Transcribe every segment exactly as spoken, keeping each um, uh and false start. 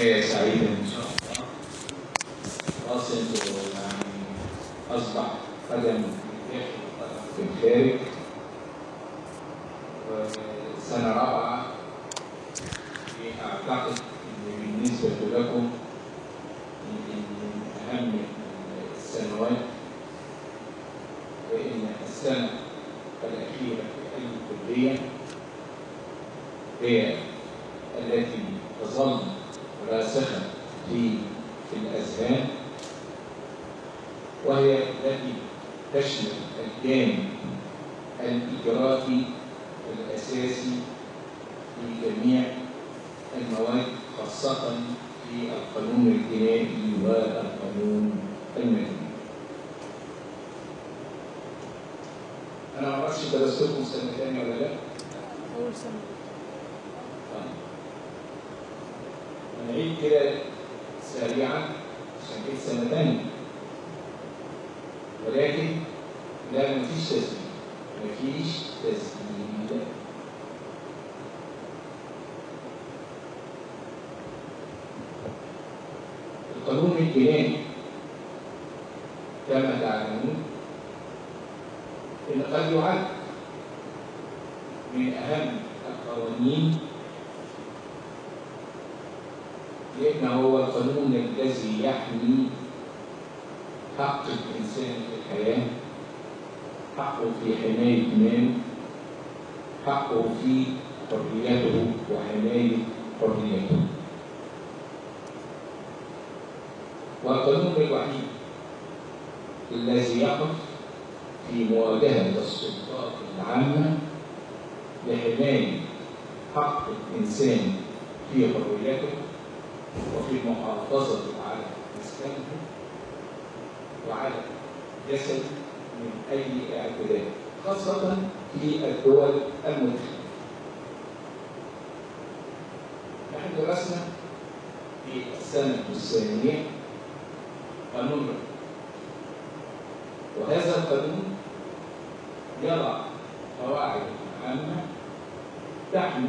نهاية سعيدة إن شاء الله. خلاص انتوا يعني أصبح قدم في الداخل وقدم في الخارج، وسنة رابعة أعتقد إن بالنسبة لكم يمكن من أهم السنوات، وإن السنة الأخيرة في أي كلية هي التي تظل راسخة في الأذهان، وهي التي تشمل الجانب الإجرائي الأساسي في جميع المواد، خاصة في القانون الجنائي والقانون المدني. أنا ما أعرفش درستكم سنة ثانية ولا لا؟ أول سنة. هنعيد كده سريعا عشان كده سنة ثانية، ولكن لا مفيش تسجيل، مفيش تسجيل. القانون الجنائي كما تعلمون إن قد يعد من أهم القوانين، لأنه هو القانون الذي يحمي حق الإنسان في الحياة، حقه في حماية ماله، حقه في حريته وحماية حريته. والقانون الوحيد الذي يقف في مواجهة السلطات العامة لحماية حق الإنسان في حريته وفي المحافظة على مسكنه وعلى جسده من أي اعتداء، خاصة في الدول المتحدة. نحن درسنا في السنة الثانية قانون، وهذا القانون يضع قواعد عامة تحمي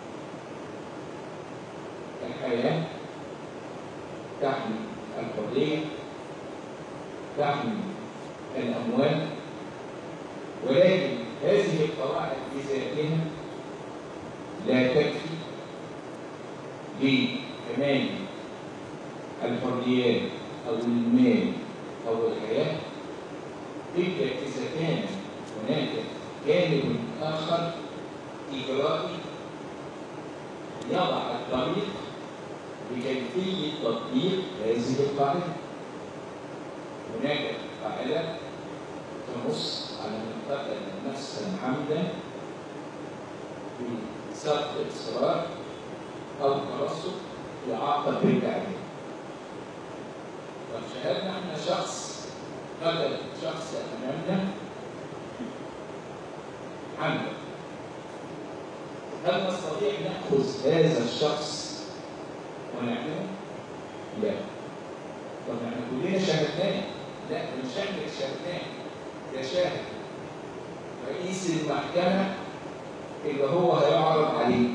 الحياة، تحمي الحرية، تحمي الأموال، ولكن هذه القواعد بذاتها لا تكفي لحماية الحريات أو المال أو الحياة، إلا إذا كان هناك جانب آخر إجرائي يضع الطريق لكيفية تطبيق هذه القاعدة. هناك قاعدة تنص على من قتل نفسا عمدا بسبب إصرار أو ترصد يعاقب بالإعدام. وشاهدنا أن شخص قتل شخص أمامنا عمدا، هل نستطيع نأخذ هذا الشخص ونعمله؟ لا. طب احنا كلنا شاهدناه؟ لا، مش احنا اللي شاهدناه، ده شاهد رئيس المحكمة اللي هو هيعرض عليه،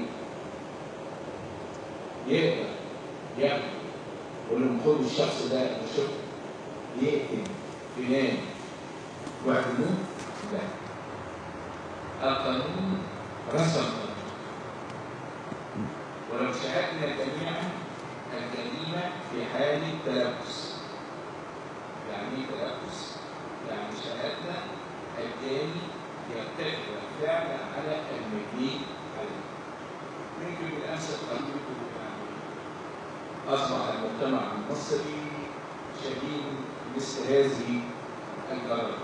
يقدر يعمل يقول لهم خدوا الشخص ده انا شفته يقتل فلان واعدموه؟ لا. القانون رسم، ولو شاهدنا جميعا الجريمة في حالة تلبس. يعني ايه تلبس؟ يعني شاهدنا الجاني يرتكب الفعل على المجني عليه. يمكن بالامس القانون يعني اصبح المجتمع المصري شديد مثل هذه الجرائم،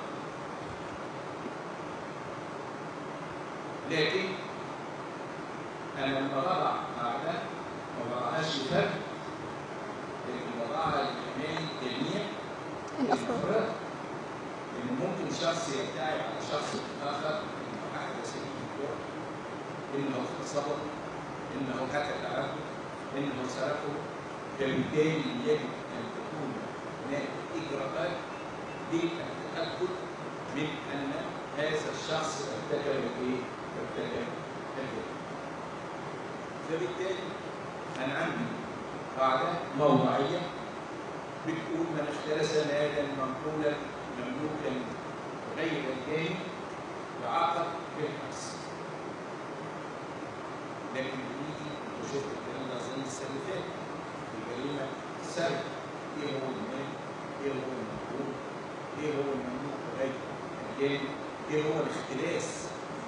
لكن انا لما بضع قاعده ما بضعهاش فرد، لكن بضعها لحمايه جميع الافراد. لان ممكن شخص يدعي على شخص اخر انه احدث الجرم، انه اغتصبه، انه هتك عرضه، انه سرقه. فبالتالي يجب ان تكون هناك اجراءات للتاكد من ان هذا الشخص ارتكب ايه؟ ارتكب الجرم. فبالتالي انا عندي قاعدة موضوعية بتقول من اختلس مالا منقولا مملوكا غير الجاني يعاقب بالحبس. لكن بنيجي وشفت الكلام ده اظن السنه اللي فاتت في جريمه سرقه، ايه هو المال؟ ايه هو المنقول؟ ايه هو المملوك غير الجاني؟ ايه هو الاختلاس؟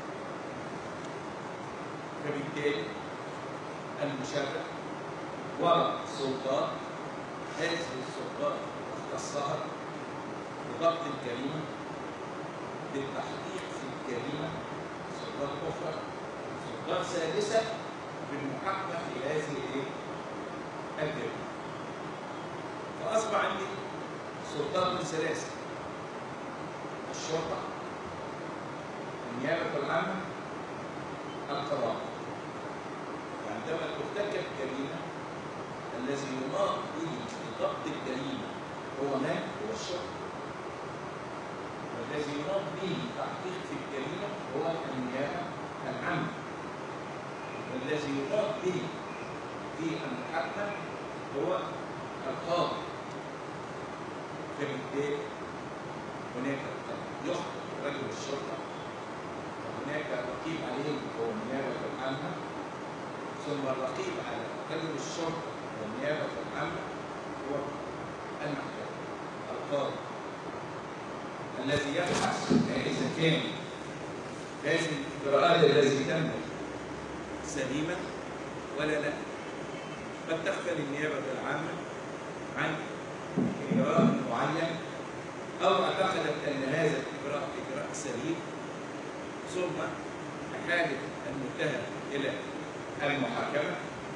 فبالتالي المشرع وضع سلطات، هذه السلطات اختصها بضبط الجريمه، بالتحقيق في الجريمه، سلطات اخرى، سلطات سادسه بالمحاكمه في هذه الجريمه. فاصبح عندي سلطات من ثلاثه: الشرطه، النيابه العامه، القضاء. عندما ترتكب جريمه الذي يناط به في ضبط الجريمه هو من؟ هو الشرطه. والذي يناط به تحقيق في الجريمه هو النيابه العامه. والذي يناط به في المحاكمه هو القاضي. فبالتالي هناك يخطئ رجل الشرطه، وهناك رقيب عليه هو النيابه العامه، ثم الرقيب على رجل الشرطه والنيابه العامه هو المحكمه، القاضي، الذي يبحث اذا كان هذه الاجراءات التي تمت سليمه ولا لا. قد تغفل النيابه العامه عن اجراء معين او اعتقدت ان هذا الاجراء اجراء سليم، ثم احالت المتهم الى المحاكمه،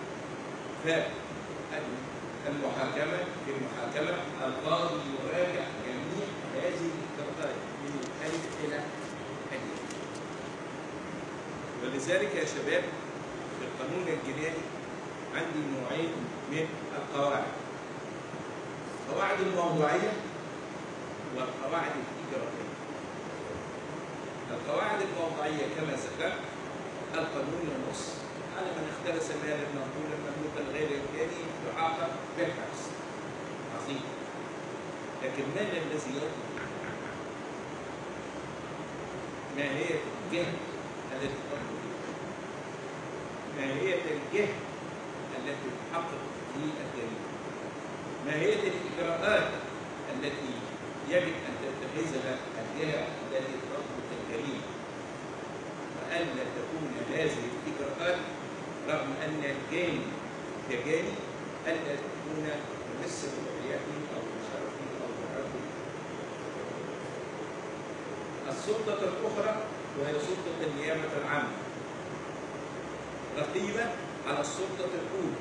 فالمحاكمه في المحاكمه القاضي يراجع جميع هذه الاجراءات من الالف الى الياء. ولذلك يا شباب في القانون الجنائي عندي نوعين من القواعد: القواعد الموضوعيه والقواعد الاجرائيه. القواعد الموضوعيه كما ذكرت القانون ينص على من اختلس مالا منقولا مملوكا غير الجاني يعاقب بالحبس. عظيم. لكن من الذي يطلب؟ ما هي الجهه التي تطلب؟ ما هي الجهه التي تحقق في الجريمه؟ ما هي الاجراءات التي يجب ان تتخذها الجهه التي تضبط الجريمه؟ وألا تكون هذه الإجراءات رغم أن الجاني كجاني ألا تكون تمس بحريته أو بشرفه أو بعرضه. السلطة الأخرى وهي سلطة النيابة العامة رقيبة على السلطة الأولى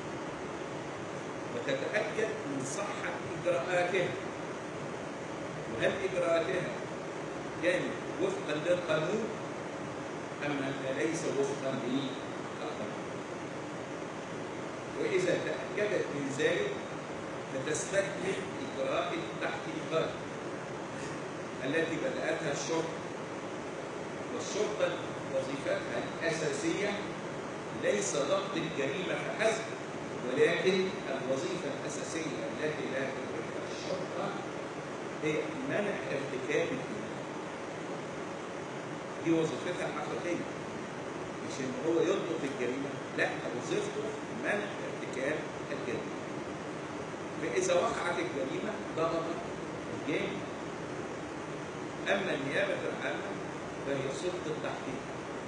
وتتأكد من صحة إجراءاتها، وهل إجراءاتها كانت وفقا للقانون أما ليس وفقا للقانون. وإذا تأكدت من ذلك فتستكمل إجراء التحقيقات التي بدأتها الشرطة. والشرطة وظيفتها الأساسية ليس ضبط الجريمة فحسب، ولكن الوظيفة الأساسية التي لا تدركها الشرطة هي منع ارتكاب الجريمة. دي وظيفتها الحقيقية، مش ان هو يضبط الجريمة، لا، وظيفته منع ارتكاب الجريمة. فإذا وقعت الجريمة ضبط الجاني. أما النيابة العامة فهي سلطة التحقيق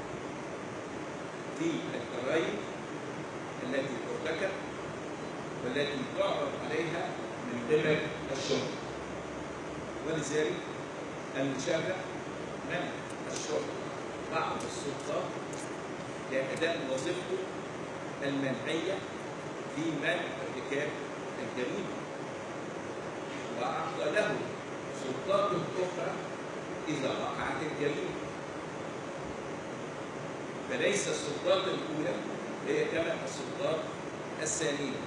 في الجرائم التي ترتكب والتي تعرض عليها من قبل الشرطة. ولذلك المشرع منع الشرطة بعض السلطات لأداء وظيفته المنعية في منع ارتكاب الجريمة، وأعطى له سلطات أخرى إذا وقعت الجريمة. فليس السلطات الأولى هي كما السلطات الثانية.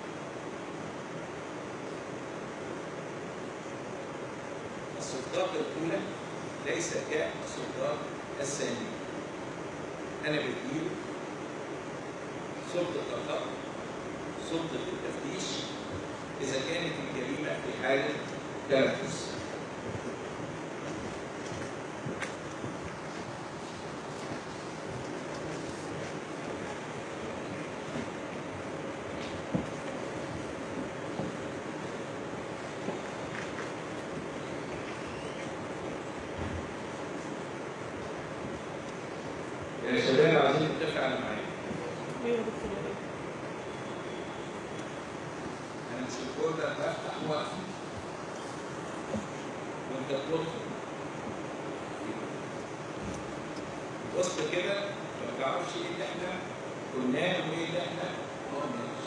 السلطات الأولى ليس كالسلطات الثانية. أنا بديله سلطة القضاء، سلطة التفتيش إذا كانت الجريمة في حالة تنفس. يا شباب عايزين نتفق على معايا. ايوه يا دكتور. أنا مش الكل ده بفتح وأقفل وأنت بتطلب وسط كده ما تعرفش إيه اللي إحنا قلناه وإيه اللي إحنا ما قلناش.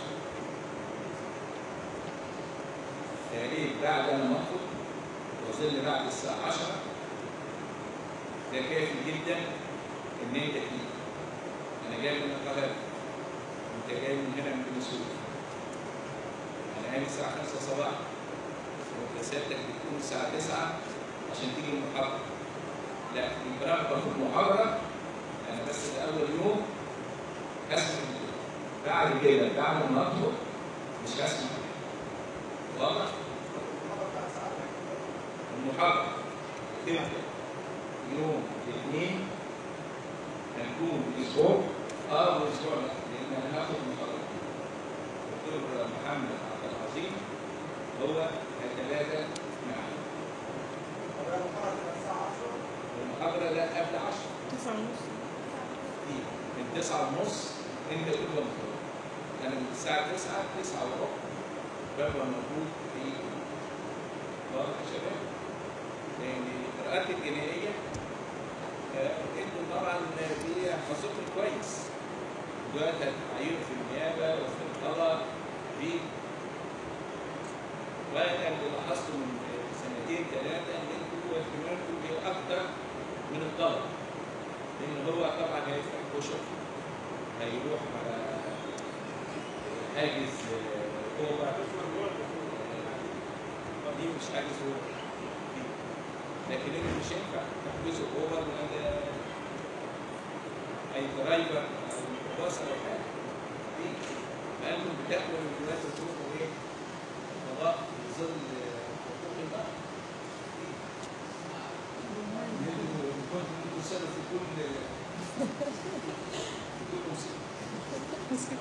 يا ريت بعد أنا ما أخرج وأظل بعد الساعة عشرة ده كافي جدا إن أنت تيجي. أنا جاي من القاهرة وأنت جاي من هنا من بنسوف. أنا قايم الساعة خمسة صباحا ورسالتك بتكون الساعة تسعة عشان تيجي المحاضرة. لا أنت راغبة في المحاضرة. أنا بس ده أول يوم هسمع بعد كده بعد ما أطلب مش هسمع. واضح؟ المحاضرة تبدأ يوم الاثنين هنكون اسبوع اه والاسبوع ده لان انا هاخد محاضره. الدكتور محمد عبد العظيم هو هيتلاقى معانا. المحاضره لا قبل عشرة. تسعة ونص. من تسعة ونص انت تبقى مطلوب. انا من الساعه تسعة تسعة وربع ببقى موجود في واضح يا شباب؟ لان القراءات الجنائيه انتوا طبعا دي حظكم كويس. دلوقتي هتتعينوا في النيابه وفي القضاء دي. وانا اللي لاحظته من سنتين ثلاثه ان انتوا اهتمامكم بيه اكتر من الطلب. لان هو طبعا هيفتح كشف هيروح على حاجز اوبر. دي مش حاجز اوبر لكن انت مش هينفع تحجزوا اوبر ولا اي درايفر او باص او حاجه. دي فانتم بتاكلوا من دلوقتي تشوفوا ايه؟ قضاء في ظل حقوق البشر. انتوا كنتوا تسالوا في كل في كل مصيبه.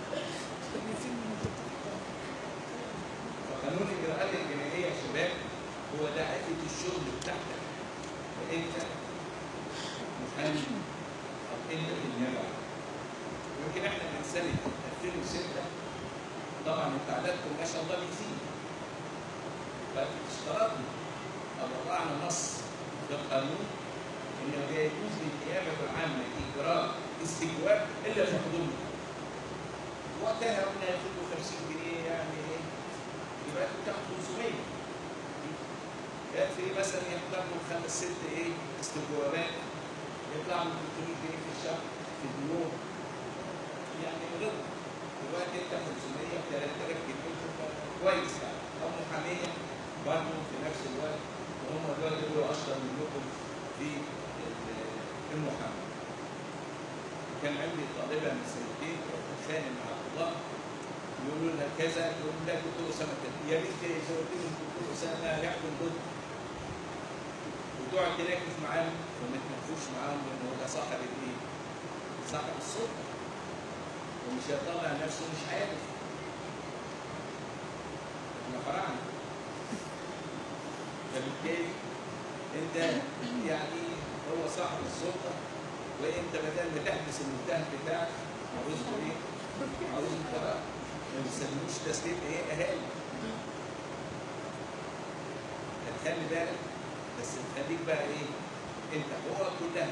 فقانون الاجراءات الجنائيه يا شباب هو ده عدة الشغل بتاعتك. وانت محامي او انت في النيابه. يمكن احنا من سنه ألفين وستة طبعا انتعاداتكم ما شاء الله بتزيد. فاشترطنا او وضعنا نص في القانون انه لا يجوز للنيابه العامه اجراء استجواب الا في حضور. وقتها قلنا ياخدوا خمسين جنيه يعني ايه؟ يبقى تاخد خمسمية. كان في مثلا يحضر له خمس ست ايه استجوابات يطلع له ثلاثمية جنيه في الشهر في اليوم. يعني غير دلوقتي انت خمسمية و ثلاثة آلاف جنيه كويس يعني. او محاميه برضه في نفس الوقت وهم دلوقتي بيقولوا اشطر منكم في المحاماه. كان عندي طالبه من سنتين بتتخانق مع القضاء يقولوا لها كذا يقول لها دكتور اسامه كذا. يا بنت اذا قلت لهم دكتور اسامه يحكم ضد وتقعد تناقش معاهم وما تناقشوش معاهم لان هو ده صاحب الايه؟ صاحب السلطه ومش هيطلع نفسه مش عارف. احنا فرعنا. فبالتالي انت يعني هو صاحب السلطه وانت بدل ما تحبس المتهم بتاعك عاوز ايه؟ عاوز القرار. ما بيسموش تسليم ايه؟ اهالي. هتخلي بالك بس تخليك بقى ايه؟ انت حقوقك كلها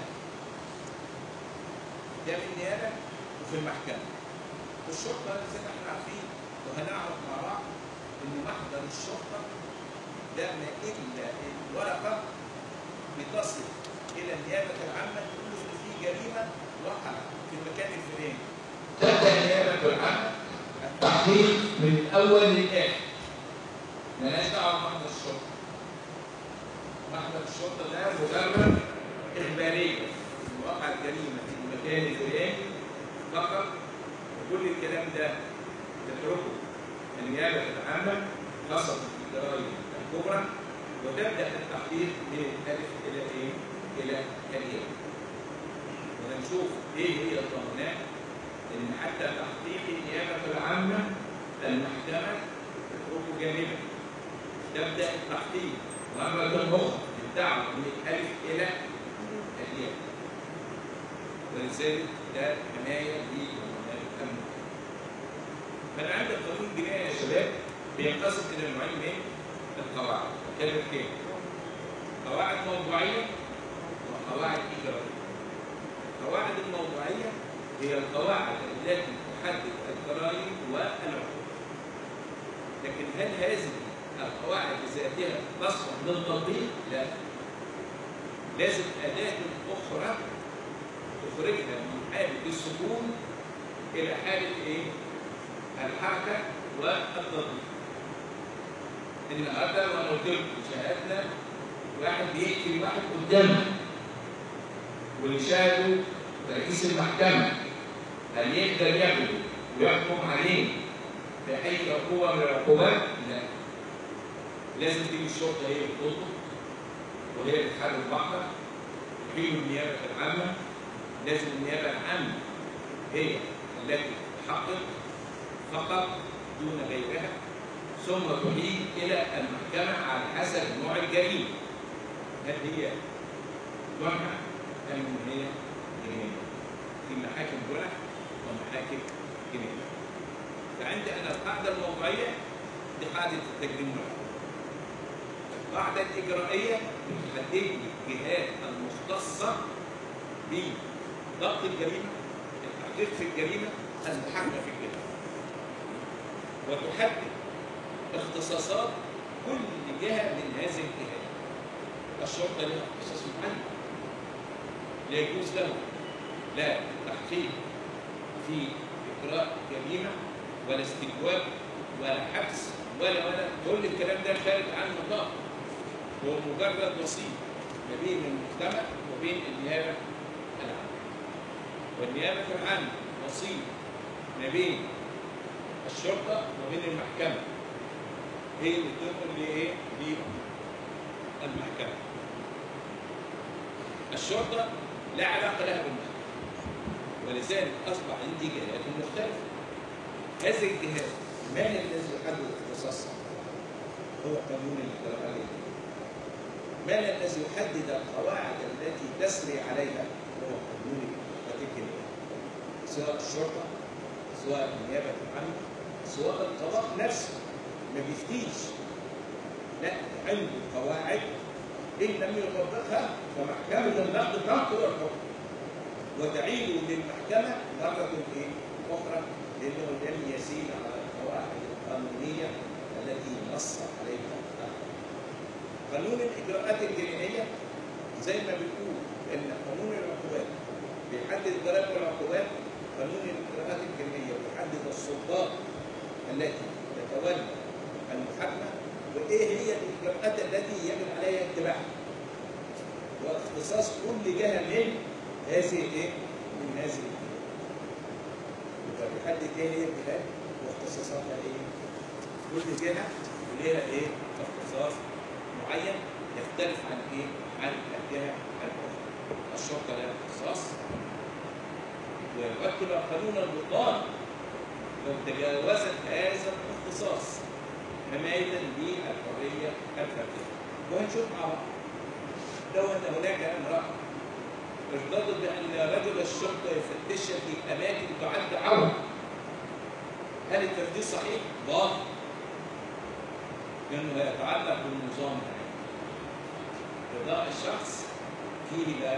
قدام النيابه وفي المحكمه. والشرطه زي ما احنا عارفين وهنعرف مع بعض ان محضر الشرطه ده ما الا الورقه بتصل الى النيابه العامه تقول له ان في جريمه وقعت في المكان الفلاني. تبدا النيابه العامه التحقيق من الاول للاخر. مالناش دعوه بمحضر الشرطه. محضر الشرطه ده مجرد اخباريه ان وقعت جريمه في المكان الفلاني فقط. وكل الكلام ده تتركه النيابة العامة خاصة بالجرائم الكبرى، وتبدأ التحقيق من الألف إلى إيه؟ إلى الياء. ونشوف إيه هي الضمانات إن حتى تحقيق النيابة العامة المحكمة تترك جانبا، تبدأ التحقيق مرة أخرى بالدعوة من الألف إلى الياء. ولذلك ده حماية لضمانات الأمن. فأنا عندي القانون الجنائي يا شباب بينقسم إلى نوعين من القواعد. كلمة كام؟ قواعد موضوعية وقواعد إجرائية. القواعد الموضوعية هي القواعد التي تحدد الجرائم والعقوبات. لكن هل هذه القواعد بذاتها تصلح للتطبيق؟ لا. لازم أداة أخرى تخرجها من حالة السكون إلى حالة إيه؟ الحركة والتطبيق. النهارده وانا قلت لكم شاهدنا واحد بيقتل واحد قدامه واللي شاهده رئيس المحكمة، هل يقدر ياخده ويحكم عليه بأي عقوبة من العقوبات؟ لا. لازم تيجي الشرطة هي اللي تطلب وهي اللي تحرك المحضر، تحيل النيابة العامة. لازم النيابة العامة هي التي تحقق فقط دون غيرها، ثم تحيل إلى المحكمة على حسب نوع الجريمة. هل هي جنحة أم هي جناية؟ في محاكم جنح ومحاكم جناية. فعندي أنا القاعدة الموضوعية دي قاعدة التجريم والعقوبة. القاعدة الإجرائية بتحدد لي الجهات المختصة بضبط الجريمة، التحقيق في الجريمة، المحاكمة في الجريمة، وتحدد اختصاصات كل جهة من هذه الجهات. الشرطة لها اختصاص معين، لا يجوز له لا التحقيق في إجراء جريمة ولا استجواب ولا حبس ولا ولا كل الكلام ده خارج عن النطاق. هو مجرد وسيط ما بين المجتمع وبين النيابة العامة. والنيابة العامة وسيط ما بين الشرطة وبين المحكمة، هي اللي تنقل لإيه؟ للمحكمة. الشرطة لا علاقة لها بالمحكمة، ولذلك أصبح عندي جهات مختلفة. هذه الجهات من الذي يحدد اختصاصها؟ هو قانون الإجراءات. من الذي يحدد القواعد التي تسري عليها؟ هو قانون الإجراءات الجنائية. سواء الشرطة، سواء النيابة العامة، سواء القضاء نفسه ما بيفتيش، لا، عنده قواعد إن لم يطبقها فمحكمة النقد تنقض الحكم وتعيد للمحكمة مرة إيه؟ أخرى، لأنه لم يسير على القواعد القانونية التي نص عليها القانون. قانون الإجراءات الجنائية زي ما بنقول إن قانون العقوبات بيحدد الجرائم والعقوبات، قانون الإجراءات الجنائية بيحدد السلطات التي تتولى المحاكمة وإيه هي الإجراءات التي يجب عليها اتباعها، واختصاص كل جهة من هذه إيه؟ من هذه الجهات. يبقى بيحدد إيه هي الجهات واختصاصاتها إيه؟ كل جهة وليها إيه؟ اختصاص معين يختلف عن إيه؟ عن الجهة الأخرى. الشرطة لها اختصاص ويرتب قانون البطلان لو تجاوزت هذا الاختصاص حماية للحرية الفردية. وهنشوف مع بعض لو أن هناك امرأة ارتضت بأن رجل الشرطة يفتشها في أماكن تعد عورة، هل التفتيش صحيح؟ باطل، لأنه يتعلق بالنظام العام. رضاء الشخص فيه لا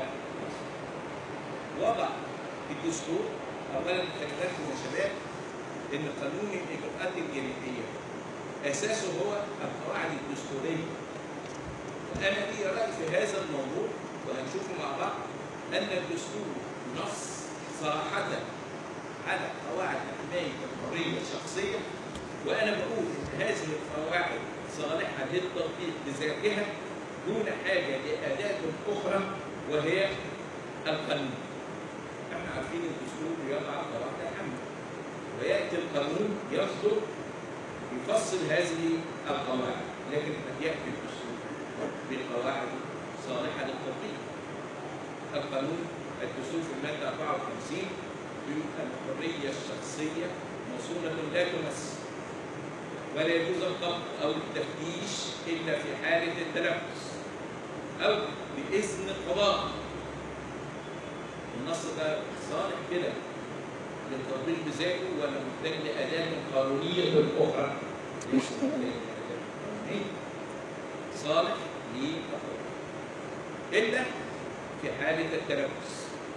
وضع في الدستور. أولا تكتشفوا يا شباب إن قانون الإجراءات الجنائية أساسه هو القواعد الدستورية. أنا لي رأي في هذا الموضوع وهنشوفه مع بعض أن الدستور نص صراحة على قواعد حماية الحرية الشخصية، وأنا بقول إن هذه القواعد صالحة للتطبيق بذاتها دون حاجة لأداة أخرى وهي القانون. احنا عارفين الدستور يضع قواعد عامة ويأتي القانون يصدر يفصل هذه القواعد، لكن قد يأتي الدستور بقواعد صالحة للتطبيق. القانون الدستور في المادة أربعة وخمسين يقول الحرية الشخصية موصولة لا تمس، ولا يجوز القبض أو التفتيش إلا في حالة التلبس أو بإذن قضاء. النص ده صالح كده للتطبيق بذاته ولا محتاج لأداة قانونية أخرى؟ ليس محتاج لأداة قانونية، صالح للتطبيق إلا في حالة التلبس،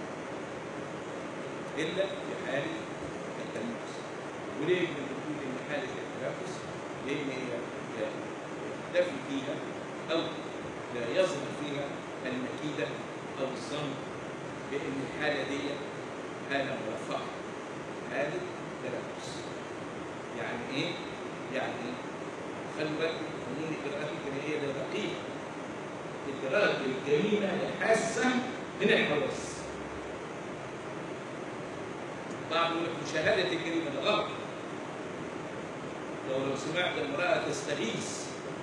إلا في حالة التلبس. وليه بنقول إن حالة التلبس؟ لأن هي لا تختفي فيها أو لا يظهر فيها المكيدة أو الظن بأن الحالة دي حالة موفقة، حالة تلبس. يعني إيه؟ يعني خلوا بالكم قانون الإجراءات الجنائية ده دقيق. إجراءات الجريمة حاسة من الحواس. بعض يقول لك مشاهدة الجريمة ده غلط. لو لو سمعت امرأة تستغيث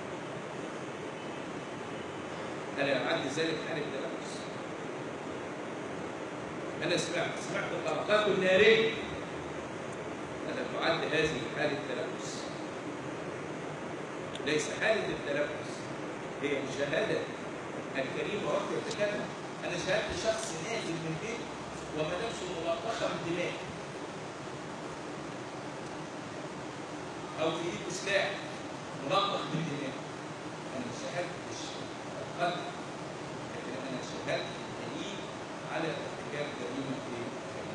ألا يعد ذلك حالة تلبس؟ أنا سمعت سمعت الطلقات النارية ألا تعد هذه حالة تلبس؟ ليس حالة التلبس هي مشاهدة الجريمة وقت ارتكابها. أنا شاهدت شخص نازل من بيته وملابسه ملطخة بالدماء أو في إيده سلاح ملطخ بالدماء. أنا ما شاهدتش القتل، لكن أنا شاهدت دليل على ارتكاب جريمة إيه؟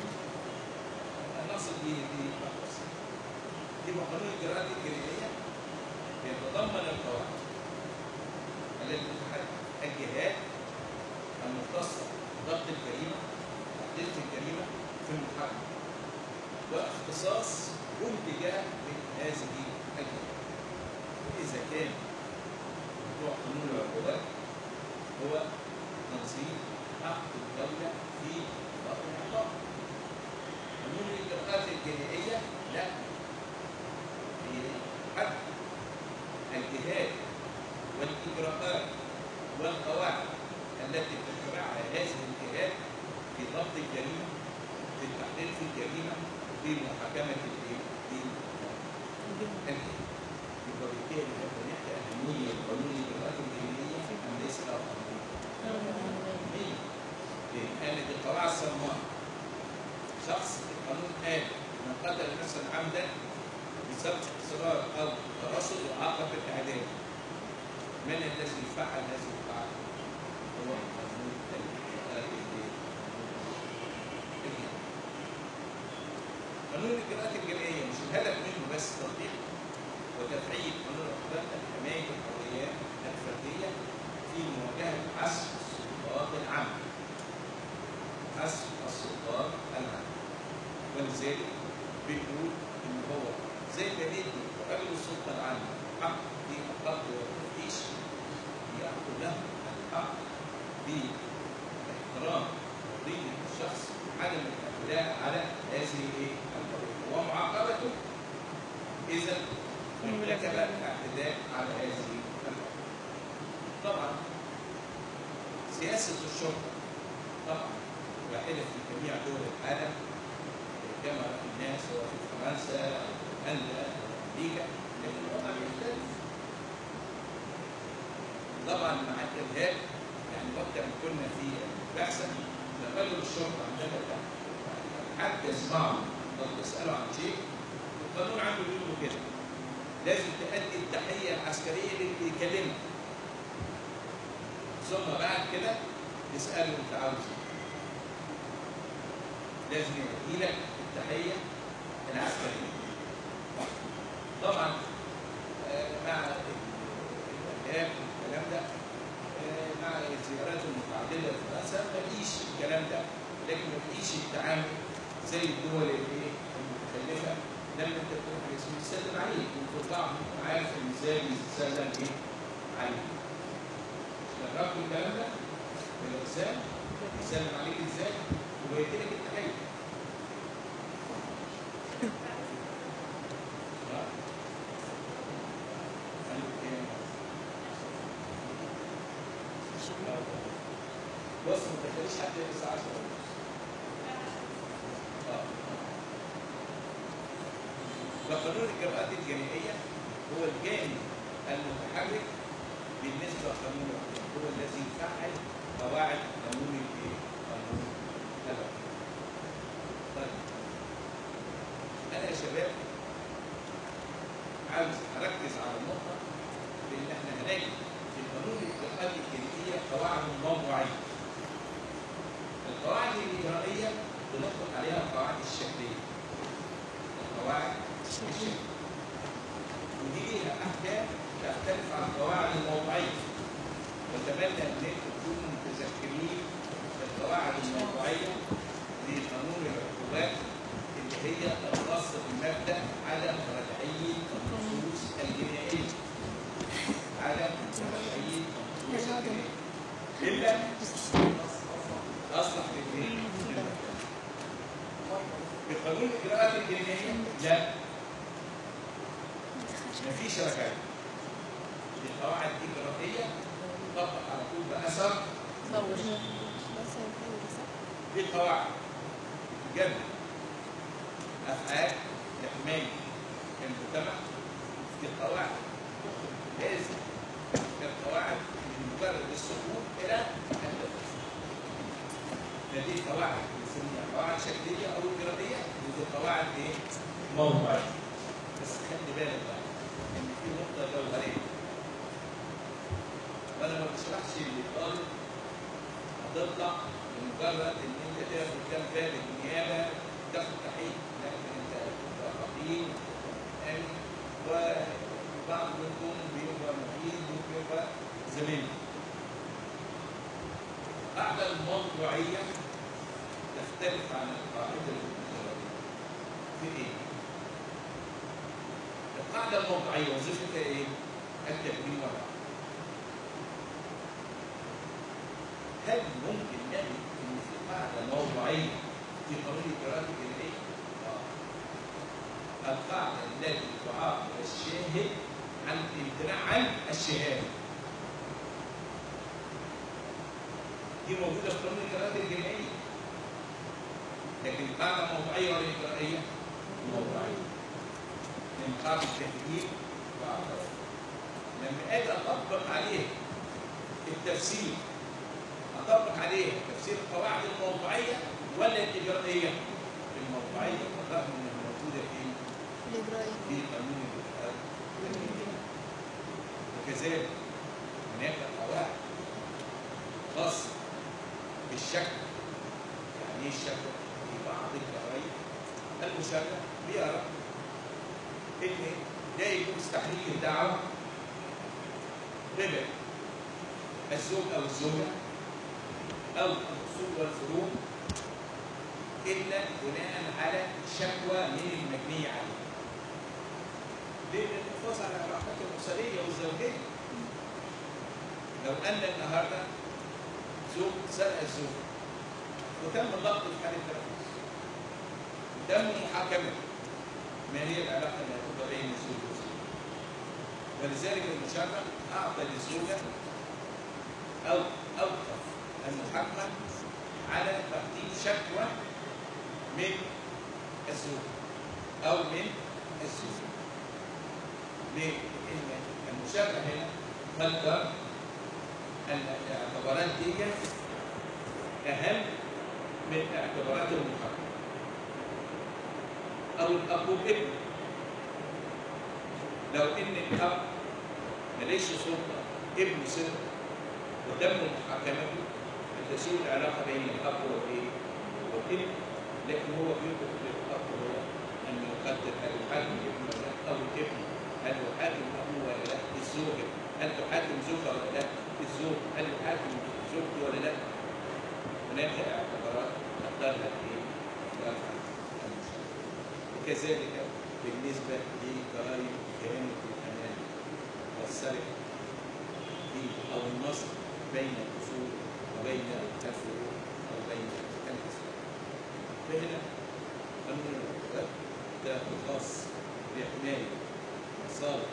النص دي دي بحث. يبقى قانون الإجراءات الجنائية يتضمن القواعد التي تحدد الجهات المختصة بضبط الجريمة وتحديد الجريمة في المحاكمة واختصاص كل جهة من هذه الجهات. وإذا كان موضوع قانون العقوبات هو تنظيم حق الدولة في ضبط العقاب. قانون الإجراءات الجنائية لا، حد الجهات والإجراءات والقواعد التي تتبعها هذه الجهات في ضبط الجريمة، في التحقيق في الجريمة، في محاكمة الجريمة. يبقى بالتالي هناك أهمية لقانون الإجراءات الجنائية أم ليس له أهمية؟ لأن كانت القواعد صماء. شخص القانون قال من قتل نفسا عمدا بسبب اصرار او ترصد يعاقب بالاعدام. من الذي فعل هذه الفعل؟ هو قانون الإجراءات الجنائية. قانون الإجراءات الجنائية مش الهدف منه بس تطبيق وتفعيل قانون العقوبات لحماية الحريات الفردية في مواجهة عسف السلطات العامة. عسف السلطات العامة. ولذلك بنقول إن هو زي ما ندي رجل السلطة العامة حق في القبض والتفتيش، يأخذ له الحق باحترام حرية الشخص، عدم الاعتداء على هذه الحرية ومعاقبته إذا ارتكب الاعتداء على هذه الحرية. طبعا سياسة الشرطة طبعا واحدة في جميع دول العالم كما رأيناه سواء في فرنسا أو هولندا أو أمريكا، لكن الوضع بيختلف. طبعا مع الإرهاب يعني وقت ما كنا في بعثة رجل الشرطة عندما حد يسمعه أو تسأله عن شيء القانون عنده بيقول له كده لازم تأدي التحية العسكرية للي يكلمك، ثم بعد كده تسأله أنت عاوز إيه. لازم يدي لك التحية العسكرية. طبعا مع الإرهاب والكلام ده مع الزيارات المتعددة في فرنسا ما فيش الكلام ده، لكن ما فيش التعامل زي الدول المتخلفة. لما انت تروح يسوع يسلم عليك وتطلع عارف ان ازاي يسلم ايه عليك. جربتوا الكلام ده؟ الانسان يسلم عليك ازاي؟ ويديلك التحية. بص ما تخليش حد يلبس عشرة ونص. اه فقانون الإجراءات الجنائية هو الجانب المتحرك بالنسبة لقانون العقوبات، هو الذي يفعل قواعد قانون الايه؟ قانون العقوبات. طيب أنا يا شباب عاوز أركز على النقطة بأن احنا هنجد في قانون الإجراءات الجنائية قواعد موضوعية. القواعد الإجرائية بنطلق عليها القواعد الشكلية. القواعد الشكلية ودي ليها أحكام تختلف عن القواعد الموضوعية. وأتمنى أن تكونوا متذكرين القواعد الموضوعية لقانون العقوبات اللي هي الخاصة بمبدأ عدم رجعية النصوص الجنائية. عدم رجعية النصوص الجنائية إلا أصلح الاثنين. في قانون الإجراءات الجنائية لا، مفيش رجعية. القواعد الإجرائية تطبق على طول بأثر فوري. دي قواعد جد أفعال لحماية المجتمع. دي قواعد لازم القواعد من مجرد السقوط إلى التنفيذ. فدي قواعد بنسميها قواعد شكلية أو إجرائية، ودي قواعد إيه؟ موضوعية. بس خلي بالك بقى إن في نقطة جوهرية. وأنا ما بشرحش للطالب هتطلع بمجرد إن أنت تاخد كام فعل النيابة تاخد تحقيق، لكن أنت هتبقى فقيه آمن، وبعض منكم بيبقى معيد ممكن يبقى زميل. القاعدة الموضوعية تختلف عن القاعدة الإجرائية. في إيه؟ القاعدة الموضوعية وظيفتها إيه؟ التبيين والرعب. هل ممكن نجد إن في قاعدة موضوعية في قانون الإجراءات الجنائية؟ آه. القاعدة التي تعاقب الشاهد عن الامتناع عن الشهادة. دي موجودة في قانون الإجراءات الجنائية. لكن القاعدة موضوعية ولا إجرائية؟ موضوعية. من قاعدة التهديد وعقاب. لما أجي أطبق عليه التفسير أطبق عليه تفسير القواعد الموضوعية ولا الإجرائية؟ الموضوعية بالرغم من أنها موجودة في الإجرائية في قانون الإجراءات الجنائية. وكذلك هناك قواعد خاصة بالشك. يعني إيه الشك؟ في بعض القضايا المشرع بيرى إن ده يجوز تحريك الدعوة قبل الزوج أو الزوجة أو الأصول والفروع إلا بناء على شكوى من المجني عليه. لأن الحفاظ على العلاقات الأسرية والزوجية. لو أن النهارده زوج سرق الزوج وتم الضبط في حالة تنفيذ وتم محاكمة، ما هي العلاقة اللي هتبقى بين الزوج والزوجة؟ ولذلك المشرع أعطى للزوجة أو أوقف المحاكمة على تقديم شكوى من الزوج أو من الزوج. ليه؟ لأن المشرع هنا قدر أن الاعتبارات دي أهم من اعتبارات المحاكمة. أو الأب والابن. لو إن الأب ماليش سلطة ابنه سلطة وتم محاكمته لتسوء العلاقة بين الأب والإيه؟ والابن، لكن هو بيطلب للأب هو أن يقدر هل يحاكم ابنه ولا لا، أو الابن هل يحاكم أبوه ولا لا، الزوجة هل تحاكم زوجها ولا لا، الزوج هل يحاكم زوجته ولا لا. هناك اعتبارات قدرها إيه؟ قدرها المشرع. وكذلك بالنسبة لجرائم خيانة الأمان والسرقة أو النصب بين الأصول وبين الفروع أو بين الأسباب. فهنا قانون العقوبات ده خاص بحماية مصالح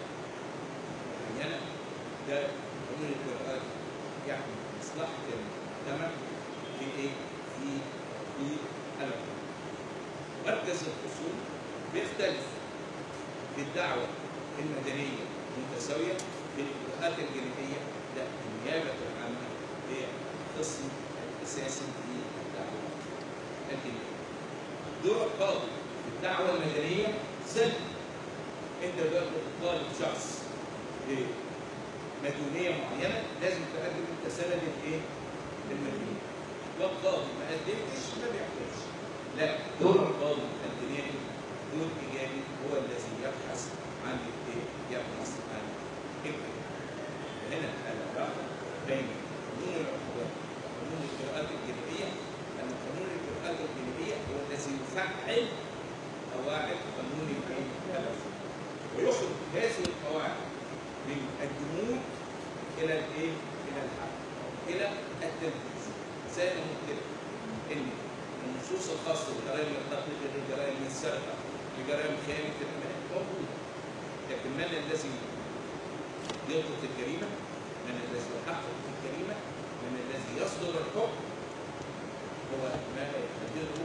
معينة. ده قانون الإجراءات يحمي مصلحة المجتمع في ايه؟ في في العقوبة. مركز الخصوم بيختلف في الدعوة المدنية متساوية، في الإجراءات الجنائية لا، النيابة العامة هي القسم الأساسي في الدعوة الجنائية. دور القاضي في الدعوة المدنية سلبي. أنت دلوقتي بتطالب شخص بمديونية معينة لازم تقدم أنت سند الإيه؟ المديونية. والقاضي ما قدمتش ما بيعملش. لا، دور القاضي الجنائي دور إيجابي، هو الذي يبحث عن الإيه؟ يبحث عن الإيه؟ هنا العلاقة بين قانون العقوبات وقانون الإجراءات الجنائية، أن قانون الإجراءات الجنائية هو الذي يفعل قواعد قانون العقوبات ويخرج هذه القواعد من الجمود إلى الإيه؟ إلى الحق، إلى التنفيذ. زي ما قلت لك إن النصوص الخاصة بجرائم القتل، بجرائم السرقة، بجرائم خيانة الأمانة موجودة، لكن من الذي يضبط الجريمة؟ من الذي يحقق الجريمة؟ من الذي يصدر الحكم؟ هو ما يحدده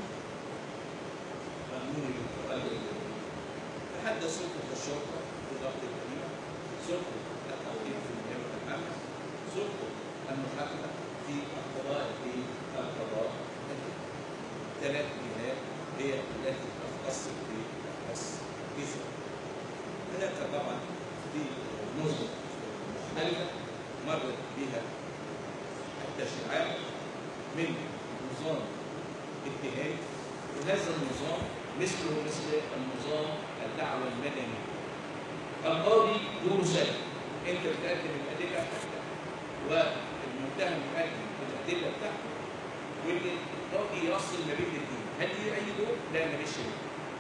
قانون الإجراءات الجنائية. تحدى سلطة الشرطة في ضبط الجريمة، سلطة التحقيق في النيابة العامة، سلطة المحاكمة في القضاء في القضاء الجنائي. ثلاث جهات هي التي تختص ببحث كذا. هناك طبعا في نظم مختلفة مرت بها التشريعات من نظام اتهامي، وهذا النظام مثله مثل النظام الدعوة المدني. القاضي دوره سهل، انت بتقدم الادله بتاعتك والمتهم يقدم الادله بتاعته والقاضي يصل ما بين الاثنين. هل لي اي دور؟ لا، ماليش دور.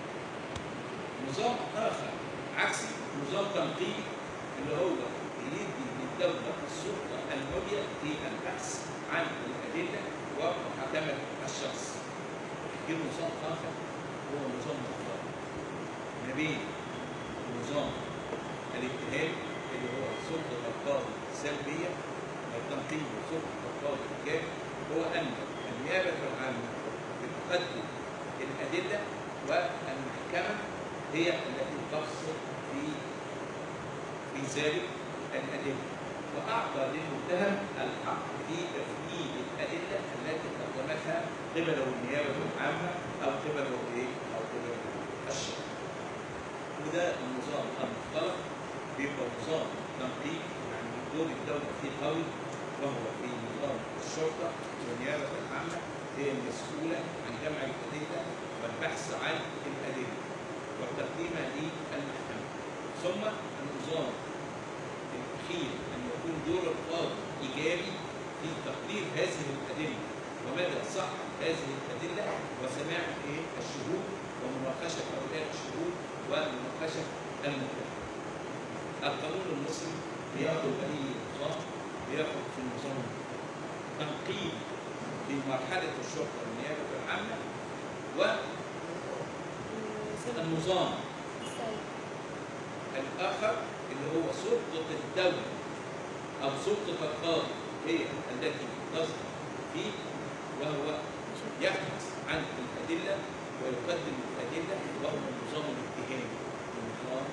نظام اخر عكسي، نظام تنقيبي، اللي هو يدي للدوله السلطه العليا في البحث عن الادله ومحاكمه الشخص. في نظام اخر هو نظام مختلف ما بين نظام الاتهام اللي هو سلطه القاضي سلبيه والتنقيب وسلطه القاضي ايجابي، هو ان النيابه العامه بتقدم الادله والمحكمه هي التي تفصل في في ذلك الادله، واعطى للمتهم الحق في تفنيد الادله التي قدمتها قبله النيابه العامه او قبله ايه؟ او قبله الشرطه. وده النظام المختلط بيبقى نظام تنقيب، يعني دور الدوله فيه قوي، وهو في نظام الشرطه والنيابه العامه هي المسؤوله عن جمع الادله والبحث عن الادله وتقديمها للمحكمه. ثم النظام الاخير ان يكون دور القاضي ايجابي في تقدير هذه الادله ومدى صحه هذه الادله وسماع ايه؟ الشهود ومناقشه هؤلاء الشهود ومناقشه المتهم. القانون المصري بياخذ اي نظام بياخذ في النظام تنقيب في مرحله الشرطه والنيابه العامه، والنظام الاخر اللي هو سلطه الدوله او سلطه القاضي هي التي تصدر فيه، وهو يبحث عن الادله ويقدم الادله، وهو النظام الاتهامي. النظام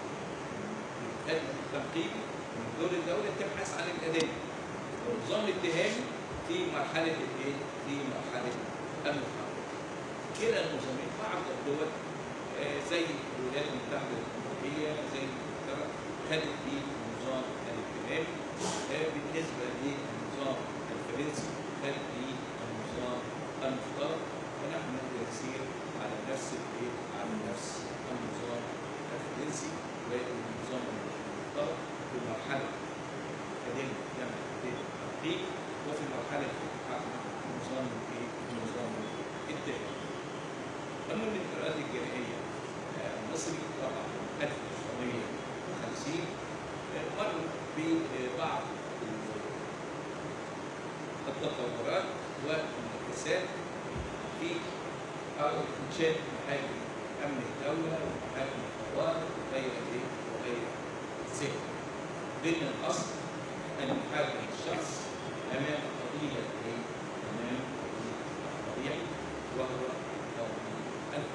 التنقيبي من دور الدوله تبحث عن الادله، والنظام الاتهامي في مرحله الايه؟ في مرحله المحاكمه. كلا النظامين بعض الدول آه زي الولايات المتحده الامريكيه زي انجلترا خدت في النظام الاتهامي، آه بالنسبه للنظام الفرنسي خد في النظام المفترض، ونحن نسير على نفس الايه؟ على نفس النظام الفرنسي والنظام المفترض في مرحله أدلة جمع التحقيق، وفي مرحله المحاكمه نظام الايه؟ نظام الاتهام. قانون الإجراءات الجنائية المصري طبعا ألف وتسعمائة وخمسين مر ببعض التطورات والانعكاسات في إنشاء محاكم أمن الدولة ومحاكم الطوارئ وغير ذلك وغير ذلك. ضمن الأصل أن يحاكم الشخص أمام قضية أمام وهو قانون الحدود.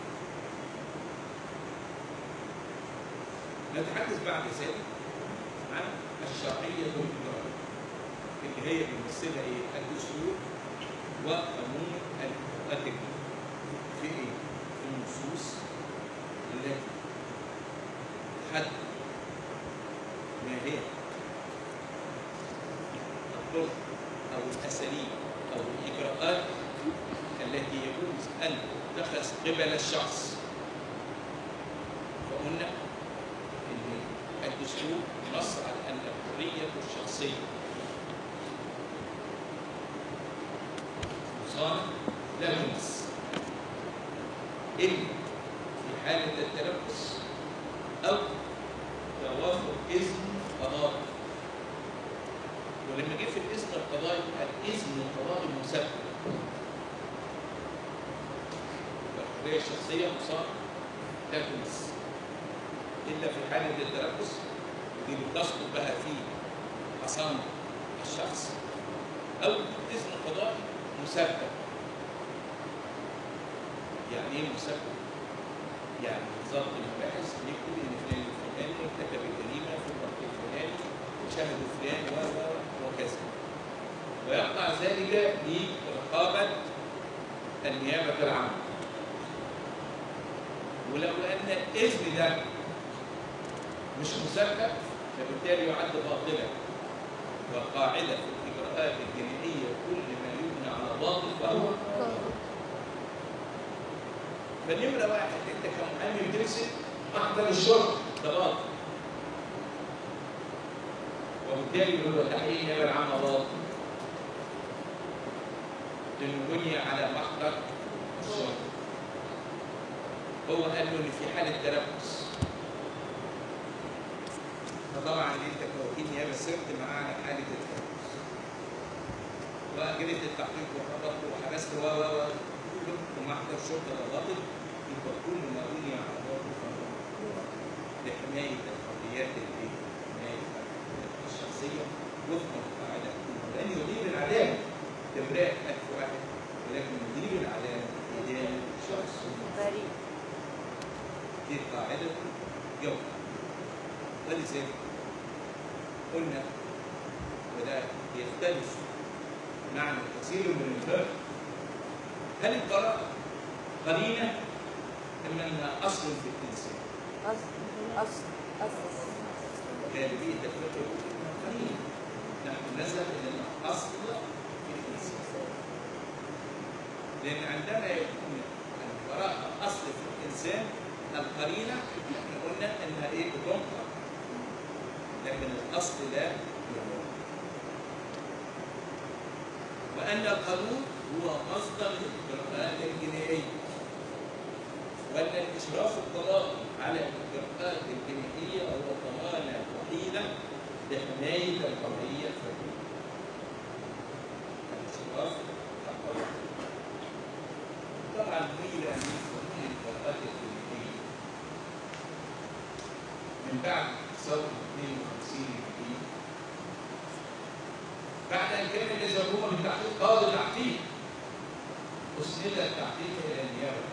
نتحدث بعد ذلك عن الشرعية والإجرائية اللي هي بيمثلها ايه؟ الدستور وقانون التكليف. في ايه؟ في النصوص التي تحدد ما هي الطرق او الاساليب او الاجراءات التي يجوز ان تتخذ قبل الشخص. فقلنا ان الدستور نص على ان الحريه الشخصيه مصانع لا تمس الا في حاله التلبس او توافر اذن قضائي. ولما جه في الاذن القضائي الاذن القضائي مسبب. الحريه الشخصيه مصانع لا تمس الا في حاله التلبس، ودي بتسقط بقى في حصانه الشخص، او الاذن القضائي مسبب. يعني ايه مسبب؟ يعني ضابط المباحث يكتب ان فلان الفلاني ارتكب الجريمه في الوقت الفلاني وشهد فلان و وكذا، ويقع ذلك لرقابه النيابه العامه. ولو ان الاذن ده مش مسبب فبالتالي يعد باطلا. والقاعده في الاجراءات الجنائيه كل ما يبنى على باطل فهو فنمرة واحد انت كمحامي بتمسك محضر الشرطه ده باطل، وبالتالي يقول له تحقيق النيابه العامه باطل لانه بني على محضر الشرطه. هو قال له ان في حاله تلبس، فطبعا انت كوكيل نيابه سرت معانا حاله التلبس واجريت التحقيق وحضرت وحبست و و ومحضر شرطه ده باطل. يبقى كل ما بني على باطل فهو لحمايه الحريات الايه؟ حمايه الشخصيه وفقا للقاعده، لان يدير العداله تبرئ ألف واحد، ولكن يدير العداله إدانة شخص بريء. دي قاعده جوهر. ولذلك قلنا وده يختلف معنى كثير من الفرق، هل البراءة قرينة أم أنها أصل في الإنسان؟ أصل أصل أصل غالبية الفقه يقول إنها قرينة. نحن نذهب إلى أنها أصل في الإنسان، لأن عندما يكون البراءة أصل في الإنسان القرينة احنا قلنا إنها إيه؟ بتنقر، لكن الأصل لا ينقر. وأن القانون هو مصدر الإجراءات الجنائية، وأن الإشراف القضائي على الإجراءات الجنائية هو ضمانة وحيدة لحماية الحرية الفردية. الإشراف القضائي طبعا قيل أن قانون الإجراءات الجنائية من بعد ثورة اثنين وخمسين هجرية، بعد أن كان يجرون بالتحقيق قاضي التحقيق أسند التحقيق إلى النيابة.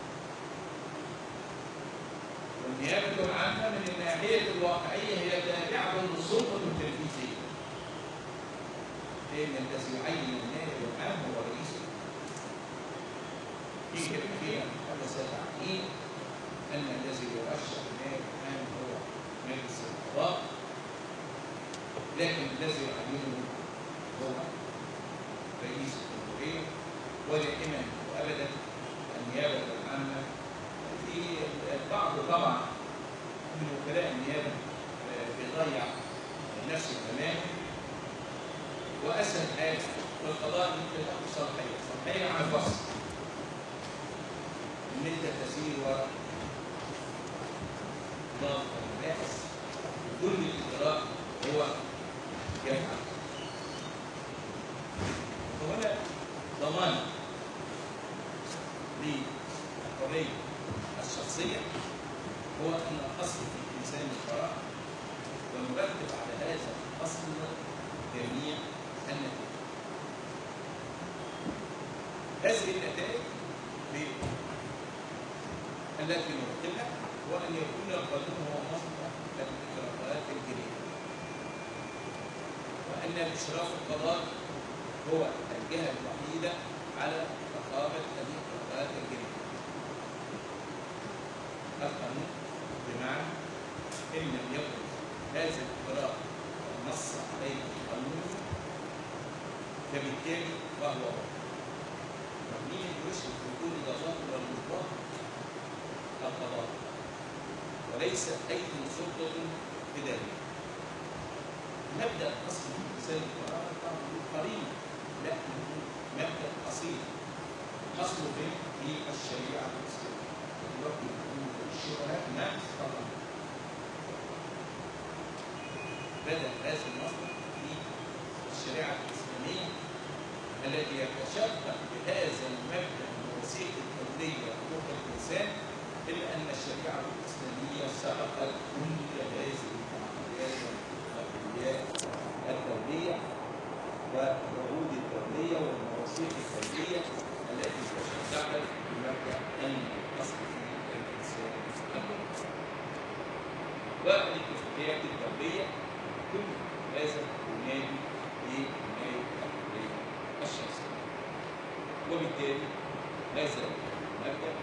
والنيابة العامة من الناحية الواقعية هي تابعة للسلطة التنفيذية، لأن الذي يعين النائب العام هو رئيس في كلمتين حدث تعيين أن الذي يرشح النائب العام هو مجلس القضاء، لكن الذي يعينه هو رئيس الجمهورية. ودائما وابدا النيابه العامه في البعض طبعا من وكلاء النيابه بيضيع نفسه تماما، واسهل حاجه في القضاء ان انت تاخد صلاحيه، صلاحيه عن الفصل، ان انت تسير وراء ضابط المباحث وكل الاجراء هو يفعل. وهنا ضمان للحرية الشخصية هو أن الأصل في الإنسان البراءة، ونرتب على هذا الأصل جميع النتائج. هذه النتائج التي نرتبها هو أن يكون القانون هو مصدر الإجراءات الجنائية، وأن الإشراف القضائي هو الجهة الوحيدة على رقابة هذه الإجراءات الجنائية. القانون بمعنى إن لم يكن هذا الإجراء نص عليه القانون فبالتالي فهو مين اللي يشرف بدون ضبط والمطلق؟ القضاء، وليس أي سلطة إدارية. مبدأ أصل مثال القرار طبعا قريب، لا مبدأ أصيل أصله فين؟ في الشريعة الإسلامية. الوقت الشبهات ما طبعا بدأ هذا النص في الشريعة الإسلامية التي يتشبه بهذا المبدأ الوثيق الدولية حقوق الإنسان، إلا أن الشريعة الإسلامية سبقت كل هذه التعاملات والاتفاقيات الدولية والعهود الدولية والمواثيق الدولية التي تشبهت بمبدأ أن الأصل في الإنسان الدولي. والاتفاقيات الدولية كل هذا ينادي بحماية الحرية الشخصية، وبالتالي هذا المبدأ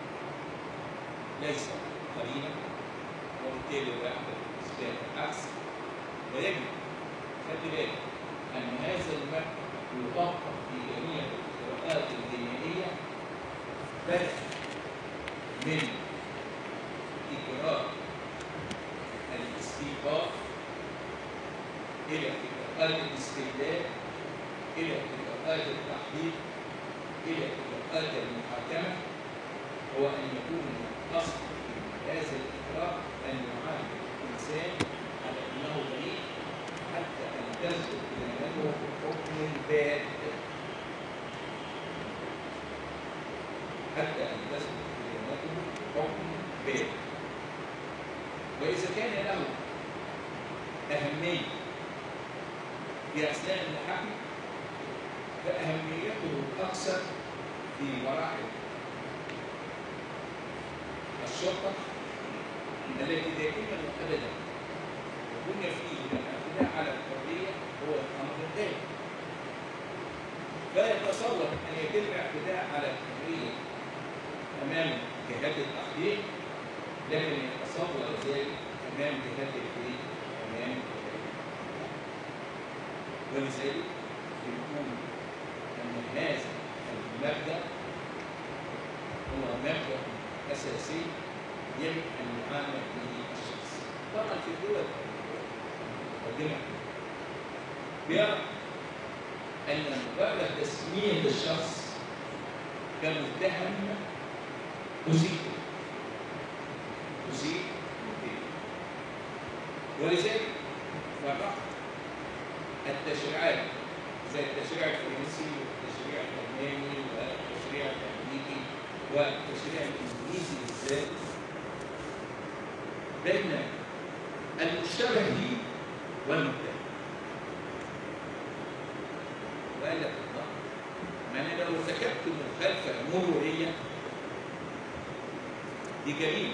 ليس قرينا، وبالتالي لا يحدث إثبات العكس. ويجب خلي بالك أن هذا المبدأ يطبق في جميع الإجراءات الجنائية، بدءا من إجراء الاستيقاظ إلى إجراءات الاستبداد إلى إجراءات التحقيق إلى إجراءات المحاكمة. هو أن يكون الأصل في هذا الإجراء أن يعامل الإنسان على أنه بريء حتى أن تثبت إدانته بحكم باد، حتى أن تثبت إدانته بحكم باد. وإذا كان له أهمية في أثناء الحكم فأهميته أكثر في مراحل الشرطة التي دائما وأبدا يكون فيه الاعتداء على الحرية هو الأمر الثاني. فيتصور أن يتم الاعتداء على الحرية أمام جهات التحقيق، لكن يتصور ذلك أمام جهات التحقيق أمام ولذلك يقول أن هذا المبدأ هو مبدأ أساسي يجب أن يعامل به الشخص. طبعا في الدول المقدمة بيرى أن مجرد تسمية الشخص كمتهم تزيد تزيد ولذلك فرق التشريعات زي التشريع الفرنسي والتشريع الألماني والتشريع الأمريكي والتشريع الإنجليزي بالذات بين المشتبه به والمتهم. وقال لك الله ما أنا لو ارتكبت مخالفة مرورية دي جريمة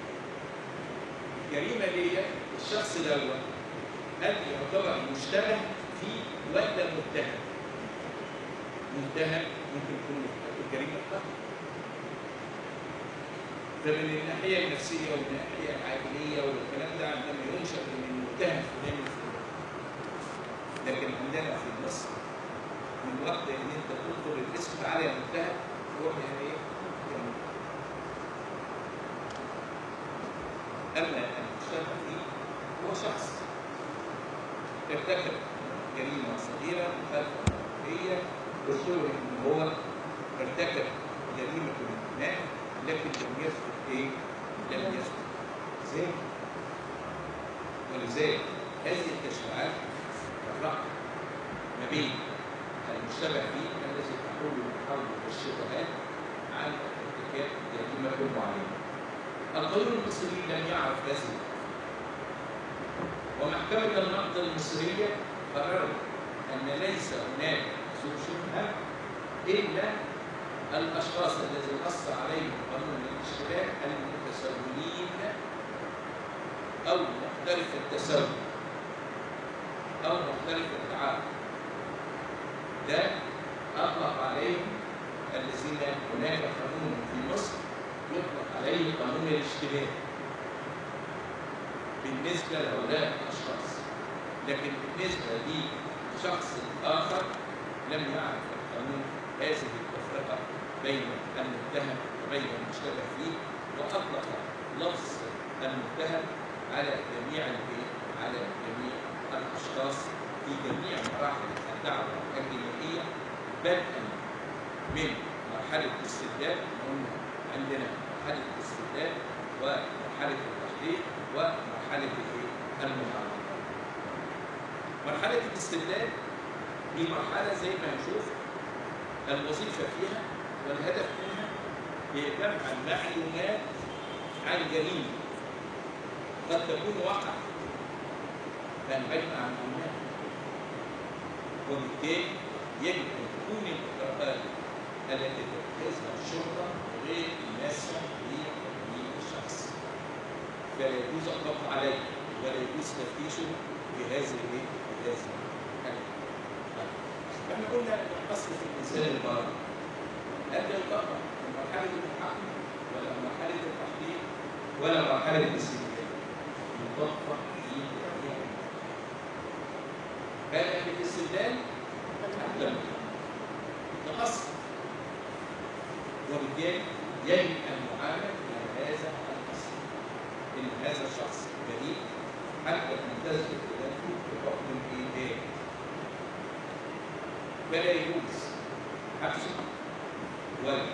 جريمة ليا الشخص دوت هل يعتبر مشتبه فيه ولا متهم؟ متهم ممكن يكون مرتكب جريمة قتل. فمن الناحية النفسية والناحية العائلية والكلام ده عندما ينشأ من المتهم فلان الفلاني. لكن عندنا في مصر من وقت ان انت تدخل الاسم تعالى يا متهم تروح يعني ايه؟ اما المشتبه فيه هو شخص ارتكب جريمة صغيرة مخالفة مرورية واشتبه ان هو ارتكب جريمة الانتماء لكن لم يثبت ايه؟ لم يثبت زي ولذلك هذه التشريعات فرقت ما بين المشتبه فيه الذي تحول الحرب والشبهات عن ارتكاب جريمة معينة. القانون المصري لم يعرف هذا، ومحكمة النقض المصرية قررت أن ليس هناك سوء شبهة إلا الاشخاص الذين نص عليهم قانون الاشتراك المتسولين او مختلف التسول او مختلف التعاقد، ده اطلق عليهم الذين هناك قانون في مصر يطلق عليه قانون الاشتراك بالنسبه لهؤلاء الاشخاص، لكن بالنسبه لشخص اخر لم يعرف القانون هذه التفرقه بين المتهم وبين المشتبه فيه، واطلق لفظ المتهم على جميع على جميع الاشخاص في جميع مراحل الدعوه الجنائيه، بدءا من مرحله الاستبداد، عندنا مرحله الاستبداد ومرحله التحقيق ومرحله المعارضه. مرحله الاستبداد دي مرحله زي ما هنشوف الوظيفه فيها والهدف منها هي جمع المعلومات عن جريمه قد تكون واقعه، فنجمع معلومات، وبالتالي يجب ان تكون الاجراءات التي تتخذها الشرطه غير ماسه للشخص، فلا يجوز الضغط عليه ولا يجوز تفتيشه بهذه بهذه الحاله. احنا قلنا الاصل في الانسان البار هل يطبق في مرحله المحاكمه ولا مرحله التحقيق ولا مرحله الاستبداد؟ يطبق في جميع بل بالاستبدال احكم ده اصل، وبالتالي يجب ان نعامل على هذا الاصل ان هذا الشخص بريء حتى تنتهي ادانته بحكم الايداع، فلا يجوز حبسه ولا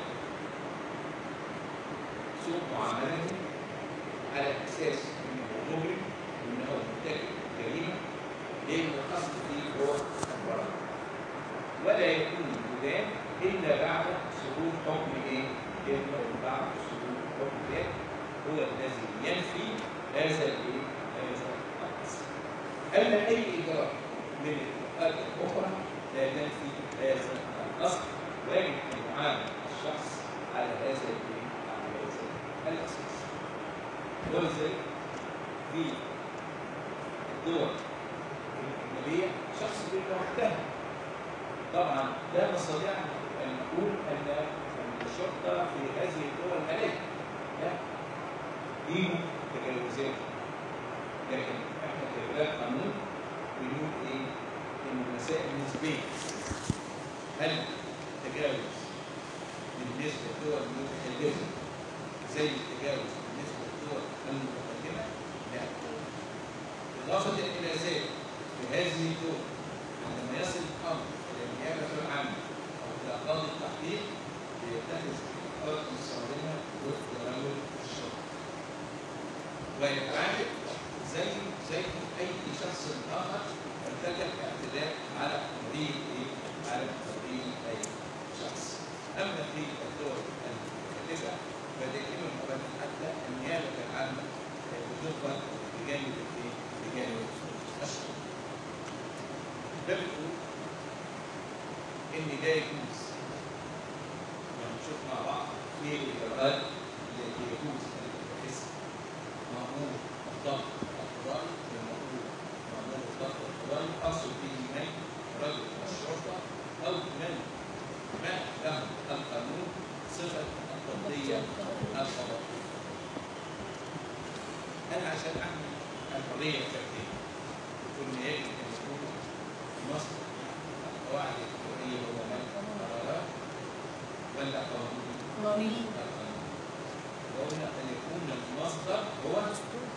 سوء معاملته على اساس انه مجرم وانه مرتكب جريمه، لان القصد فيه هو البراءه، ولا يكون مدان الا بعد صدور حكم ايه؟ الا بعد صدور حكم ايه؟ هو الذي ينفي هذا الايه؟ هذا الاصل. اما اي اجراء من الاجراءات الاخرى لا تنفي هذا الاصل، ويجب ان يعامل الشخص على هذا الايه؟ على هذا الاساس. ولذلك في الدول الاجنبيه شخص بيبقى متهم، طبعا لا نستطيع ان نقول ان الشرطه في هذه الدول ملاك، لا، دي تجاوزات، لكن احنا كرجال قانون بنقول ايه؟ ان المسائل نسبيه. هل التجاوز بالنسبه للدول المتخلفه زي التجاوز بالنسبه للدول المتقدمه؟ لا. اضافه الى ذلك في هذه الدول عندما يصل الامر الى النيابه العامه او الى قاضي التحقيق بيتخذ اجراءات صارمه وفق امر الشرطه، ويتعامل زي زي اي شخص اخر ارتكب اعتداء على حريه ايه؟ على حريه اي شخص. اما في الدول المتخلفه فدائما ابدا حتى النيابه العامه بتدخل بجانب الايه؟ بجانب الشرطه. ده بتقول ان ده يجوز، ونشوف مع بعض ايه الاجراءات التي يجوز ان تتخذها مأمور الضبط القضائي للمأمور مأمور الضبط القضائي، اقصد به من رجل الشرطه او من ما له القانون صفه التغطيه القضائيه. انا عشان احمي الحريه الفرديه قلنا يجب ان يكون مصدر القواعد القضائيه هو القرارات ولا قانون؟ قانون. وقلنا ان يكون المصدر هو الدستور.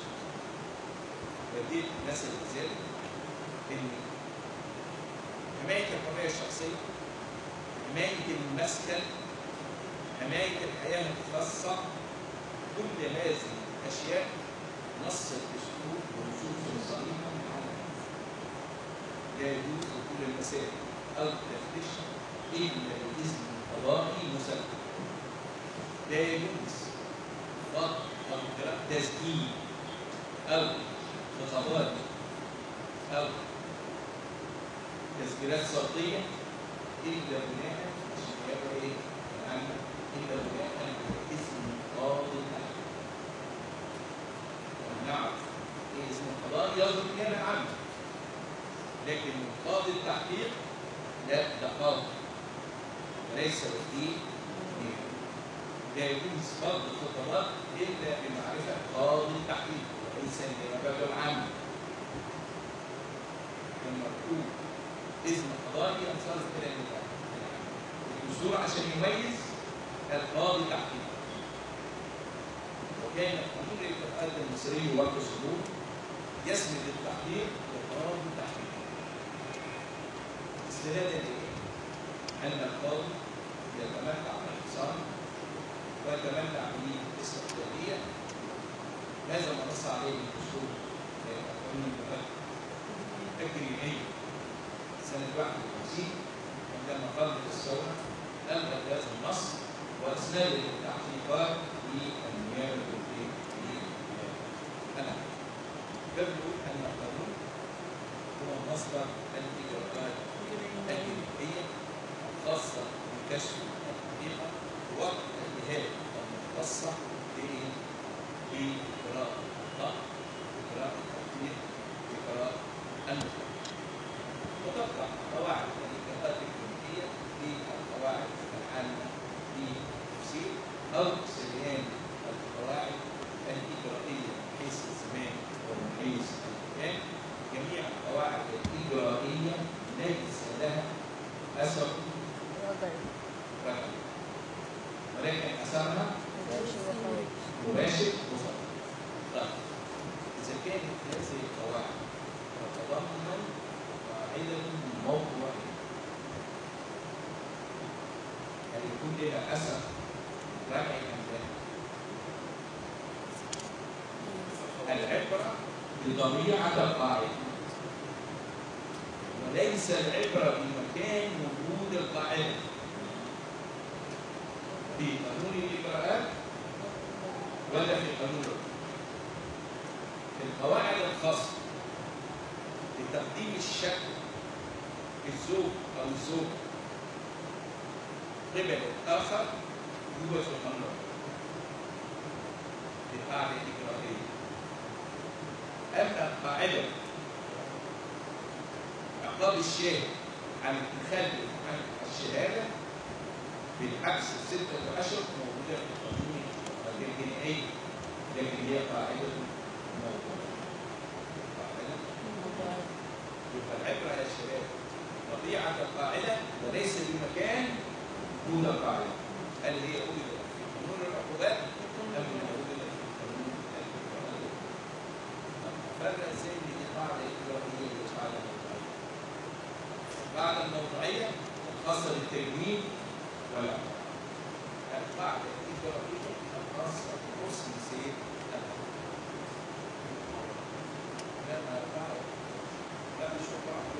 بديت مثل ذلك ان حمايه الحريه الشخصيه، حمايه المسكن، حمايه الحياه الخاصه، كل هذه الاشياء نص الدستور ونصوص صريحه على لا يجوز دخول المساجد او التفتيش الا باذن قضائي مسبب. لا يجوز ضبط او اجراء تسجيل او خطابات او تسجيلات صوتيه الا بناء على النيابه ايه؟ إلا بناء اسم قاضي التحقيق. ونعرف إيه اسم القضاء يصدر نيابة عامة. لكن قاضي التحقيق لا، ده قاضي وليس وكيل نيابة. لا يجوز فرض الخطابات إلا بمعرفة قاضي التحقيق وليس النيابة العامة. لما تقول اسم قضائي ينصرف إلى النيابة. الدستور عشان يميز القاضي التحقيق. وكان قانون الإجراءات المصري وقت الصدور يسند التحقيق لقاضي التحقيق. استنادا لإيه؟ أن القاضي يتمتع بالاختصار ويتمتع بالاستقلالية. هذا ما نص عليه الدستور قانون الإجراءات التجريبية سنة واحد وخمسين، عندما قامت الثورة ألغت هذا النص وأسند التحقيقات للنيابة الوطنية للنيابة. فبنقول أن القانون هو مصدر الإجراءات التجريبية الخاصة بكشف الحقيقة ووقت الجهات المختصة بإجراء الضغط، إجراء التحقيق، إجراء المخالفة. وتطلع قواعد الإجراءات التجريبية للقواعد العامة للتفسير أو سريان القواعد الإجرائية من حيث الزمان ومن حيث المكان. جميع القواعد الإجرائية ليس لها أثر رقمي، ولكن أثرها مباشر وفوري. طيب إذا كانت هذه القواعد تتضمن قاعدة موضوعية، هل يكون لها أثر رجعي أم لا؟ العبرة بطبيعة القاعدة وليس العبرة بمكان وجود القاعدة. في قانون الإجراءات ولا في قانون الحكم؟ القواعد الخاصة لتقديم الشك الزوج أو الزوج قبل الآخر يوجد في القانون القاعدة الإجرائية. أما قاعدة عقاب الشاهد عن التخلف عن الشهادة بالحبس ستة أشهر موجودة في القانون الجنائي، لكن هي قاعدة موضوعية. يبقى العبرة يا شباب طبيعة القاعدة وليس بمكان وجود القاعدة. هل هي وجدت في قانون العقوبات أم وجدت في قانون الإجراءات؟ فرق ازاي بين القاعدة الإجرائية والقاعدة الموضوعية؟ القاعدة الموضوعية الخاصة بالتجنيد والعقاب. القاعدة الإجرائية الخاصة بحسن سير الحكم. لما القاعدة لا مش القاعدة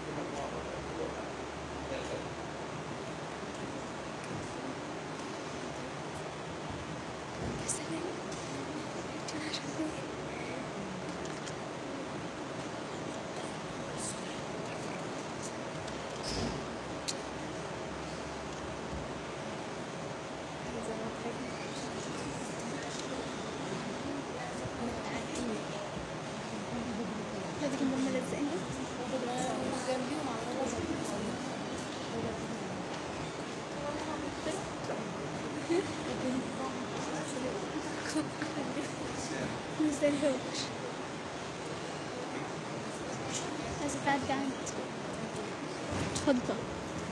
بعد قاعد تفضل.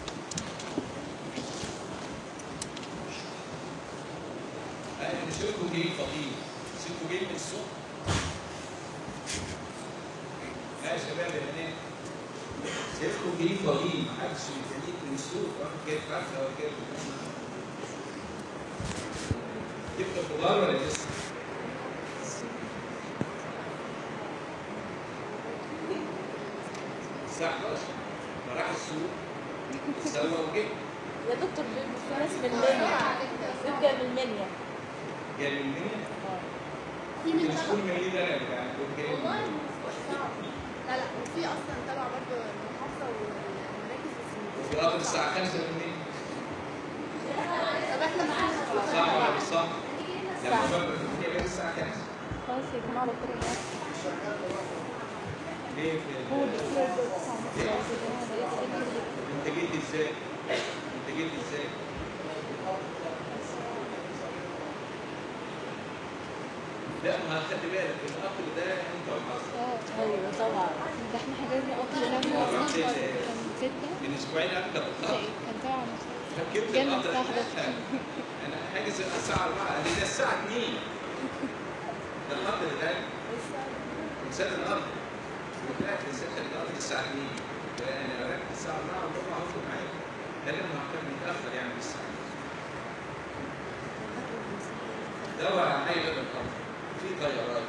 أنا مش شايفكم جايين فاضيين، شايفكم جايين من السوق. لا يا شباب يا بنات، شايفكم جايين فاضيين، محدش جايين من السوق، واحد جايب فرخة ولا جايب جبت خضار ولا لسه؟ الساعة حداشر راح السوق سوى وجه. يا دكتور في ناس من المنيا، جاي من المنيا. جاي من المنيا؟ في من مش كل مليون انا يعني كنت جاي والله صعب. لا لا وفي اصلا تبع برضه المحافظه والمراكز وفي قبل الساعة خمسة بالليل. طب احنا لما ببقى في الكلية بس الساعة كام؟ خلاص يا جماعة بكرة بقى. ليه في هو ال- الدكتور بتاع انت جيت ازاي؟ انت جيت ازاي؟ لا ما خلي بالك القطر ده انت وحظك. اه ايوه طبعا. ده احنا حجزنا قطر لما رحت كان ستة. من اسبوعين قبل لا القطر كان سبعة ونص. ركبت جالنا القطر الساعة لا حداشر. انا حاجز الساعة أربعة قال لي ده الساعة اتنين. ده القطر ده انسان الارض. لا انسان الارض الساعة اتنين. انا ركبت الساعة أربعة وربع هاخد معاك. ده لما هكون متأخر يعني بالساعة. دور على حي غير القطر. في طيارات.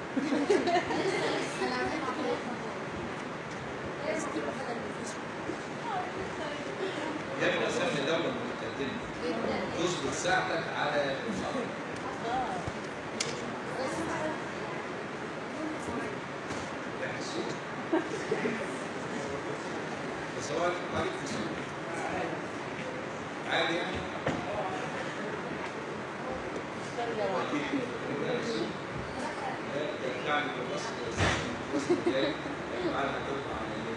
يا ابني اسامي دولة متقدمة. تظبط ساعتك على الخط. السوق. بس هو عليك في السوق. عادي يعني. أكيد تبقى السوق. لا يعني بالبص بالبص الجاي بعد ما تطلع على الليل.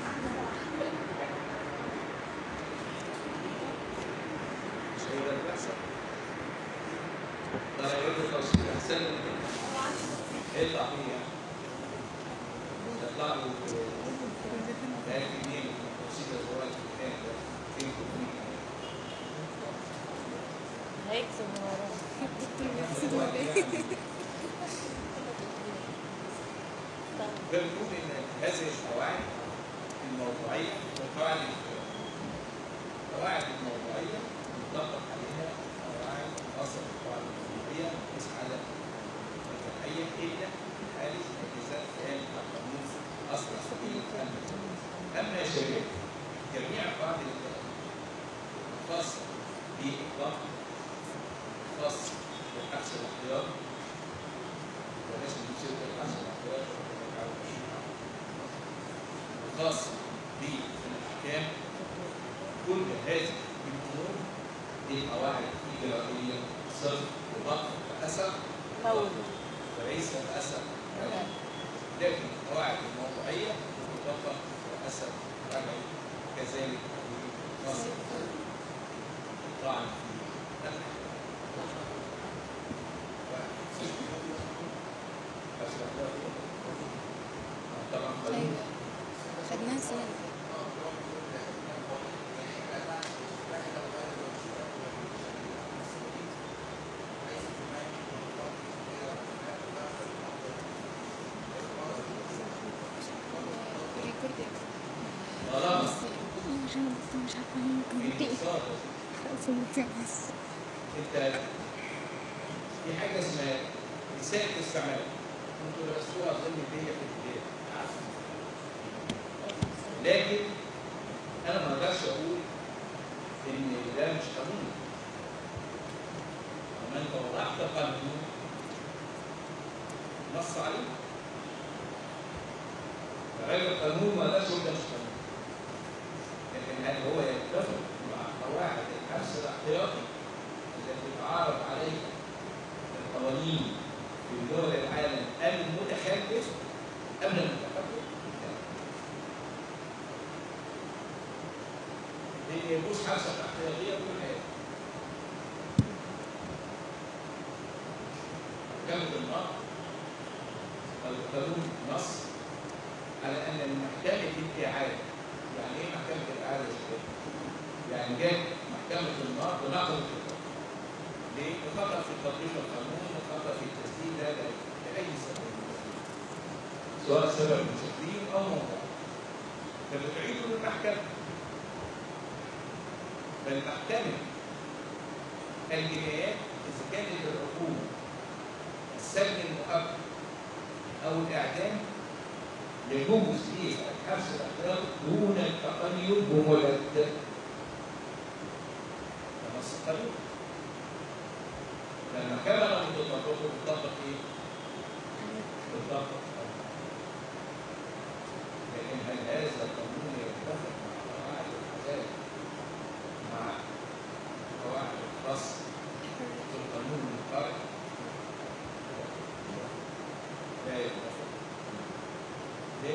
مش هو ده اللي بيحصل؟ ده لو يقول توصيل أحسن يطلع فيه يعني. يطلع له ثلاث جنيه من توصيل الزواج في الكلام ده فين كوبري. هيكسب من بنقول ان هذه القواعد الموضوعيه والقواعد القواعد الموضوعيه يطلق عليها قواعد اصل القواعد الموضوعيه تقيس على التحيه الا حاله اجزاء كان القانون اصل سبيل المجال. اما يا شباب جميع قواعد الخاصه باطلاق خاص بالحبس الاحتياطي وليس بمسيره الحبس الاحتياطي خاصة بالاحكام. كل هذه الامور دي قواعد اجرائيه صرف وضغط واثر موت وليس اثر رجعي. لكن القواعد الموضوعيه تطبق واثر رجعي كذلك خاصه الطعن في طبعا قانون خدناها السنة اللي طالما عشان بس مش عارفة ممكن في نتقل انتصار بس انت في حاجه اسمها رساله استعمال انتوا درستوها اظن هي في البدايه لكن انا ما اقدرش اقول ان ده مش قانون. لما انت وضعت قانون نص عليه فغير القانون ما اقدرش اقول ده مش قانون. لكن هل هو يتفق مع قواعد الحبس الاحتياطي التي تعارض عليها القوانين في دول العالم المتخلف ام المتقدم؟ لان يجوز حبس الاحتياطيه كل حاجه. محكمه النقض القانون نص على ان المحكمه الابتعاد. يعني ايه محكمه الابتعاد يا شباب؟ يعني جت محكمه النقض نقضت القانون. ليه؟ خطأ في تطبيق القانون وخطأ في التسديد هذا لأي سبب سواء سبب مشكلين أو موضوع. فبتعيده للمحكمة. فالمحكمة الجنايات إذا كانت العقوبة السجن المؤبد أو الإعدام يجوز فيها الحبس الاحتياطي دون التقيد بمدة. ده نص القانون. لما كان لما تطبقه بتطبق ايه؟ بتطبق لكن هل هذا القانون يتفق مع قواعد الحدائق مع قواعد الخاص في القانون المقارن؟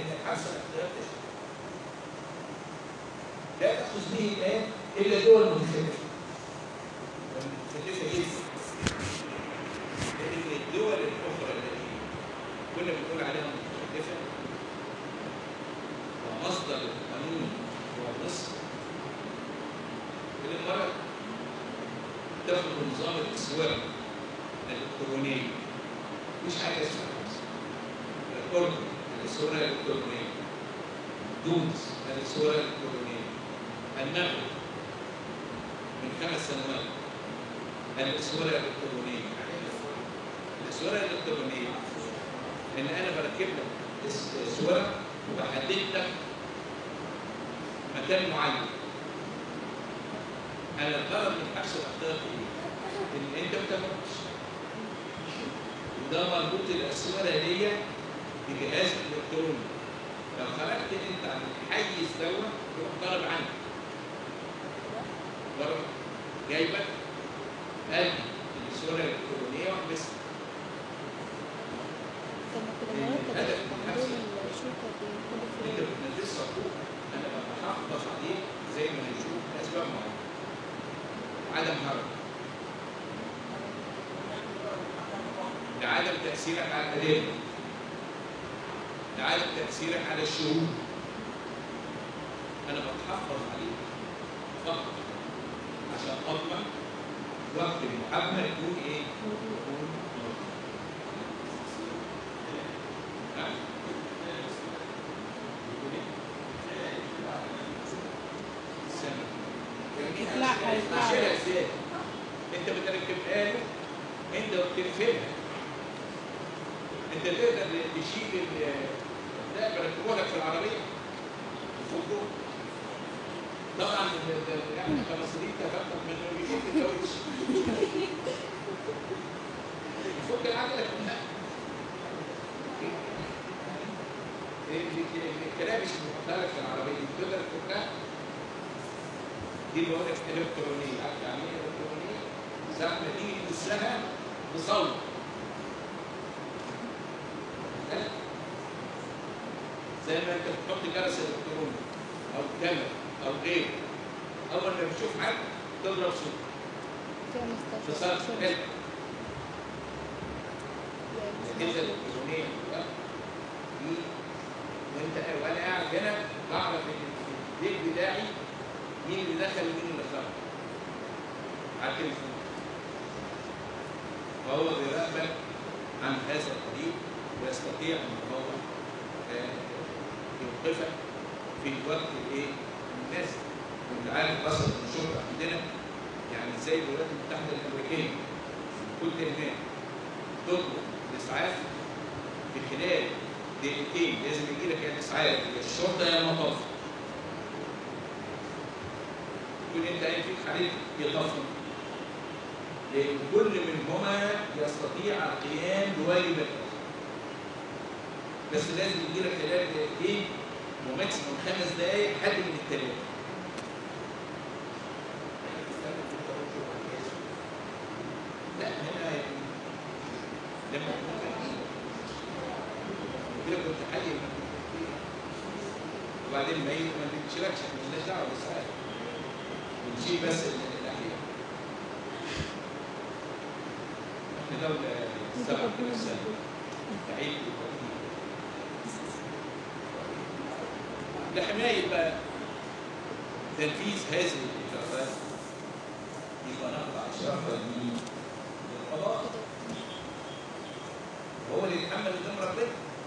الحبس الاحتياطي تشرع. لا تأخذ به الآن إلا دول متخلفة. متخلفة جدا. لأن الدول الأخرى التي كنا بنقول عليها متخلفة ومصدر القانون هو مصر، كل مرة تاخد نظام التسويق الإلكترونية. مش حاجة اسمها مصر. الأردن التسويق الإلكترونية. تونس التسويق الإلكترونية. المغرب من خمس سنوات التسويق الإلكترونية. التسويق الإلكترونية إن أنا بركب لك صورة وبحدد لك مكان معين. أنا الغرض من الحبس الاحتياطي إن أنت ما تمرش. وده مربوط الصورة دي بجهاز إلكتروني. لو خرجت أنت عن الحيز دوت تروح ضارب عنك. ضرب جايبك قلب الصورة الإلكترونية واحبسها. طب ما كده مرتب عندهم الشرطة بيكونوا انت بتنفذ حقوق، انا بحافظ عليك زي ما هنشوف لاسباب معينه. عدم هرب، لعدم تاثيرك على الادله، لعدم تاثيرك على الشهود. انا بتحفظ عليك فقط عشان اضمن وقت المحاكمه يكون ايه؟ يكون لا هيطلع ازاي؟ انت بتركبها له، انت بتقفلها. انت تقدر تشيل لا بركبوها لك في العربيه الفوتو. طبعا يعني كمصريين تفكر من انه يشيل الكاوتش يفك العجله كلها. الكلابش اللي بحطها لك في العربيه تقدر تفكها. دي اللي هو الالكترونيه. عارف يعني ايه الكترونيه؟ ساعه ما تيجي تبصها بصوت. زي ما انت بتحط جرس الكتروني او كاميرا او غيره، اول ما بتشوف حد تضرب صوت. تصرف حلو. الاجهزه الالكترونيه دي وانت وانا قاعد هنا بعرف ان البيت بتاعي مين اللي دخل ومين اللي خرج على التليفون. فهو بيراقبك عن هذا الطريق ويستطيع ان هو يوقفك في الوقت الايه؟ المناسب. وانت عارف اصلا الشرطه عندنا يعني زي الولايات المتحده الامريكيه كنت هناك تطلب الاسعاف في خلال دقيقتين لازم يجي لك يا اسعاف يا الشرطه يا المطاف. يكون انت قايم فيك حريق يطفي. لان كل منهما يستطيع القيام بواجب الاخر. بس لازم يجي لك خلال دقيقتين وماكسيموم خمس دقائق حد من الثلاثه. لا هنا لما كده كنت حي وبعدين ما ما تشيلكش مالناش دعوه بالسؤال ونشيل بس الاحياء. احنا دوله سبعة وثلاثين سنه تعيد لحمايه بقى تنفيذ هذه الاجراءات يبقى نخضع اشرافا للقضاء. هو اللي يتحمل قدام ربنا.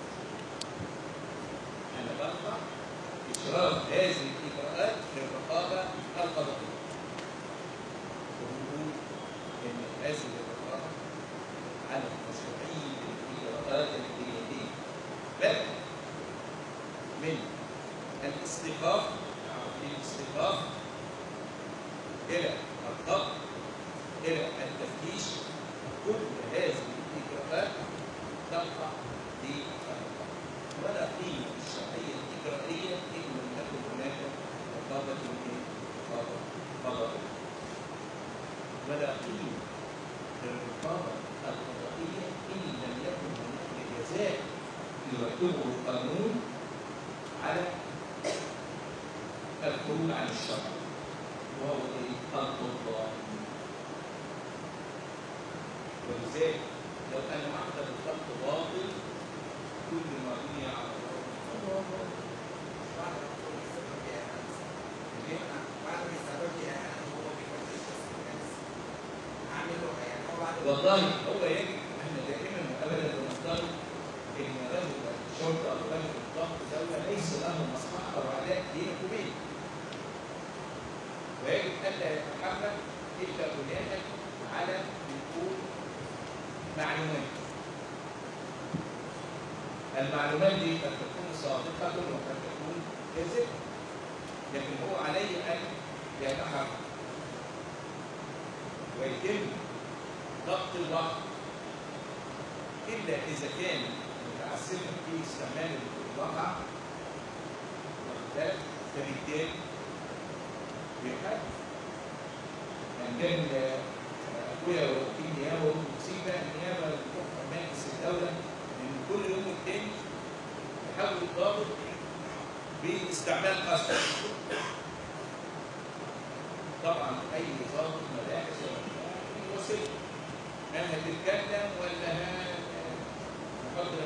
انا بخضع اشراف هذه الاجراءات للرقابه القضائيه. ونقول ان هذه الرقابه على مشروعيه الاجراءات الجديده بدءا من الاستيقاظ الاستيقاظ الى الضبط الى التفتيش. كل هذه الاجراءات تقع للرقابه ولا قيمه الشرعيه الاجرائيه ان لم تكن هناك رقابه رقابه قضائيه. ولا قيمه للرقابه القضائيه ان لم يكن هناك جزاء يرتبه القانون الشرع وهو ايه؟ القرآن. ولذلك لو أن عقد الخلق باطل كل ما بني على الله فهو باطل. بعد ما يكون السبب فيها خمسة. بعد ما السبب فيها خمسة هو بيكون الناس عامله يعني هو بعد والله هو يجب احنا دائما وابدا بنفترض ان رجل الشرطه او رجل الضبط دوله ليس له مصلحه او عداء بينك وبينه. ويجب الا يتحرك الا بناء على نقول معلومات. المعلومات دي قد تكون صادقه وقد تكون كاذبه. لكن هو عليه ان يتحرك ويتم ضبط الوقت إلا إذا كان متعسفا في استعمال الواقع فبالتالي بيحدد. يعني كان أخويا وكيل نيابة ومصيبة النيابة بتروح مجلس الدولة من كل يوم والتاني يحاول الضابط باستعمال قسم. طبعا أي ضابط مباحث وسيلة ما هتتكلم ولا محاضرة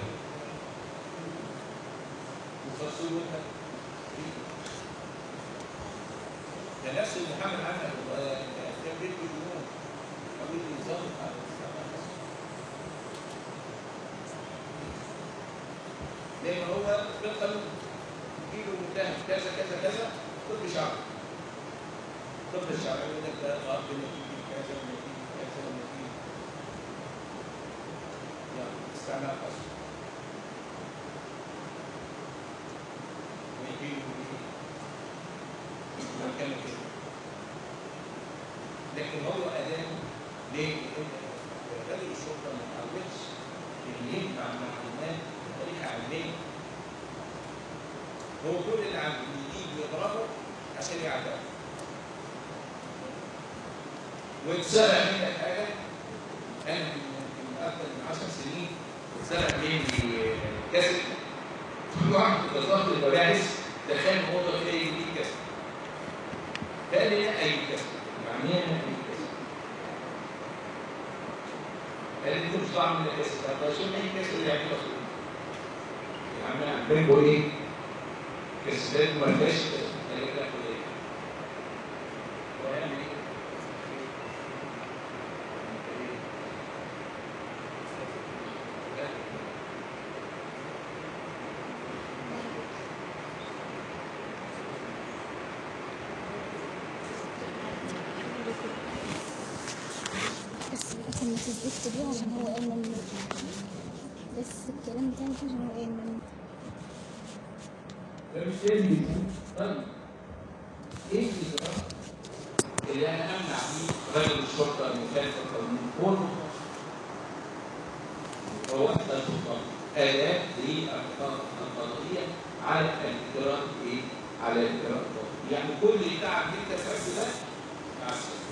وفصولها ده نفس محمد عمل كان بيت الجنون حاول يظبط على الاستعمال لأن هو بالقانون يجيله متهم كذا كذا كذا طب شرعي طب الشرعي يقول لك ده غلط نتيجة كذا ونتيجة كذا ونتيجة استعمال قصر ويجيله مكان كده. لكن هو أداء ليه؟ لأن رجل الشرطة ما تعودش إن يجمع معلومات بطريقة علمية. هو كل اللي عم يجي يضربه عشان يعترف. واتسرق منك حاجة أنا من أكثر من عشر سنين اتسرق مني كاسيت في واحد في وزارة المباحث دخل موضوع فيه يجيب كاسيت. قال لي لا أي كاسيت يعني إيه أي كاسيت؟ قال لي أنت مش بعمل كاسيت طب شوف أي كاسيت اللي يعمل مصروف يا عم أنا عامل إيه؟ كاسيتات ما فيهاش كاسيت قال لي لا خد إيه؟ وأعمل إيه؟ ما تثبتش بيه عشان هو قال مني بس الكلام ده مش عشان هو قال مني فبالتالي طيب ايه الاجراء اللي انا امنع بيه رجل الشرطه المخالفه او المنفور هو السلطات اداه للقضائيه على الاجراء ايه؟ على الاجراء يعني كل التعب اللي انت تعبته ده مع السلطه.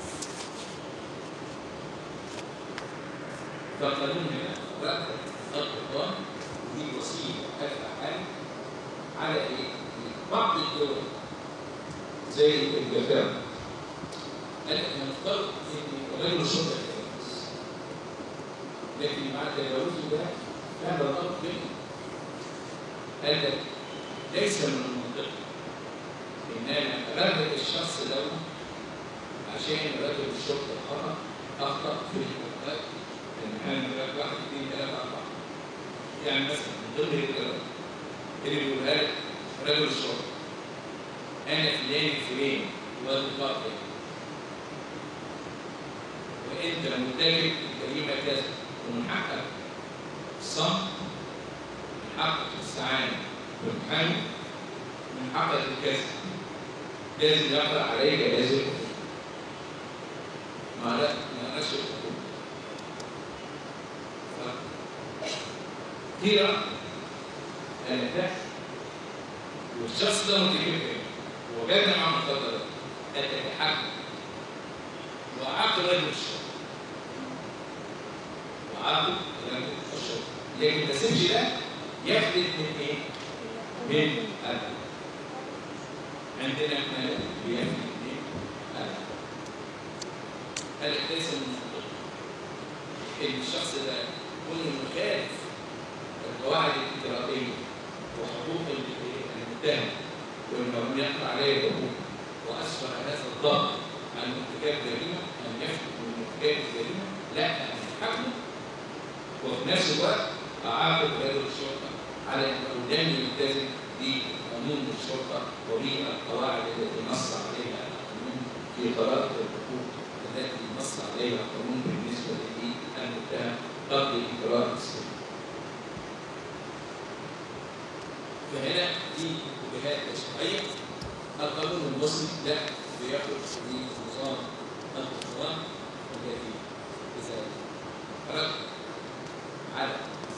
فالقانون هنا رتب القضاء دي وسيله الحل على ايه؟ بعض الدول زي الجزائر قال لك نفترض ان رجل الشرطه يتجوز لكن مع تجاوزه ده كان الامر بينهم. قال لك ليس من المنطقي ان انا ارغب الشخص ده عشان رجل الشرطه خطا اخطا في الحقوق ان انا واحد اثنين ثلاثه اربعه يعني مثلا من ضمن الاجراءات اللي بيقولها لك رجل الشرطه انا فلان فلان والقاضي وانت مرتكب الجريمه كذا ومن حقك الصمت من حقك الاستعانه بالمحامي من حقك الكذب لازم يقرا عليك لازم ما لا ما نشر الحكومه كده انا ده والشخص ده متكلم وجدنا مع مخدرات انت تحكم وعاقب رجل الشرطه وعاقب رجل الشرطه لكن ما تسيبش ده يفلت من ايه؟ من قلبه عندنا احنا بيان الاثنين الاحداث المنطقي ان الشخص ده يكون مخالف القواعد الإجرائية وحقوق المتهم وانه يقع عليه حقوق واسفر هذا الضغط عن ارتكاب جريمه ان يفلت من ارتكاب الجريمه لا ان يحاكمه وفي نفس الوقت اعاقب رجل الشرطه على انه لم يلتزم بقانون الشرطه وبالقواعد التي نص عليها القانون في قراءه الحقوق التي نص عليها القانون بالنسبه للمتهم قبل اجراء السجن. فهنا دي اتجاهات تشريعيه. القانون المصري لا بياخد بنظام القرآن الذي اذا فرق على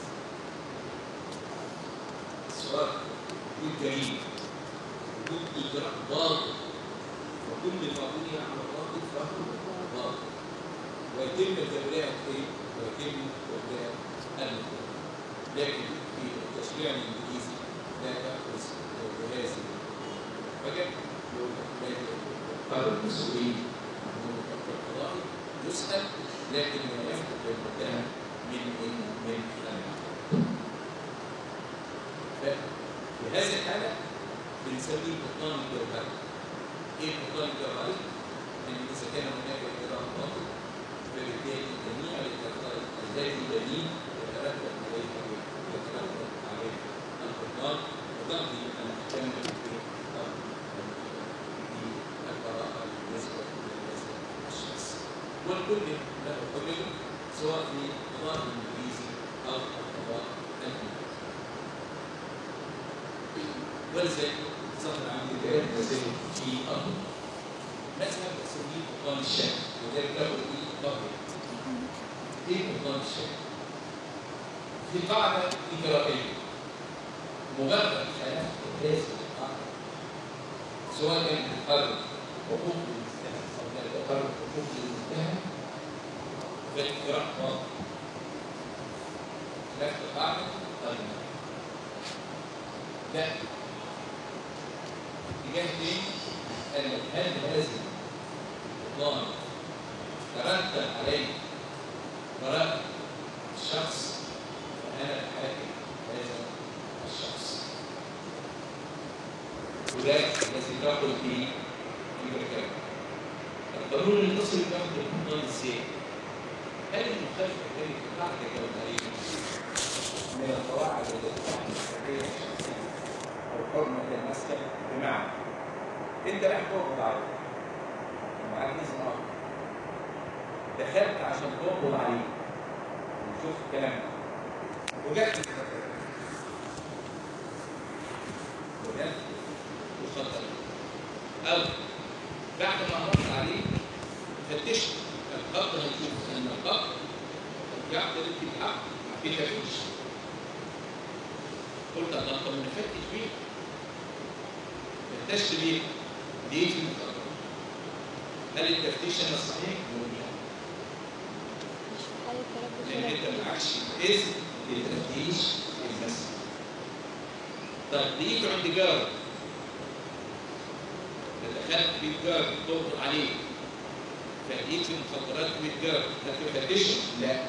السؤال والجريمه وجود اجراء باطل وكل ما بني على باطل فهو باطل ويتم تبرئه ايه؟ ويتم تبرئه المتهم. لكن في التشريع الانجليزي لا يأخذ بهذه فجأة يقول لك قرر المسؤولين عن القضائي يسأل لكن لا يفقد المتهم من من من في هذه الحالة بنسميه بطلان الجوهري. ايه بطلان الجوهري؟ ان اذا كان هناك اجراء باطل فبالتالي جميع الاجراءات التي دليل يترتب عليها يترتب عليها البطلان وتقضي الاحكام في البراءة بالنسبة لهذا الشخص. والكل له حرية سواء في القضاء الانجليزي او القضاء الامريكي. ولذلك ظهر عندي ثلاث مذاهب في الأمر. مذهب اسميه بطلان الشك وذلك له ايه ظهر. ايه بطلان الشك؟ في قاعدة إجرائية مجرد خلاف هذه القاعدة سواء كان تقرر حقوق المتهم أو لا تقرر حقوق المتهم فالإجراء باطل. خلاف القاعدة قرر لا اتجاه ايه؟ قال لك هل هذا البطلان ترتب عليه براءة الشخص فأنا الحاكم هذا الشخص. وذلك الذي تقول فيه في بركاته. القانون المصري بياخد البطلان ازاي؟ هل المخالفة كانت قاعدة جوهرية من القواعد التي تحمي الحرية الشخصية أو حرمة المسكن؟ بمعنى أنت رايح تقبض عليه ومعاك اسم آخر دخلت عشان تقبض عليه وشوف الكلام ده وجدت وجدت وخطر أو بعد ما قبضت عليه فتشت الخط هتشوف أن الخط يعترف بالحق في تفتيش. قلت الله طب نفتش بيه فتشت بيه ليه في المخاطرة؟ هل التفتيش هنا صحيح؟ لأن أنت معكش إذن للتفتيش المسجد. طب لقيت عند جار فدخلت بيت جار تقبض عليه فلقيت في مخدرات بيت جار هتفتشه؟ لا.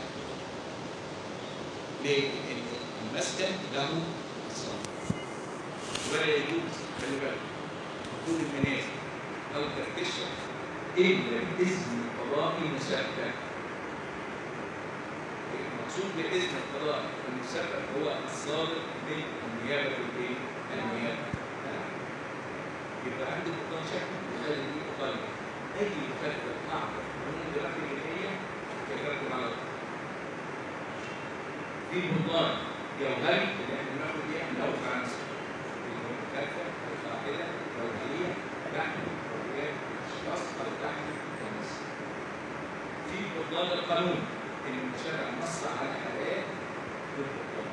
ليه؟ لأن المسكن له صلاة ولا يجوز خلي بالك دخول المنازل أو تفتيشها إلا بإذن القضائي مسبق. المقصود بإذن القضاء المسبق هو الصادر من النيابة الإيه؟ النيابة. يبقى عندي بطلان شكل وخلي دي بطلان. أي مخالفة أعرف قانون الجرائم الجنائية يترتب على القضاء. في بطلان جوهري اللي احنا بناخد فيه احنا أول فرنسا. المخالفة القاعدة جوهرية تحمل حريات الأشخاص أو تحمل الناس. في بطلان القانون اللي المشرع نص على حالات للبطلان.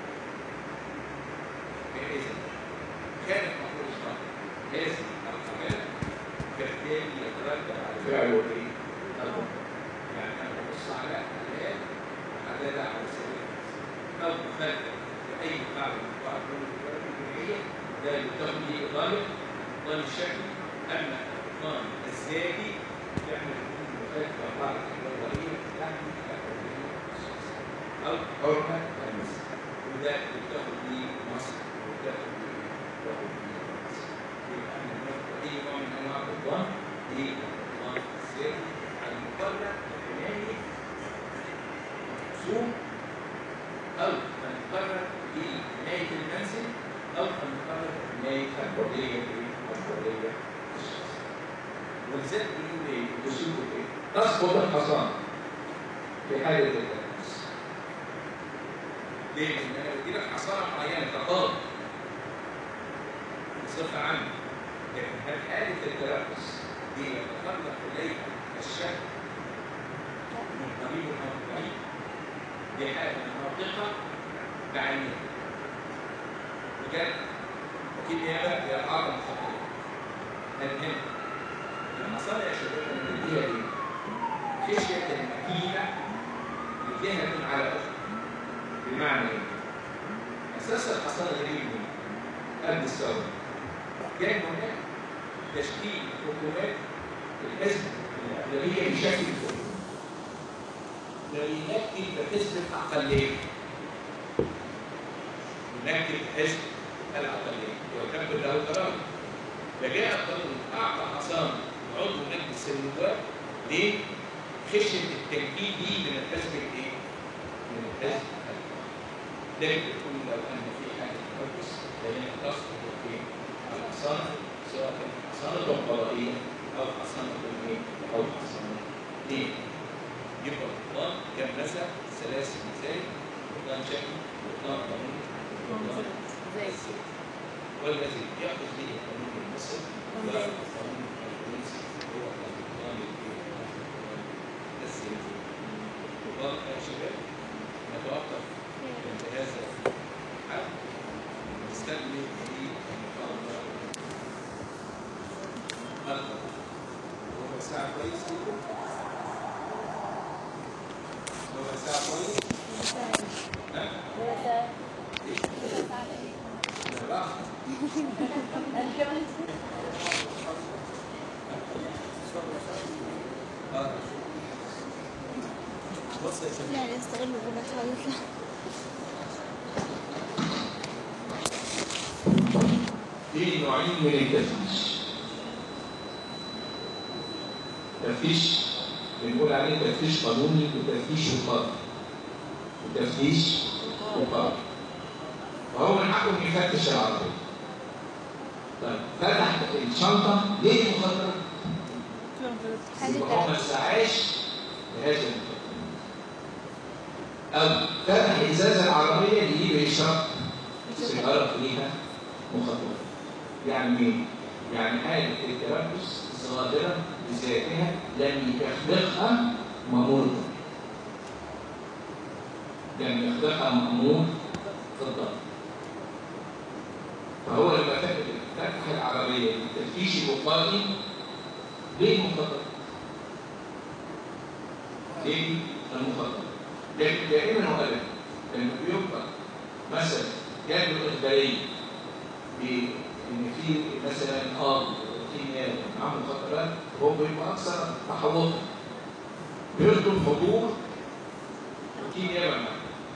فإذا كانت مقول الشرع هذه الحالات فبالتالي يترتب على فعل ايه؟ يعني أنا ببص على حالات محددة على سبيل أو مخالفة لأي قاعدة من قواعد الجنائية ده بتاخد ليه إقامة القطان الشكلي. اما القطان الذاتي يعمل المفات بعض الوضعيه تحمل او حرمه المسك، وده بتاخد بيه مصر وبتاخد بيه بتاخد بيه مصر. يبقى اي نوع من انواع القطان دي القطان الذاتي المقرر لحمايه سوق، او هنقرر بحمايه المنزل، او هنقرر بحمايه الحريه الحريه الشخصيه. ولذلك بيقولوا ايه؟ بيقولوا ايه؟ تسقط الحصانه في حاله التنفس. ليه؟ لان انا بدي لك حصانه معينه كطالب بصفه عامه، لكن هل حاله التنفس دي يتطرق اليها الشك من قريب او بعيد؟ دي حاجه ناطقه بعينها. بجد اكيد نيابه يتعاطى الخطيه. هل هنا المصالح يا شباب اللي بنديها دي خشيه المكينه لجهه على اخرى. بمعنى ايه؟ اساس الحصانه غريب منه قد الثوره. كان هناك تشكيل حكومات الحزب الاغلبيه بشكل كلي. نكتب بحزب الاقليه. نكتب حزب الاقليه ويكمل له قرار. فجاء القانون اعطى حصانه عضو مجلس النواب ليه؟ خشيه التنكيل دي من الحزب الايه؟ من الحزب الاقليه. ده بيقول لو ان في حاله تنفس فهي تسقط في الحصانه، سواء كانت حصانه قضائيه او حصانه ايه؟ او حصانه دين. يبقى القطان كم نزع ثلاث مسائل: قطان شكلي، قطان قانوني، وقطان ذاتي. والذي ياخذ به القانون المصري والقانون الفرنسي هو القطان الذاتي. واضح يا شباب؟ نتوقف عند هذا الحد ونستكمل في المحاضره الاخرى. ربع ساعه كويس لكم؟ ربع ساعة كويس؟ ها؟ ربع ساعة. ايه؟ ربع ساعة ايه؟ لا. اه. بص يا شباب. لا يستغل الربع ساعة ويطلع. في نوعين من التفتيش. تفتيش بنقول عليه تفتيش قانوني وتفتيش وقائي. تفتيش وقائي. وهو من حقه يفتش العربية. طيب فتح الشنطة ليه مخدرات؟ يبقى هو ما سعاش لهذا المخدرات. أو فتح إزاز العربية يجيب يشرب سيجارة فيها مخدرات. يعني ايه؟ يعني حالة التلبس ظاهرة بذاتها لم يخلقها مأمور. لم يخلقها مأمور في الضبط. فهو لما فتح العربية بالتفتيش الوقائي ليه المخدرات؟ ليه المخدرات؟ لكن دائما وابدا لما بيبقى مثلا جاله إخبارية بإن في مثلا قاضي كيميائي معاه مخدرات، هو بيبقى أكثر تحوطا. بيطلب حضور كيميائي معاه.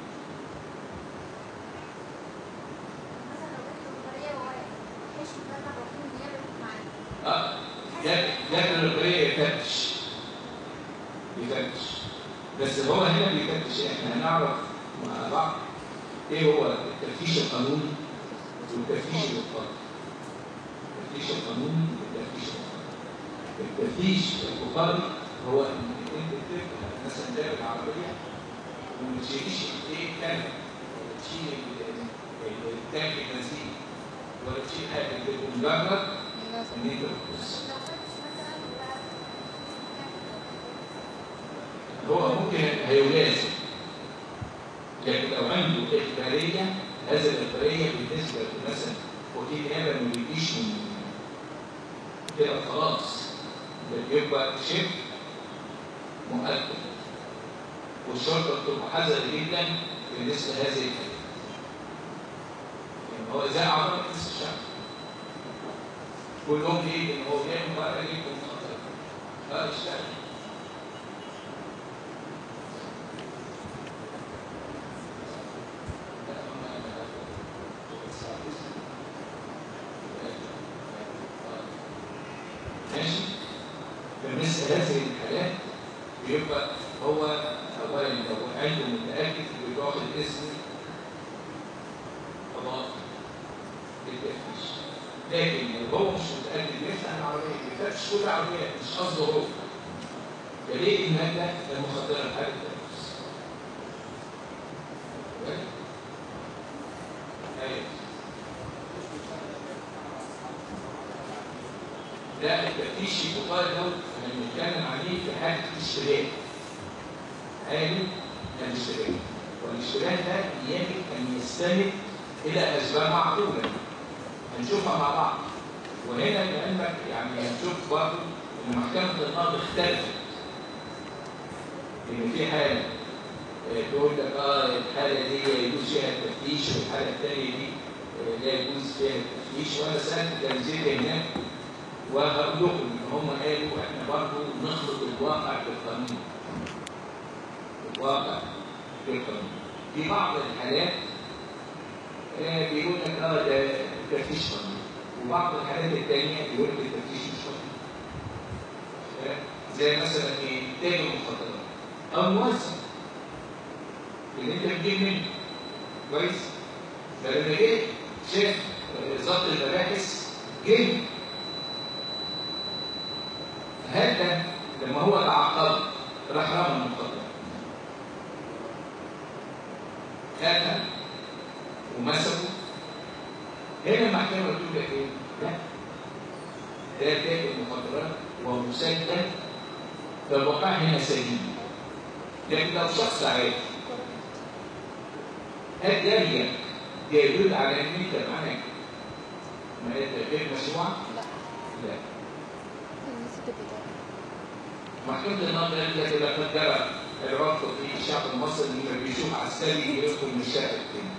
اه لكن الإخبارية يفتش يفتش بس هو هنا بيفتش. احنا هنعرف مع بعض ايه هو التفتيش القانوني والتفتيش الوقائي. التفتيش القانوني والتفتيش الوقائي. التفتيش الوقائي هو ان انت تفتح مثلا باب العربيه وما تشيلش ايه كنبه ولا تشيل التانك البنزين ولا تشيل حاجه، تبقى مجرد ان انت بتبص. هو ممكن هيلازم، لكن لو عنده إخبارية، هذه الإخبارية بالنسبة مثلا وكيل نيابة ما بيجيش من كده خلاص، يبقى شبه مؤكد. والشرطة بتبقى حذرة جدا بالنسبة لهذه الحالة. يعني هو إزاء أعضاء مجلس الشعب. كلهم ليه؟ لان هو بيعمل ورقه ليه مخدرات. اه اشتغل. ماشي؟ بالنسبه لهذه الحالات بيبقى هو اولا لو عنده متاكد بيبقى واخد اسم خلاص التفتيش. لكن لو هو مش متاكد بيفتح العربيه بيفتش كل العربيات مش قصده هو. فليه الماده المخدره بحاله التنفس؟ ايوه. ده التفتيش يقال له احنا بنتكلم عليه في حاله الاشتباه. عالي الاشتباه. والاشتباه ده يجب ان يستند الى اسباب معقوله. هنشوفها مع بعض. وهنا لعلمك يعني هنشوف برضه ان محكمه النقض اختلفت. ان في حاله تقول لك اه الحاله دي يجوز فيها التفتيش والحاله الثانيه دي لا يجوز فيها التفتيش. وانا سالت تنزيل هناك وهقول لكم ان هم قالوا احنا برضه نخلط الواقع بالقانون. الواقع بالقانون. في بعض الحالات آه بيقول لك اه ده التفتيش قانوني. وبعض الحالات الثانيه بيقول لك التفتيش مش قانوني. آه زي مثلا ايه؟ تاجر مخدرات او موزع اللي انت بتجيب منه. كويس؟ فلما جه شاف ضبط المباحث جه هل ده لما هو تعقب راح رمى المخدرات. خدها ومسكه. هنا المحكمه بتقول لك ايه؟ لا ده تاجر مخدرات ومسجل فالوقائع هنا سليم. لكن لو شخص عادي هل جارية يدل على ان انت معاك غير مشروعه؟ لا. لا. محكمة النقض قالت لك إذا قد جرى الربط في الشعب المصري لما بيشوف عسكري يدخل من الشارع التاني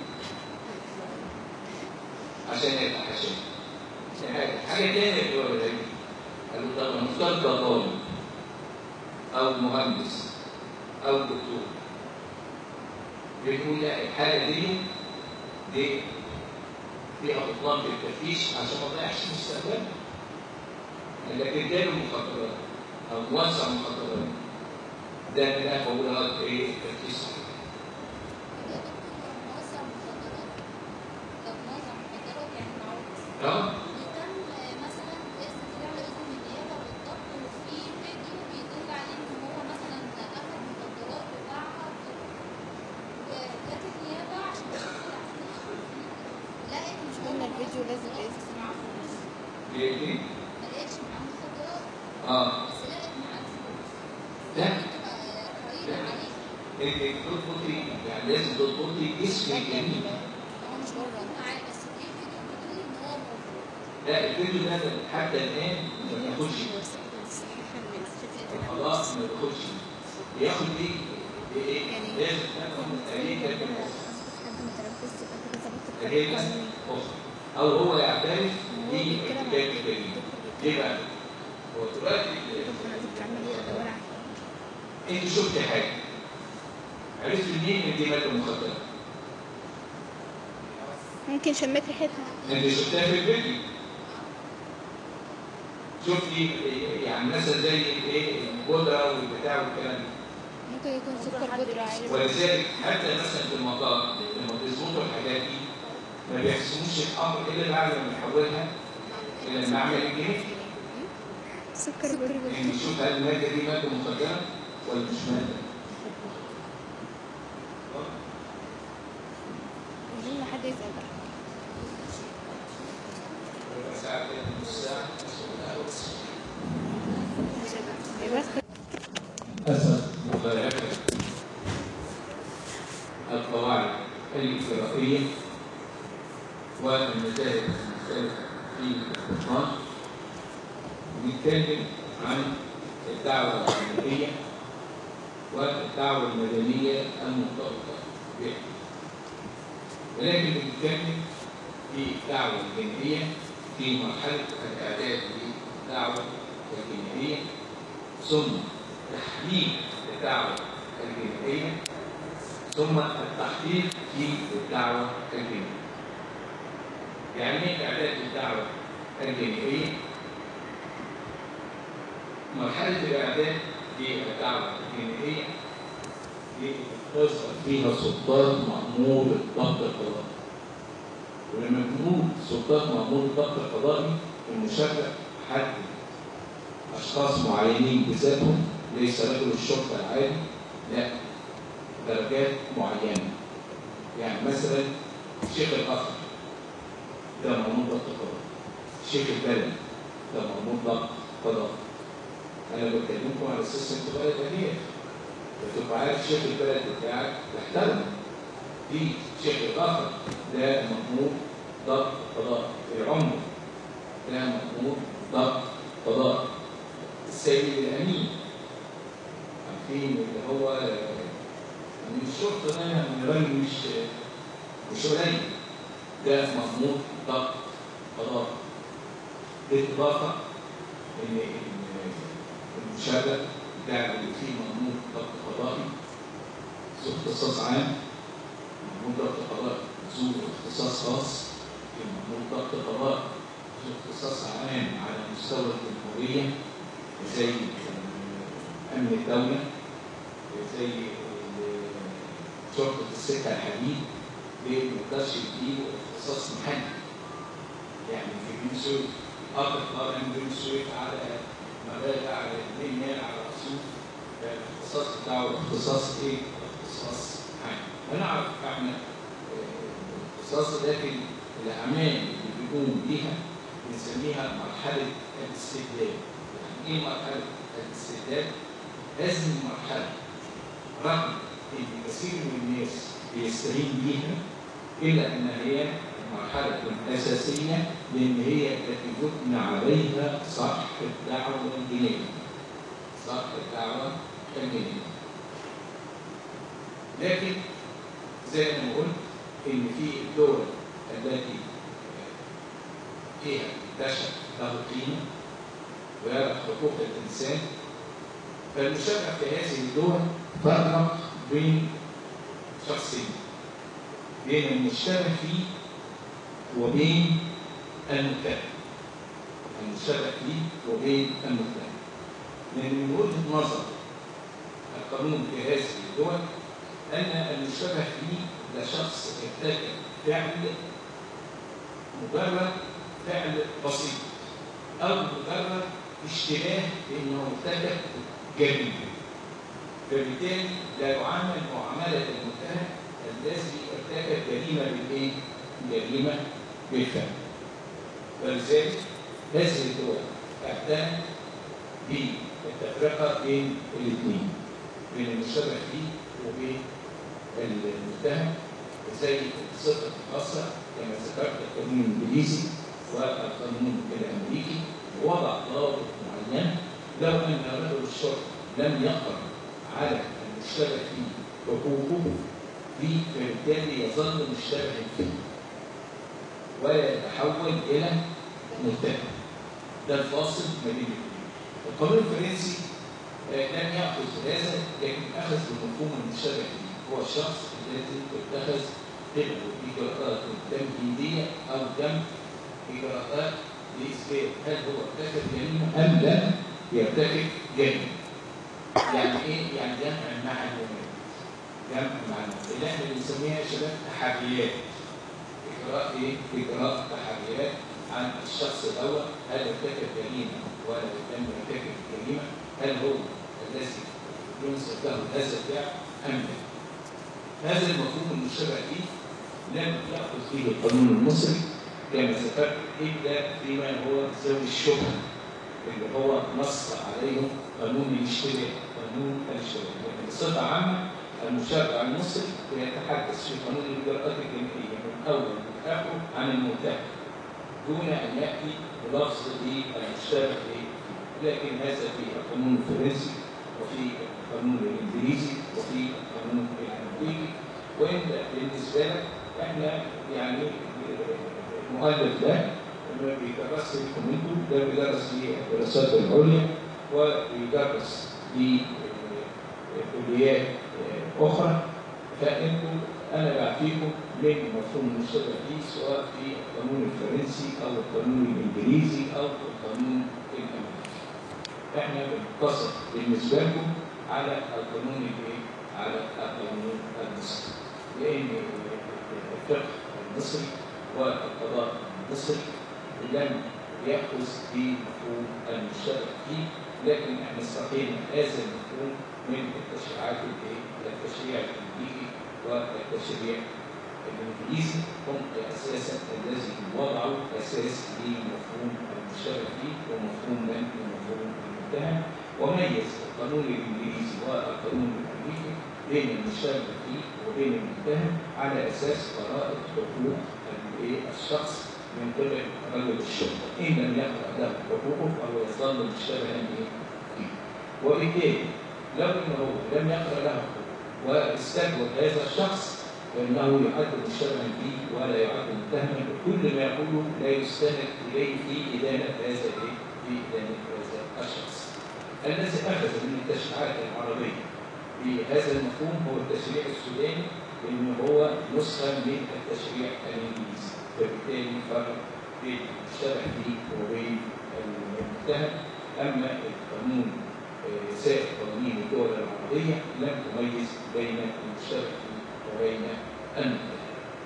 عشان يتحاشى. حاجة حاجة تانية في الوضع ده قالوا طب نفترض ده طالب أو مهندس أو دكتور بيقول لا الحالة دي دي فيها بطلان في التفتيش عشان ما تضيعش مستقبلها. لكن جاله مخدرات او موزع مخدرات ده من الاخوات ايه التفتيش صحيح. موزع مخدرات لو موزع مخدرات يعني معروف. اه يتم مثلا استدعاء اذن النيابه بالضبط وفي فيديو بيدل عليه ان هو مثلا اخذ مخدرات وباعها وجت النيابه عشان تدخل لقيت مش قلنا الفيديو لازم يثبت معاه فلوس. ليه ليه؟ ما لقيتش معاه مخدرات. اه بس لقيت معاه فلوس. لا تبقى قريبة عليه. انت تضبطي يعني لازم تضبطي اسم الجميل. هو مش بره معاه بس في فيديو بيقول ان هو موجود. لا الفيديو ده حتى الان ما بياخدش خلاص ما بياخدش ياخد ايه؟ ايه؟ لازم تاخد تقريبا تقريبا او هو يعترف بارتكاب الجريمه. ليه بقى؟ هو دلوقتي انت شفت حاجه عرفت منين ان دي ماده مخدره؟ ممكن شميت ريحتها. انت شفتها في الفيديو. شفتي يعني مثلا زي ايه البودره والبتاع والكلام ده. ممكن يكون سكر بودرة عادي. ولذلك حتى مثلا في المطار لما بيظبطوا الحاجات دي ما بيحسموش الامر الا بعد ما يحولها الى المعمل الجنائي. سكر بودرة. يعني نشوف هل الماده دي ماده مخدره ولا مش ماده. عايزين حد يسأل بقى. أسد مخالفة القواعد الإجرائية والنتائج المختلفة في الإقرار. بنتكلم عن الدعوة الجنائية والدعوة المدنية المرتبطة بها. ولكن بنتكلم في الدعوة الجنائية في مرحلة الإعداد للدعوة الجنائية، ثم تحليل الدعوة الجنائية، ثم التحقيق في الدعوة الجنائية. يعني ايه إعداد الدعوة الجنائية؟ مرحلة الإعداد للدعوة الجنائية بتظهر فيها سلطات مأمور الضبط القضائي. ولما بنقول سلطات مأمور الضبط القضائي، المشرع حدد أشخاص معينين بذاتهم، ليس رجل الشرطة العادي، لا، درجات معينة. يعني مثلا شيخ الأزهر ده مأمور ضبط قضائي، شيخ البلد ده مأمور ضبط قضائي. أنا بكلمكم على أساس أنتوا بلد أهلية، فتبقى عارف شيخ البلد بتاعك تحترمه. في شيخ الأزهر ده مأمور ضبط قضائي، العمر ده مأمور ضبط قضائي. السيد الأمين عارفين اللي هو من الشرطة ده من الراجل مش مش قليل، ده مأمور ضبط قضائي. بالإضافة إن المشرع بتاع اللي فيه مأمور ضبط قضائي ذو اختصاص عام، مأمور ضبط قضائي ذو اختصاص خاص، في مأمور ضبط قضائي ذو اختصاص عام على مستوى الجمهورية زي أمن الدولة، زي شرطة السكة الحديد، ليه ما يقدرش يديله اختصاص محلي. يعني في بني سويف أقدر قارن بني سويف على مبادئ على اثنين ميل على رسوم، الاختصاص بتاعه اختصاص ايه؟ اختصاص عام. هنعرف احنا الاختصاص، لكن الاعمال اللي بيقوم بيها بنسميها مرحله الاستبداد. يعني ايه مرحله الاستبداد؟ هذه المرحله رغم ان كثير من الناس بيستهين بيها، الا ان هي المرحله الاساسيه، لان هي التي يبنى عليها صح الدعوه الدينيه. صح الدعوه الدينيه. لكن زي ما قلت ان في الدول التي فيها انتشر له قيمه ويرى حقوق الانسان، فالمشرع في هذه الدول فرق بين شخصين، بين المشتبه فيه وبين المتهم. المشتبه فيه وبين المتهم. لأن من وجهة نظر القانون في هذه الدول أن المشتبه فيه ده شخص ارتكب فعل مجرد فعل بسيط، أو مجرد اشتباه بأنه ارتكب جريمة، فبالتالي لا يعامل معاملة المتهم الذي ارتكب جريمة بالإيه؟ جريمة بالفعل. ولذلك هذه الدول اعتنت بالتفرقة بين الاثنين، بين المشتبه فيه وبين المتهم، زي الصفة الخاصة كما ذكرت القانون الإنجليزي والقانون الأمريكي، وضع ضوابط معينة. لو أن رجل الشرطة لم يقر على المشتبه فيه حقوقه فيه، فبالتالي يظل مشتبه فيه ولا يتحول إلى متهم. ده الفاصل ما بين الاثنين. القانون الفرنسي لم يأخذ هذا، لكن أخذ بمفهوم المشتبه فيه هو الشخص الذي اتخذ إجراءات تمهيدية أو تم إجراءات لإثبات هل هو ارتكب جريمة أم لم يرتكب جريمة. يعني إيه؟ يعني جمع المعلومات. جمع المعلومات اللي احنا بنسميها يا شباب تحريات. إجراء إيه؟ إجراء تحريات عن الشخص الأول، هل ارتكب جريمة ولا لم يرتكب جريمة؟ هل هو الذي ينسب له هذا الفعل أم لا؟ هذا المفهوم المشتبه فيه لم يأخذ فيه القانون المصري كما ذكرت إلا فيما هو ذوي الشبهة، اللي هو نص عليهم قانون الاشتباه، قانون الاشتباه. لكن بصفة عامة المشرع المصري يتحدث في قانون الإجراءات الجنائية من أول لآخره عن المتهم دون أن يأتي بلفظ المشتبه فيه. لكن هذا في القانون الفرنسي وفي القانون الإنجليزي وفي القانون الأمريكي. وإن بالنسبة لك احنا يعني المؤلف ده ما بيدرس لكم انتم، ده بيدرس للدراسات العليا وبيدرس لكليات اخرى. فانتم انا بعطيكم من مفهوم المشتبه فيه سواء في القانون الفرنسي او القانون الانجليزي او القانون الامريكي. احنا بنقتصر بالنسبه لكم على القانون الايه؟ على القانون المصري، لان الفقه المصري والقضاء المصري لم يأخذ بمفهوم المشتبه فيه، لكن احنا استقينا هذا المفهوم من التشريعات التشريع الامريكي والتشريع الانجليزي، هم اساسا الذي وضعوا اساس لمفهوم المشتبه فيه ومفهوم من ومفهوم المتهم، وميز القانون الانجليزي والقانون الامريكي بين المشتبه فيه وبين المتهم على اساس قراءه حقوق الشخص من قبل رجل الشرطه، ان لم يقرا له حقوقه فهو يظل مشتبها فيه. وبالتالي لو انه لم يقرا له حقوقه واستجوب هذا الشخص فانه يعد مشتبها فيه ولا يعد متهما، وكل ما يقوله لا يستند اليه في ادانه هذا في ادانه هذا الشخص. الذي اخذ من التشريعات العربيه بهذا المفهوم هو التشريع السوداني، لانه هو نسخه من التشريع الانجليزي، فبالتالي فرق بين المشتبه فيه وبين المتهم. اما القانون سائر قوانين الدول العربيه لم تميز بين المشتبه فيه وبين المتهم.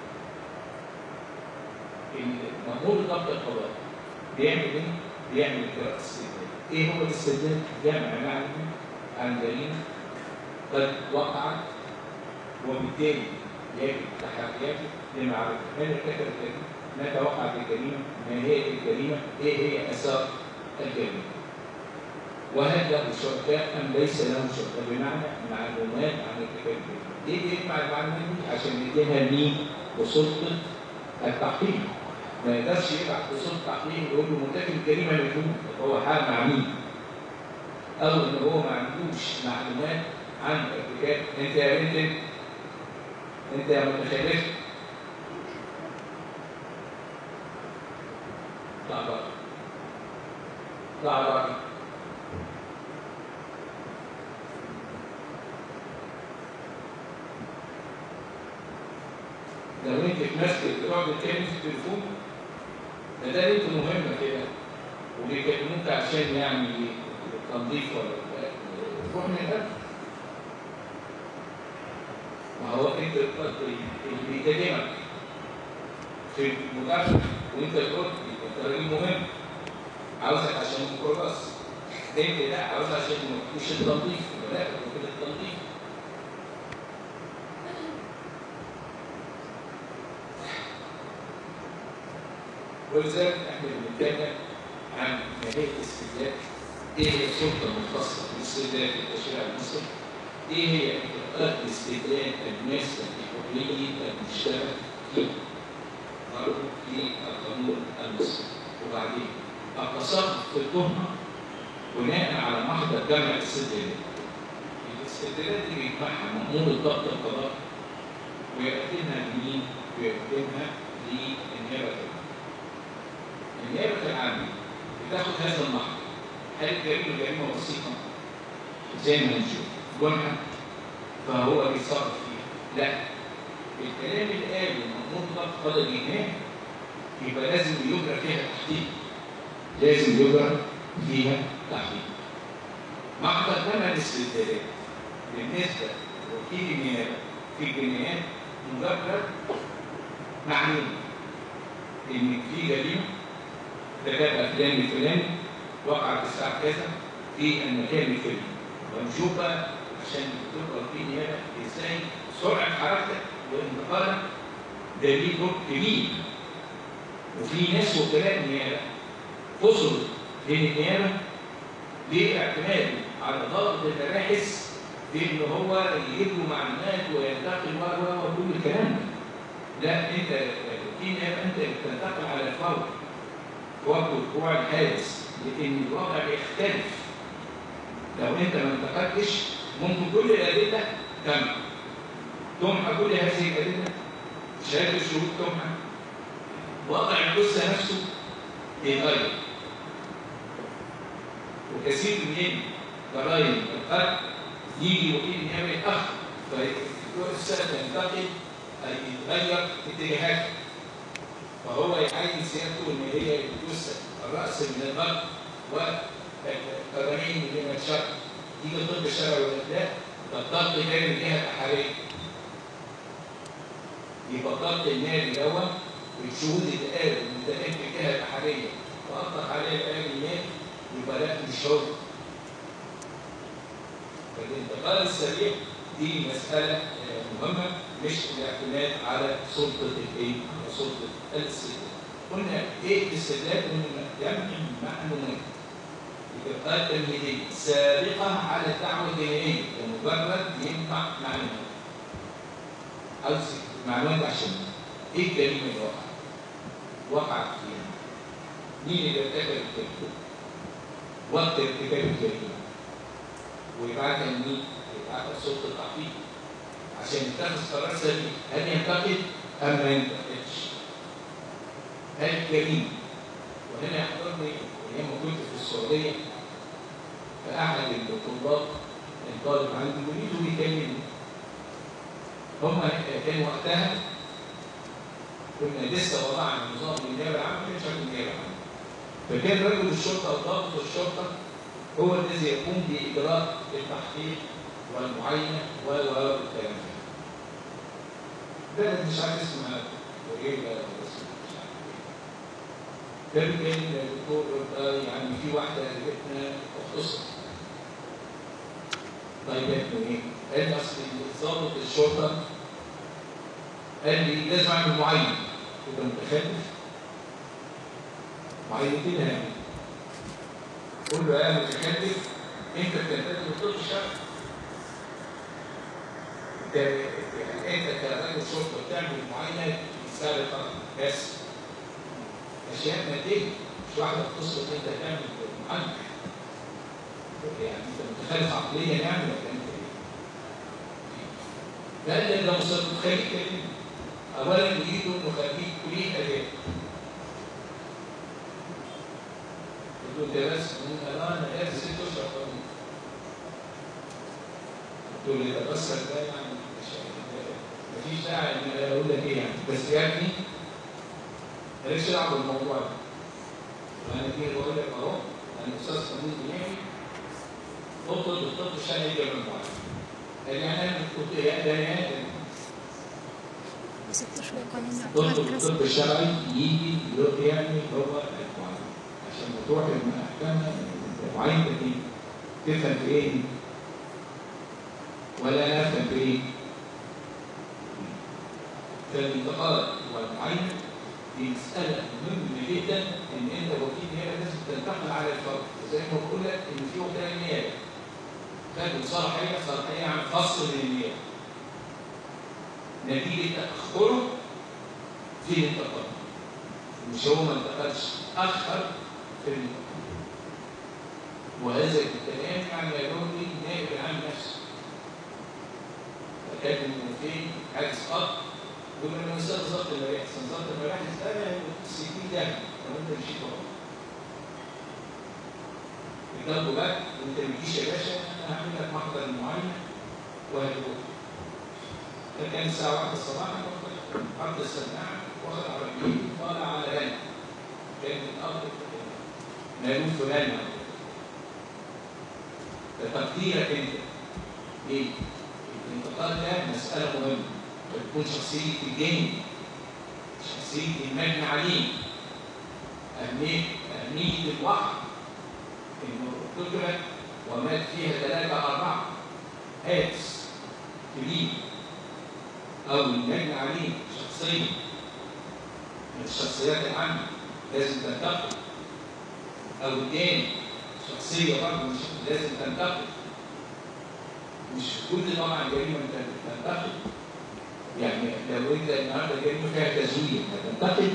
مأمور ضبط القضاء بيعمل ايه؟ بيعمل قراءة استدلال. ايه هو الاستدلال؟ جمع معلومات عن جريمه قد وقعت، وبالتالي يجب تحرياته لمعرفه من ارتكب الجريمه، متى وقعت الجريمه، ما هي الجريمه، ايه هي اثار الجريمه، وهل له شركاء ام ليس له شركاء، بمعنى معلومات عن ارتكاب الجريمه. ليه بيجمع المعلومات دي؟ عشان يديها لمين؟ لسلطه التحقيق. ما يقدرش يبعت لسلطه التحقيق يقول له مرتكب الجريمه مجنون، هو حال مع مين؟ او ان هو ما عندوش معلومات عن ارتكاب. انت يا بنت انت يا متخلف طلع بره طلع بره لو انت في مسجد بتقعد تتكلم في التليفون ده ده انت مهمه كده وبيكلموك عشان يعني تنظيف ولا روح من الأرض. ما هو انت اللي بيكلمك في المدرسة وانت تقول انت راجل مهم عاوزك عشان الميكروباص، انت لا عاوزك عشان مش التنظيف، لا كده التنظيف. ولذلك احنا بنتكلم عن ماهية الاستدلال، ايه هي السلطة المختصة بالاستدلال في التشريع المصري، ايه هي اجراءات الاستدلال المناسبة لحرية المشتبه فيه برضه في القانون المصري، وبعدين التصرف في التهمة بناء على محضر جمع الاستدلالات. الاستدلالات دي بيجمعها مأمور ضبط القضاء ويقدمها لمين؟ ويقدمها للنيابة العامة. النيابة العامة بتاخد هذا المحضر، هل الجريمة جريمة بسيطة زي ما هنشوف جنحة فهو بيتصرف فيها؟ لا، الكلام اللي قاله مأمور ضبط القضاء الجنائي يبقى لازم يجرى فيها تحقيق، لازم يجرى فيها تحقيق. محضر جمع الاستدلالات بالنسبة لوكيل النيابة في الجنايات مجرد معلومة إن في جريمة ارتكبها فلان الفلاني وقعت الساعة كذا في المكان الفلاني، ونشوف بقى عشان تقرأ في نيابة ازاي سرعة حركتك وانتقالك ده ليه دور كبير. وفي ناس وكلاء النيابة فصلوا بين النيابة باعتماده على ضابط المباحث بان هو يجيب له معلومات وينتقل و وكل الكلام ده. لا، انت في نيابة انت بتنتقل على الفور في وقت وقوع الحادث، لان الوضع بيختلف. لو انت ما انتقلتش ممكن كل الادله تمحى تمحى كل هذه الادله، شهاده الشهود تمحى، وضع الجثه نفسه بيتغير. وكثير من جرائم القتل يجي وكيل النيابه يتاخر، فالسنه تنتقل اي يتغير اتجاهاته، فهو يعين سيادته ان هي توسع الراس من البطن والقدمين من الشرع. يجي الطب الشرعي ولا لا؟ ده الضغط جاي من الجهه البحريه. يبقى الضغط الناري دوت والشهود اللي قالوا ان ده كان في الجهه البحريه واطلق عليه الان الناري، يبقى لا مش هو. فالانتقال السريع دي مساله مهمه، مش الاعتماد على سلطه الايه؟ على سلطه الاستدلال. قلنا ايه الاستدلال؟ انه يمنع معلومات بإبقاء تمهيدية سابقة على الدعوة الجنائية لمجرد ينفع معلومات. عاوز معلومات عشان ايه الجريمة اللي وقعت؟ وقعت فيها. مين اللي ارتكب الجريمة؟ وقت ارتكاب الجريمة. ويبعتها لمين؟ يبعتها لسلطة التحقيق عشان يتخذ قرار سليم، هل ينتقد أم ما ينتقدش؟ هل الجريمة؟ وهنا يحضرني ايام ما كنت في السعوديه فاحد الطلاب الطالب عندي يريد يكلمني. هم كانوا وقتها كنا لسه وضعنا نظام النيابه العامه، ما كانش عندنا النيابه العامه. فكان رجل الشرطه او ضابط الشرطه هو الذي يقوم باجراء التحقيق والمعاينه والكلام ده. بلد مش عارف اسمها ايه ولا اسمها مش عارف ايه. فبالتالي الدكتور يعني في واحده قالتنا اختصر. طيب ابنه ايه؟ قال لي اصل ضابط الشرطه قال لي لازم اعمل معاينه. كنت متخلف معاينتين هنا. قول له يا متخلف انت بتنتهي بالطب الشرعي. انت انت كراجل شرطه بتعمل معاينه سابقه بس اشياء ماديه، مش واحده بتصل انت تعمل معاينه. يعني انت متخلف عقليا يعني ولا انت ايه؟ لان لو صرت خليك كريم اولا يريدوا انه خليك كليه اداب. قلت له انت بس لا انا دارس ست اشهر قانون. قلت له ده بس ده يعني مفيش داعي ان انا اقول لك ايه يعني، بس يا ابني مالكش دعوه بالموضوع ده. وانا كده بقول لك اهو انا استاذ قانون جنائي اطلب الطب الشرعي يجي من بعض. قال لي انا كنت يا ده يا ست شهور قانون اطلب الطب الشرعي يجي يعمل هو المعاينه عشان تروح المحكمه معاينتك دي تفهم في ايه ولا نفهم في ايه. فالانتقاد والمعاينه دي مساله مهمه جدا ان انت وكيل نيابه لازم تنتقل على الفرد. زي ما بقول لك ان في وكلاء نيابه خدوا صلاحيه صلاحيه عن فصل من النيابه نتيجه تاخره في الانتقاد. مش هو ما انتقدش، اخر في الانتقاد. وهذا الكلام يعني يدل النائب العام نفسه. فكان من فين حادث قتل يقول لنا مثال ضبط المباحث، ضبط المباحث ده ستين ده لو انت مشيت غلط. الجنب بقى وانت ما تجيش يا باشا انا هعمل لك محضر المعاينه وهتروح. فكان الساعه واحدة صباحا حط السماعه واخد عربيته طالع على غنى. كان من الارض مالوف فلان. فتقديرك انت ايه؟ الانتقال ده مساله مهمه. تكون شخصيه الجاني، شخصيه المجني عليه، اهميه اهميه الوحي انه قتلت ومات فيها ثلاثه اربعه حادث كبير. او المجني عليه شخصيه من الشخصيات العامه لازم تنتقل. او الجاني شخصيه برضه مش لازم تنتقل. مش كل طبعا جريمه تنتقل. يعني لو انت النهارده جريمه فيها تزوير هتنتقل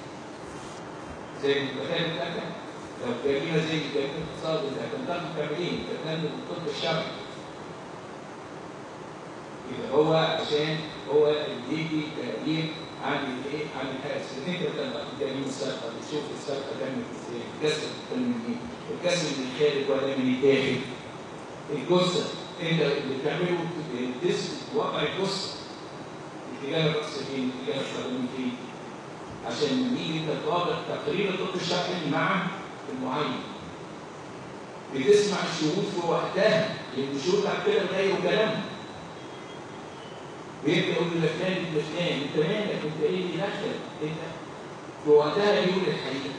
زي المتخيل الأكل. لو جريمه زي جريمه الاقتصاد انت هتنتقل تعمل ايه؟ تتنقل بالطب الشرعي. يبقى هو عشان هو اللي يجي تقدير عن الايه؟ عن الحادث، ان انت بتنتقد جريمه السرقه، بتشوف السرقه تمت ازاي، الكسر كان من ايه؟ الكسر من الخارج ولا من الداخل؟ الجثه انت اللي بتعمله تثبت وقع الجثه اتجاه الراس فين؟ اتجاه القدمين فين؟ عشان لما يجي انت تطابق تقرير الطب الشرعي مع المعين. بتسمع الشهود في وقتها، لان الشهود بعد كده بتغيروا كلامهم. بيبدا يقول لفلان ابن فلان، انت مالك؟ انت ايه اللي دخلك؟ انت في وقتها يقول الحقيقه.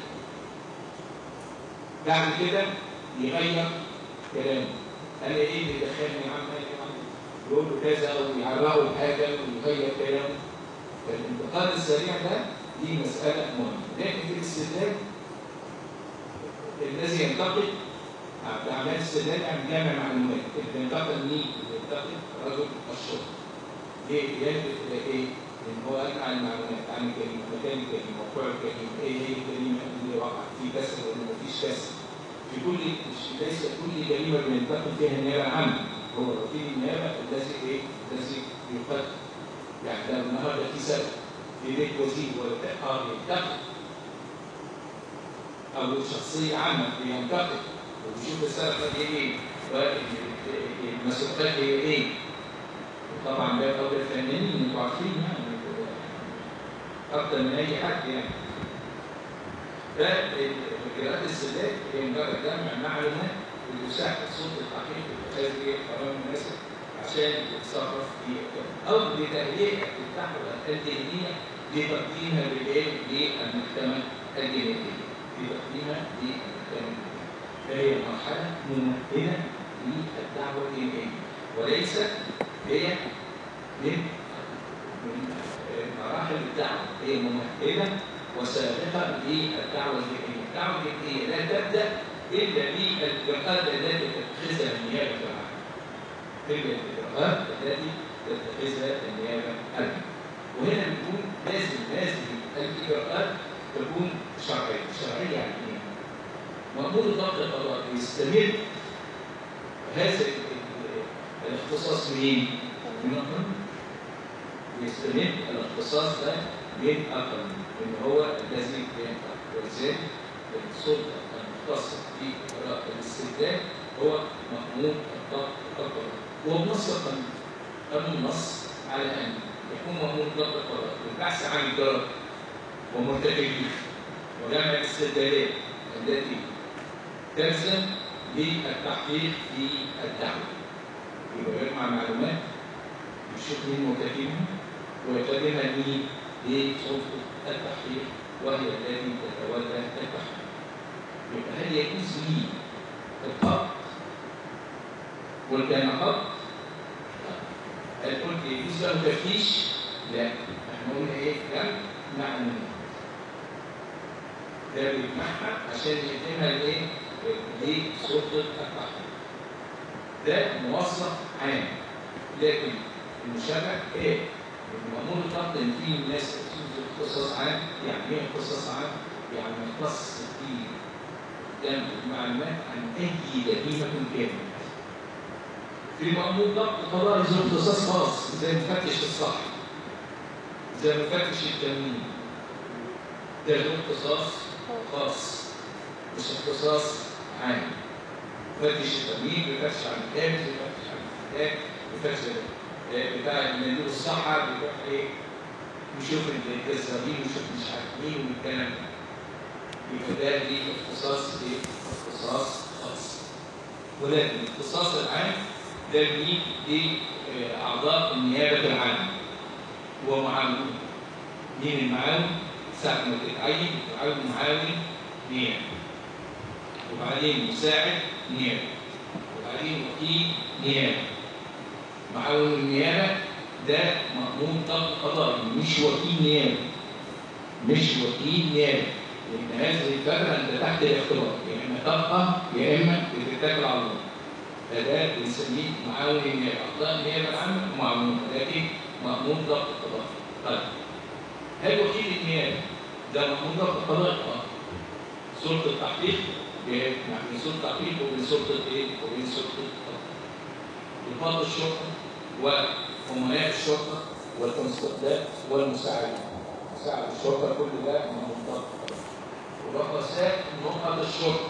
بعد كده يغير كلامه. انا ايه اللي دخلني يا عم؟ يقول له كذا او يعرقه بحاجه ويغير كلامه. فالانتقاد السريع ده دي مساله مهمه، لكن في الاستدلال الذي ينتقد اعمال الاستدلال يعني جامع معلومات، اللي ينتقد مين؟ اللي ينتقد رجل الشرطه. ليه؟ يلفت الى ايه؟ ان هو قال عن المعلومات، عن الجريمه، مكان الجريمه، موقع الجريمه، ايه هي الجريمه اللي وقعت، في كسر ولا ما فيش كسر. في كل ليس كل جريمه بينتقد فيها النيابه العامه، هو وكيل النيابه الذي ايه؟ الذي يقدم. يعني لو النهارده في سرقه في بيت وزير ولا اه ينتقد، او شخصيه عامه بينتقد وبيشوف السرقه دي ايه؟ والمسؤوليات هي ايه؟ طبعا ده قول الفنانين انتوا عارفين يعني اكتر من اي حد يعني. فاجراءات الاستدلال هي مجرد جمع معلومات ويساعد سلطه التحقيق في اتخاذ قرار مناسب عشان يتصرف في او لتهيئه الدعوه الدينيه لتقديمها للايه؟ للمحكمه الجنائيه. لتقديمها للمحكمه. فهي مرحله ممهده للدعوه الجنائيه وليست هي من من مراحل الدعوه، هي ممهده وسابقه للدعوه الجنائيه. الدعوه الجنائيه لا تبدا الا بالاجراءات التي تتخذها النيابه العامه. الا الاجراءات التي تتخذها النيابه العامه. وهنا بتكون لازم لازم الاجراءات تكون شرعيه، شرعيه يعني ايه؟ مأمور ضبط القضاء يستمر هذا الاختصاص منين؟ من القانون. يستمر الاختصاص ده من القانون، ان هو الذي ينفع. ولذلك السلطه المختصه في اجراء الاستبداد هو مأمور ضبط القضاء. وبنص القانون، قانون نص على ان يكون مأمور ضبط القضاء للبحث عن الجرائم ومرتكبيه وجمع الاستبدادات التي تلزم للتحقيق في الدعوه. يبقى يجمع معلومات يشوف مين مرتكبها ويقدمها لمين؟ لسلطه التحقيق وهي التي تتولى التحقيق. يبقى هل يجوز لي القبض؟ وكان قبض؟ هل قلت يجوز له تفتيش؟ لا، احنا قلنا ايه؟ جمع معلومات. ده بيجمعها عشان يقدمها لايه؟ لسلطه التحقيق. ده موظف عام، لكن المشرع ايه؟ المأمور الضبط ان في ناس في اختصاص عام. يعني ايه اختصاص عام؟ يعني يختص في جمع المعلومات عن اي جريمه كانت. في مأمور ضبط قضاء له اختصاص خاص زي مفتش الصحه، زي مفتش التموين. ده له اختصاص خاص مش اختصاص عام. مفتش التموين بيفتش عن الكامل، بيفتش عن الكتاب، بيفتش بتاع مندوب الصحه، بيروح ايه؟ يشوف الجزارين ويشوف مش عارف مين والكلام ده. يبقى ده ليه اختصاص ايه؟ اختصاص خاص. ولكن الاختصاص العام ده ليه اعضاء النيابه العامه ومعاونين. مين المعاون؟ ساعة ما تتعين تعاون معاون نيابه، وبعدين مساعد نيابه، وبعدين وكيل نيابه. معاون النيابه ده مأمور ضبط قضائي مش وكيل نيابه، مش وكيل نيابه، لان هذه الفتره انت تحت الاختبار، يا اما تبقى يا اما بتتكل على الله. فده بنسميه معاون النيابه، اعضاء النيابه العامه ومعاونون، لكن مأمور ضبط قضائي. طيب هل وكيل النيابه ده مأمور ضبط قضائي؟ اه. سلطه التحقيق يعني سلطه التحقيق وبين سلطه ايه؟ وبين سلطه القضاء. ضباط الشرطه وامناء الشرطه والكونستبلات والمساعدين مساعد الشرطه كل ده منطقه. ورؤساء نقط الشرطه.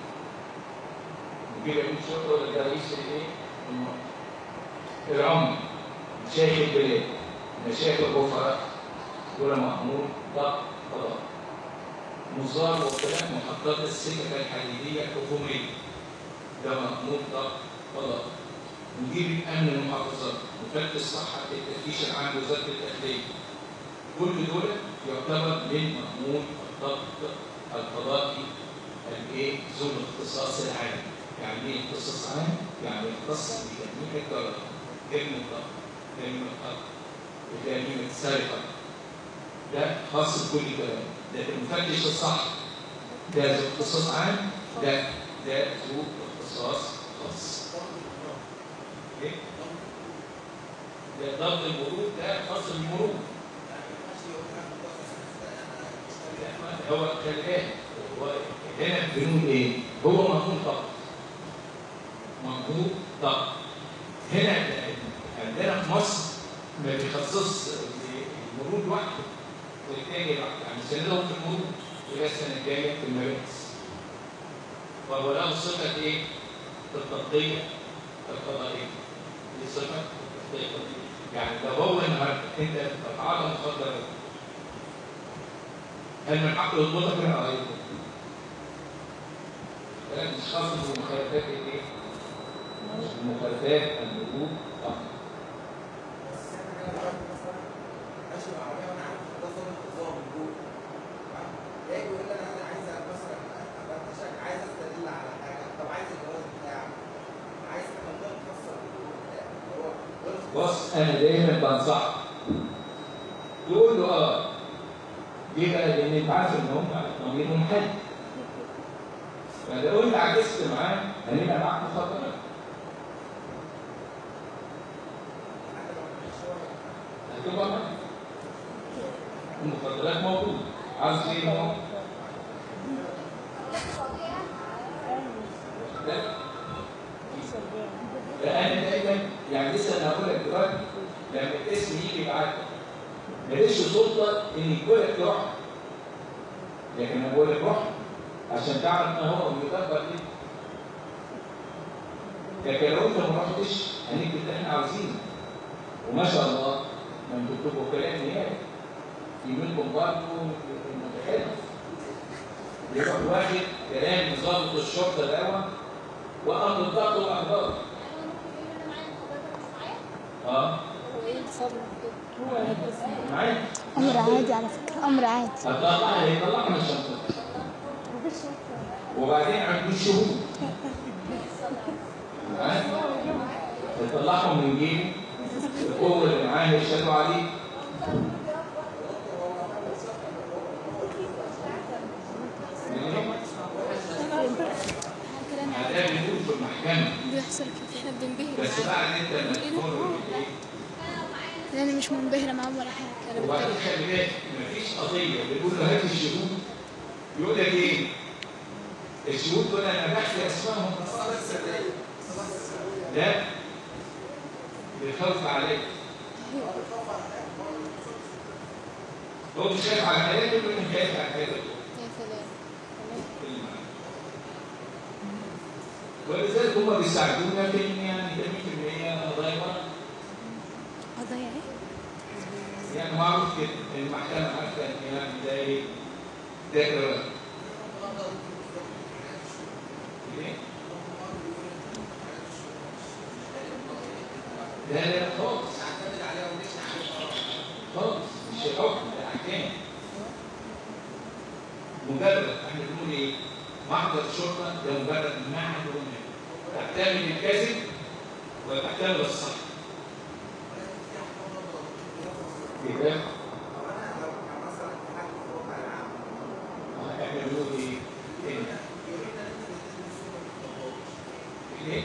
مدير امين الشرطه ولا ده رئيس الايه؟ العمده. مشايخ البلاد. مشايخ الغفرات. دول مأمور ضبط قضاء. نظام وكلام محطات السكك الحديديه الحكوميه. ده مأمور ضبط قضاء. مدير الامن المحافظات. مفتش صحه التفتيش العام لوزاره الداخليه. كل دول يعتبر من مأمور الضبط القضائي الايه؟ ذو الاختصاص العام. يعني ايه اختصاص عام؟ يعني يختص بجميع الجرائم. جريمه الضبط، جريمه القتل، جريمه السرقه. ده خاص بكل كلام. لكن مفتش الصحه ده ذو اختصاص عام، ده ده ذو اختصاص خاص. ايه؟ ده ضبط المرور ده خاص بالمرور. هو خلي بالك هو هنا بنقول ايه؟ هو مأمور ضبط. مأمور ضبط. هنا عندنا في مصر ما بيخصص المرور لوحده والتاني لوحده، يعني سندهم في المرور ولا السنه الجايه في المباحث. وهو له صفه ايه؟ التغطيه القضائيه. دي صفه التغطيه القضائيه. يعني لو هو النهارده انت بتتعاطى مخدرات هل من حقه يضبطك من قرايبه؟ كلام مش خاص بالمخالفات الايه؟ مش بالمخالفات المرور فقط. ماشي بالعربيه وانا عارف ده صوره نظام موجود. يجي يقول لي انا عايز مثلا افتشك، عايز استدل على حاجه، طب عايز الجواز بتاعك، عايز حاجه تفسر هو بص انا دايما بنصحك تقول له اه ليه بقى؟ لان انت عارف ان هم ضميرهم حلو. فلو انت عكست معاه هنبقى معاك مخدرات. هتبقى معاك. المخدرات موجوده. عاوز ايه موجود؟ فانا دايما يعني لسه انا هقول لك دلوقتي لما الاسم يجي يبعت ماليش سلطه ان يقول لك روح. لكن انا بقول لك روح عشان تعرف ما هو بيدبر ايه. لكن لو انت ما رحتش هنكتب اللي احنا عاوزينه. وما شاء الله لما تكتبوا كلام نهائي في منكم برضه متخلف. يروح واخد كلام ضابط الشرطه الاول وامر الضبط واخباره. اه هو هيبقى معايا؟ امر عادي على فكره، امر عادي. هتطلع هيطلعها من الشنطه. وبعدين عنده الشهود. هيطلعهم من جيبه القوه اللي معاه يشهدوا عليه. ده بيقول في المحكمه بيحصل كده، احنا بننبهر بس بعد انت ما تقول ايه؟ انا مش منبهره معاهم ولا حاجه. انا وبعدين بتكلم خلي بالك مفيش قضيه بيقول له هات الشهود يقول لك ايه؟ الشهود دول انا بحكي اسمائهم لا بيخاف عليك. هو مش خايف على حياته ولا مش خايف على حياته؟ يا سلام. ولذلك هم بيساعدونا في يعني ثمانين بالمئة قضايا قضايا ايه؟ يعني معروف كده المحكمه عارفه ان يعني ده ايه؟ ده جرائم. ليه؟ لا لا خالص نعتمد عليها ونمشي عليها خالص مش الحكم ده احكام. مجرد احنا بنقول ايه؟ محضر الشرطه ده مجرد معلومات تحتمل الكذب وتحتمل الصح. كده احنا بنقول ايه؟ إيه؟ ليه؟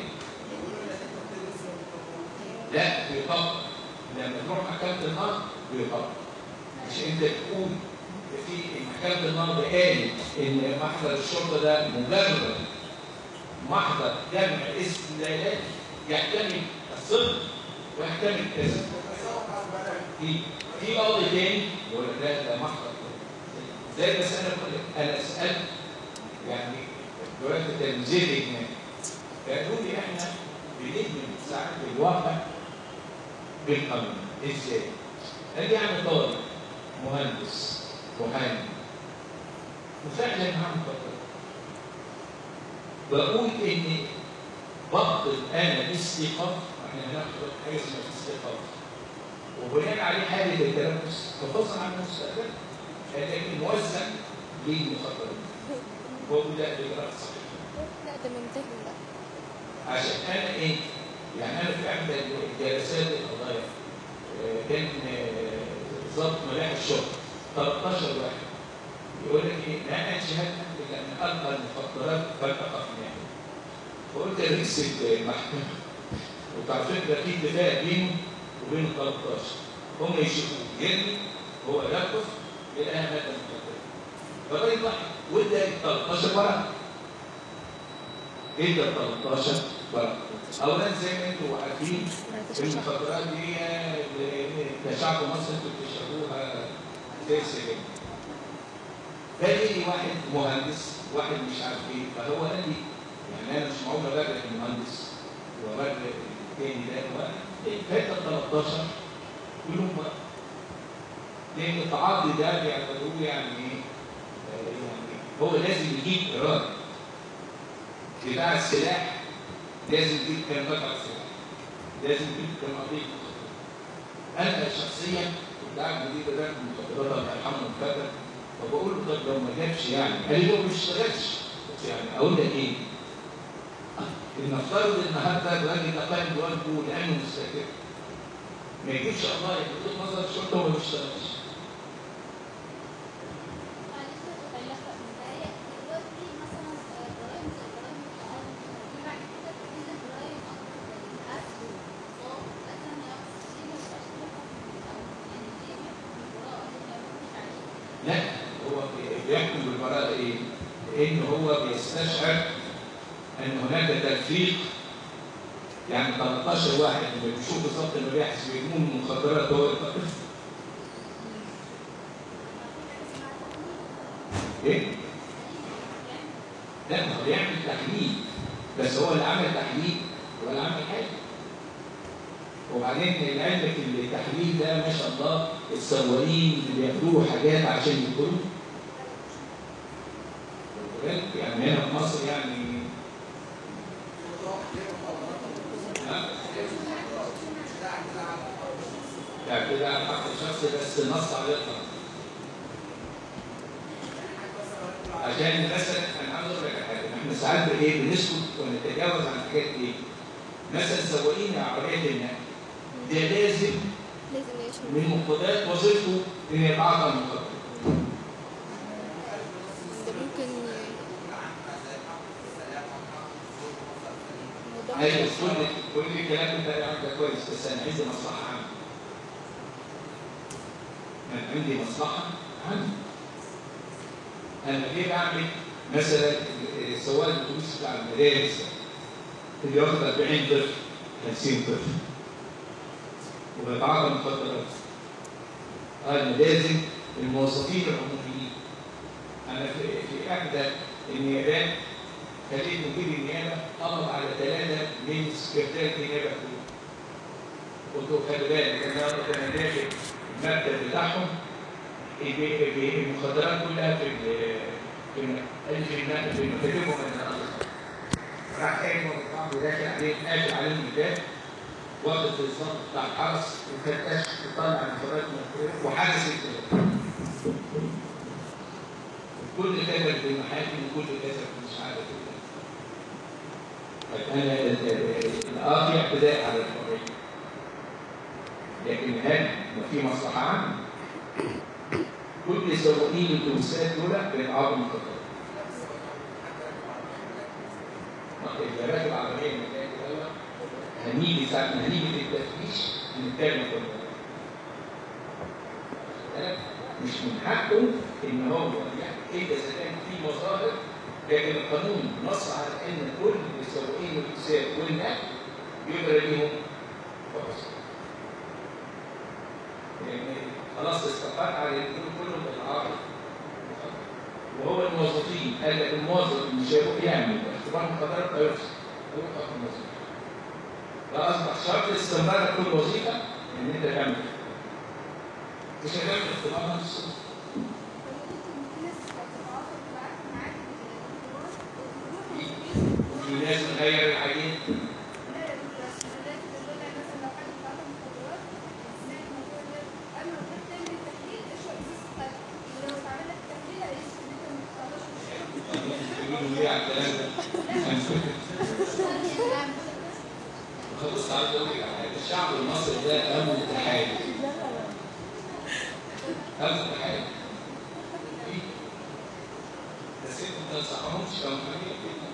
لا بيطبق. لما تروح محكمة النقض بيطبق. مش انت تقول في محكمة النقض قال ان محضر الشرطة ده مجرد محضر جمع اسم دلالات يحتمل الصدق ويحتمل الكذب. في قاضي تاني يقول لك لا ده محضر زي بس انا بقول لك انا سالت يعني دلوقتي تنزيلي هناك قالوا لي احنا بنهمل ساعات الواقع بالقانون ازاي؟ قال لي يعني طالب مهندس محامي وفعلا عم بطل بقول ان بفضل انا استيقاظ احنا هناخد حاجه اسمها استيقاظ وبناء عليه حاله التنفس تفصل عن المستقبل لكن موزع للمخدرات هو ده الاجراء الصحيح. لا ده منتهي بقى. عشان انا ايه؟ يعني انا في احدى جلسات القضايا كان ضابط ملاحق الشرطه ثلاثة عشر واحد يقول لك ايه؟ نقل شهادتك لان القى المخدرات فالتقطناها. فقلت رئيس المحكمه وعلى فكره في اتفاق بينه وبين ال ثلاثة عشر هم يشوفوا يرمي هو يقف يلاقيها ماده مخدره. فبقيت واحد وادى ثلاثة عشر ورقه. ادى ثلاثة عشر ورقه. اولا زي ما انتم عارفين المخدرات دي كشعب مصر انتم بتشربوها زي السجاير. فجي واحد مهندس واحد مش عارف ايه فهو قال لي يعني انا مش معقول ابرر المهندس وابرر الثاني ده فات ثلاثة عشر كلهم بقى. لان التعاطي ده بيعتبروه يعني ايه؟ يعني هو لازم يجيب اراده. بتاع السلاح لازم يجيب كام قطعه سلاح. لازم يجيب كام قضيه مخدرات. انا شخصيا كنت قاعد مدير اداره المخدرات الله يرحمه الفتى فبقول له طب لو ما جابش يعني قال لي هو ما بيشتغلش. يعني اقول لك ايه؟ نفترض النهارده الراجل ده قائم بواجبه لانه مستكبر. ما يجيبش الله يحط نظر الشرطه وما بيشتغلش. لا هو بيحكم بالبراءه ايه؟ لان هو بيستشعر ان هناك تلفيق يعني ثلاثة عشر واحد اللي بيشوف بالظبط المباحث بيجمعوا من المخدرات هو الطفل. ايه؟ لا هو بيعمل تحليل بس هو اللي عمل تحليل هو اللي عمل حاجه. وبعدين لعلمك التحليل ده ما شاء الله السواقين اللي بياخدوه حاجات عشان يدخلوا يعني هنا في مصر يعني لا كده على حق الشخص بس النص عليه خلاص. عشان مثلا انا عاوز اقول لك حاجه احنا ساعات بايه بنسكت ونتجاوز عن حاجات ايه؟ مثلا سواقين عربيات النقل ده لازم من مقتضيات وظيفته ان يتعاطى المخدرات. ده ممكن ايوه كل كل الكلام ده عندك كويس بس انا عندي مصلحه عامه. انا عندي مصلحه عامه. انا ليه بعمل مثلا سواق الاتوبيس بتاع المدارس اللي واخد أربعين طفل خمسين طفل وبيتعاطى مخدرات. انا لازم الموظفين العموميين انا في في احدى النيابات خليت مدير النيابه قبض على ثلاثه من سكرتير النيابه كلهم. قلت له خلي بالك انا كان داخل المكتب بتاعهم المخدرات كلها في في في في مكاتبهم انا راح قايم وطعم داخل عليه قافل عليهم الباب واخد الظابط بتاع الحرس وفتش وطلع المخدرات من الطريق وحبس الكلام. كل كتب في المحاكم وكل كتب مش عارف ايه. انا الاه في اعتداء على الحريه. لكن هل ما في مصلحه عامه؟ كل سواقين الاتوبيسات دول بيتعاطوا مخدرات. الجرائم العربيه المكان دوت هنيجي ساعه ما هنيجي للتفتيش هنتكلم في الموضوع. مش من حقه ان هو يعني اذا كان في مظاهر لكن القانون نص على ان كل سواقين الاتوبيسات والنقل يجرى ليهم فحص. يعني خلاص استقرت على الاثنين كلهم بالعرض. وهو الموظفين قال لك الموظف اللي مش هيروح يعمل اختبار مقدرات لا يحصل هيوقف الموظف. فاصبح شرط استمرار كل وظيفه ان انت تعمل مش هتعمل اختبار نفسه. في ناس بتغير الحاجات. خلاص عايز اقول لك على حاجه، الشعب المصري ده امن متحالف. امن متحالف. بس انتوا ما تنصحهمش كانوا عاملين كده.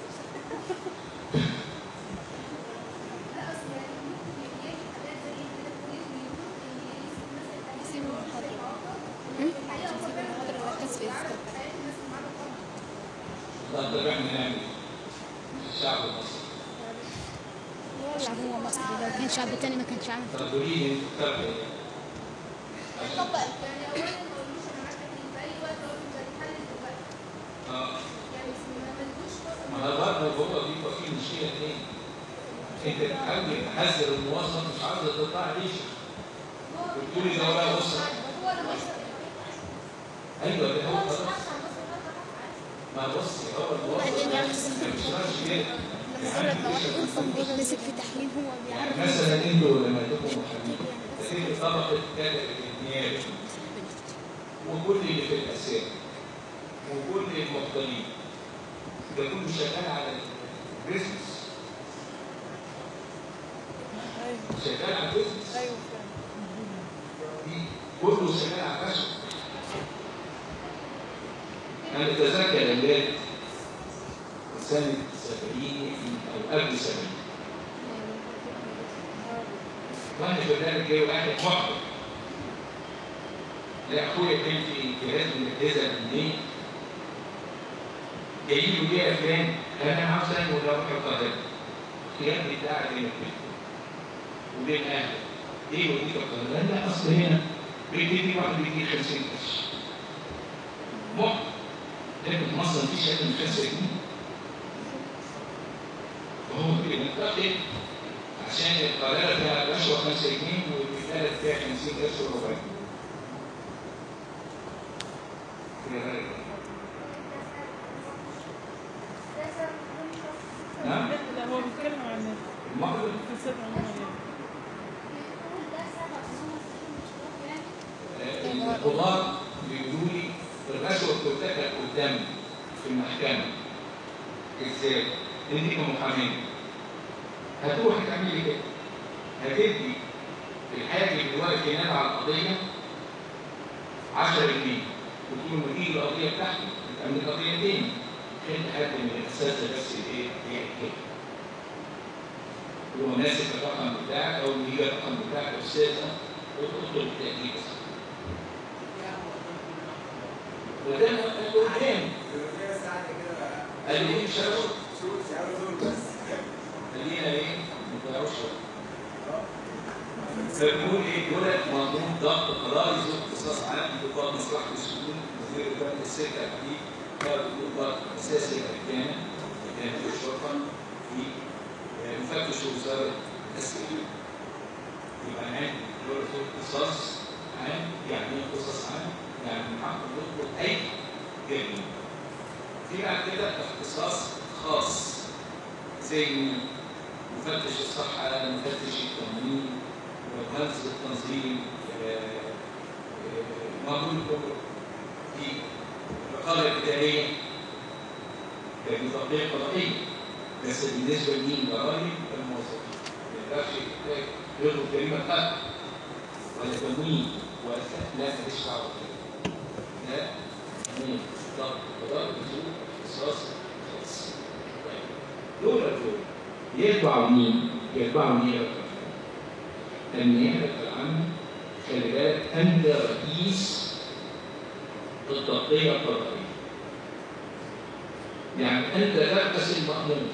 طب احنا نعمل الشعب المصري. الشعب هو مصري، لو كان شعب تاني ما كانش عامل طب قولي لي انت بتعمل ايه؟ طبق يعني اولا ما قولوش انا معاك في اي وقت اقول له ده الحل دلوقتي. اه يعني ما ملوش فرصه. ما هو برضه هو بيبقى فيه مشكله تاني. انت بتحاول تحذر الموظف مش عاوز تطلع ليش؟ بتقولي ده ولا بص. هو انا مش ايوه ده هو خلاص. ما بصي هو الموظف ما بيشتغلش كده. مسك في تحليل هو بيعرف. مثلا انتوا لما تبقوا محامين تجيبوا طبقه كتابه النيابه وكل اللي في الاسامي وكل المحضرين ده كله شغال على البيزنس. شغال على البيزنس. ايوه كله شغال على الرشوه. انا اتذكر اولاد سنه سبعين او قبل سبعين وانا في ذلك جاي واحد محضر. لا اخويا كان في جهاز من الاجهزه الامنيه جاي له بيه افلام انا عاوز اعمل ولا اروح القاهره. يا ابني انت قاعد هنا في بيتك وبين اهلك ايه وديك القاهره؟ لا اصل هنا بيديني واحد بيديني خمسين قرش. محضر لكن في مصر مفيش اقل من خمسة جنيه. وهو بينتقل عشان القاهرة فيها رشوة خمسة جنيه والبلد فيها خمسين قرش وربع. نعم؟ لا هو بيتكلم عن المحضر القضاة بيقولوا لي الرشوة بتتاخد قدامي في المحكمة. ازاي؟ انت كمحامية هتروح تعملي كده. هتدي الحاكم اللي واقف ينام على القضية عشرة جنيه وتقول له دي القضية بتاعتي تعمل قضية تاني. خلي حد من الأساتذة بس ايه يعمل كده. هو ماسك الرقم بتاعك أو اللي هي الرقم بتاعك أستاذة وتطلب التأكيد. وده قدام. قال لي ايه مش هروح. خلينا ايه ما نضيعوش وقت. فبيقول ايه دولت مضمون ضغط قرار يزول اختصاص عام في ضبط مصلحه السجون وزير الدوله السته الحديث بيقول ضغط اساسي للرجاله رجاله الشرطه في مفتش وزاره التسجيل. يبقى عام دولة اختصاص عام يعني ايه اختصاص عام؟ يعني من حقه يطلب اي جريمه. في بعد كده اختصاص خاص زي مفتش الصحه، مفتش التموين، ومهندس التنظيم، مأمون الجمرك، في الرقابه الاداريه، في تطبيق قضائي. بس بالنسبه لمين؟ ضرائب الموظفين. ما يقدرش يطلب جريمه قتل ولا تموين ولا لا ماليش دعوه بكده. لا تموين ضغط قضاء بذور اختصاص خاص. دول دول يتبعوا مين؟ يتبعوا النيابه النيابه العامه. خلي بالك انت رئيس التغطيه القضائيه. يعني انت ترأس المأمور.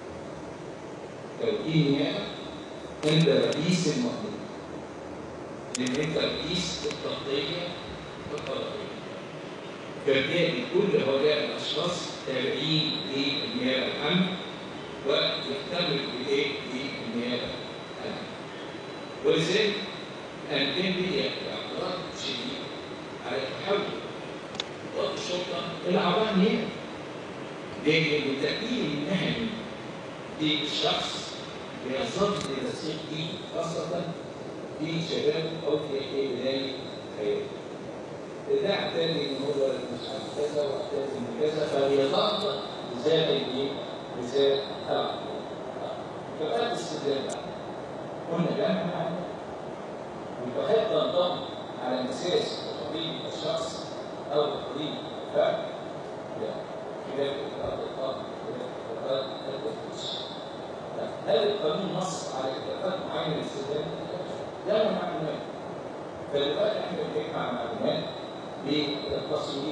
لو دي نيابه انت رئيس المأمور. لان انت بتقيس التغطيه القضائيه. فبالتالي كل هؤلاء الاشخاص تابعين للنيابه العامه ويحتمل بايه؟ بالنيابه العامه. ولذلك انا كان لي اعتراض شديد على تحول قوات الشرطه الى اعضاء نيابه. لان التأهيل المهني للشخص بيظل لتسويق فيه خاصه في شبابه او في بدايه حياته. ده اعتادي ان هو مش عارف كذا واعتادي ان كذا فبيظل مثال ايه؟ مثال تبع. فبقى الاستدلال بقى قلنا جمع ويبقى تنضم على اساس قضيه الشخص او قضيه الفرد. لا خلاف اجراءات القاضي خلاف اجراءات التفتيش. هل القانون نص على اجراءات معينه للاستدلال؟ لا معلومات. فدلوقتي احنا بنجمع معلومات للتصوير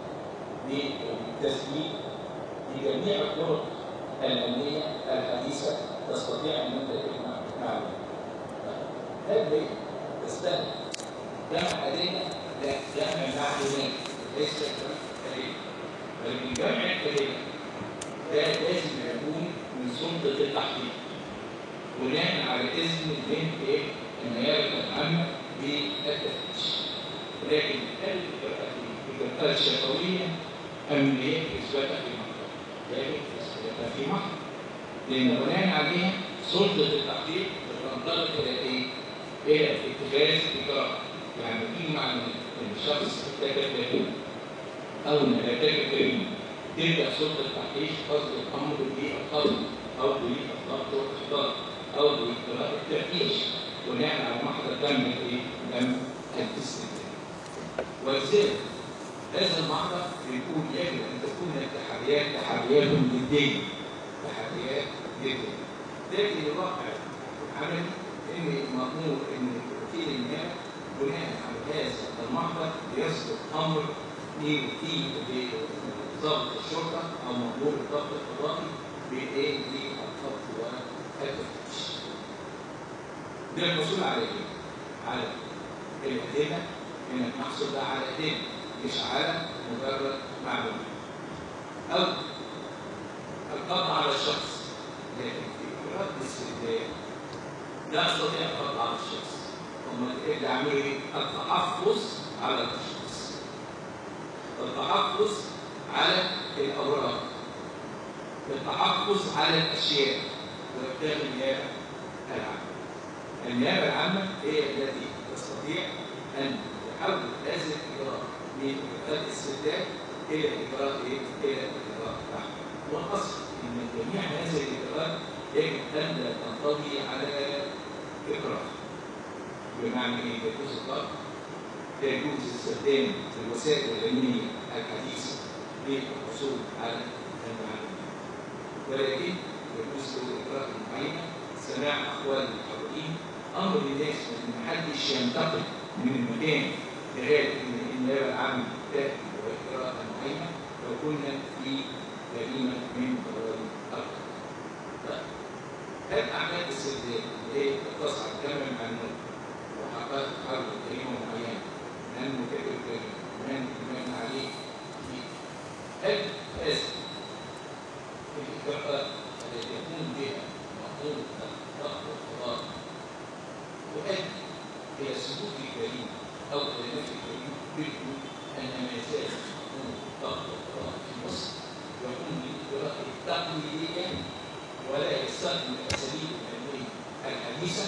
للتسجيل لجميع الطرق الامنيه الحديثه تستطيع ان انت تجمع معلومات. هذه تستهدف جمع ادله؟ لا، جمع معلومات ليس كلام. ولكن جمع الادله ده لازم يكون من سلطه التحقيق بناء على اذن من ايه؟ النيابه العامه بالتفتيش. ولكن هل الإجراءات الشفوية أم هي إثباتها في محضر؟ يجب إثباتها في محضر. لأن بناء عليها سلطة التحقيق بتنطلق إلى إيه؟ إلى اتخاذ إجراء. يعني في معنى إن الشخص ارتكب جريمة أو إن ارتكب جريمة تبدأ سلطة التحقيق قصد الأمر بالقبض أو بالضبط والإحضار أو بإجراء التفتيش بناء على محضر تم إيه؟ تم الاستدلال. ولذلك هذا المحضر بيقول يجب ان تكون التحريات تحريات جديه. تحريات جديه. لكن الواقع العملي ان مأمور ان وكيل النيابه بناء على هذا المحضر يصدر امر في ضابط الشرطه او مأمور الضبط القضائي بايه؟ بالضبط والتفتيش. ده المسؤول على ايه؟ على الادله، انك نحصل ده على ادله مش على مجرد معلومات. او القطع على الشخص. لكن في اجراءات الاستبدال لا استطيع القطع على الشخص. هم اللي عملوا ايه؟ التحفظ على الاشخاص. التحفظ على الاوراق. التحفظ على الاشياء. وابداء النيابه العامه. النيابه العامه هي التي تستطيع ان تحول هذا الاجراء من اجراء الاستبدال الى اجراء ايه؟ الى اجراء تحقيق. والاصل ان جميع هذه الاجراءات يجب ان لا تنطوي على اكراه. بمعنى ايه؟ يجوز الضغط، لا يجوز استخدام الوسائل العلميه الحديثه للحصول على المعلومات. ولكن يجوز اجراء معينه سماع اقوال المحاورين، امر الناس ان محدش ينتقل من المكان لغايه ان النيابه العامه تاتي باجراء معينه لو كنا في جريمه من قضايا القضاء. هل اعمال الاستبدال اللي هي تصعد كما المعلومات وحقائق حول جريمه معينه من مرتكب جريمه من من عليه هل هذه الاجراءات التي يقوم بها مأمور الضبط القضائي تؤدي الى سلوك الجريمه او الى نفي الجريمه بدون ان ما يزال مأمور الضبط القضائي في مصر يقوم بالاجراءات التقليديه ولا يستخدم الاساليب العلميه الحديثه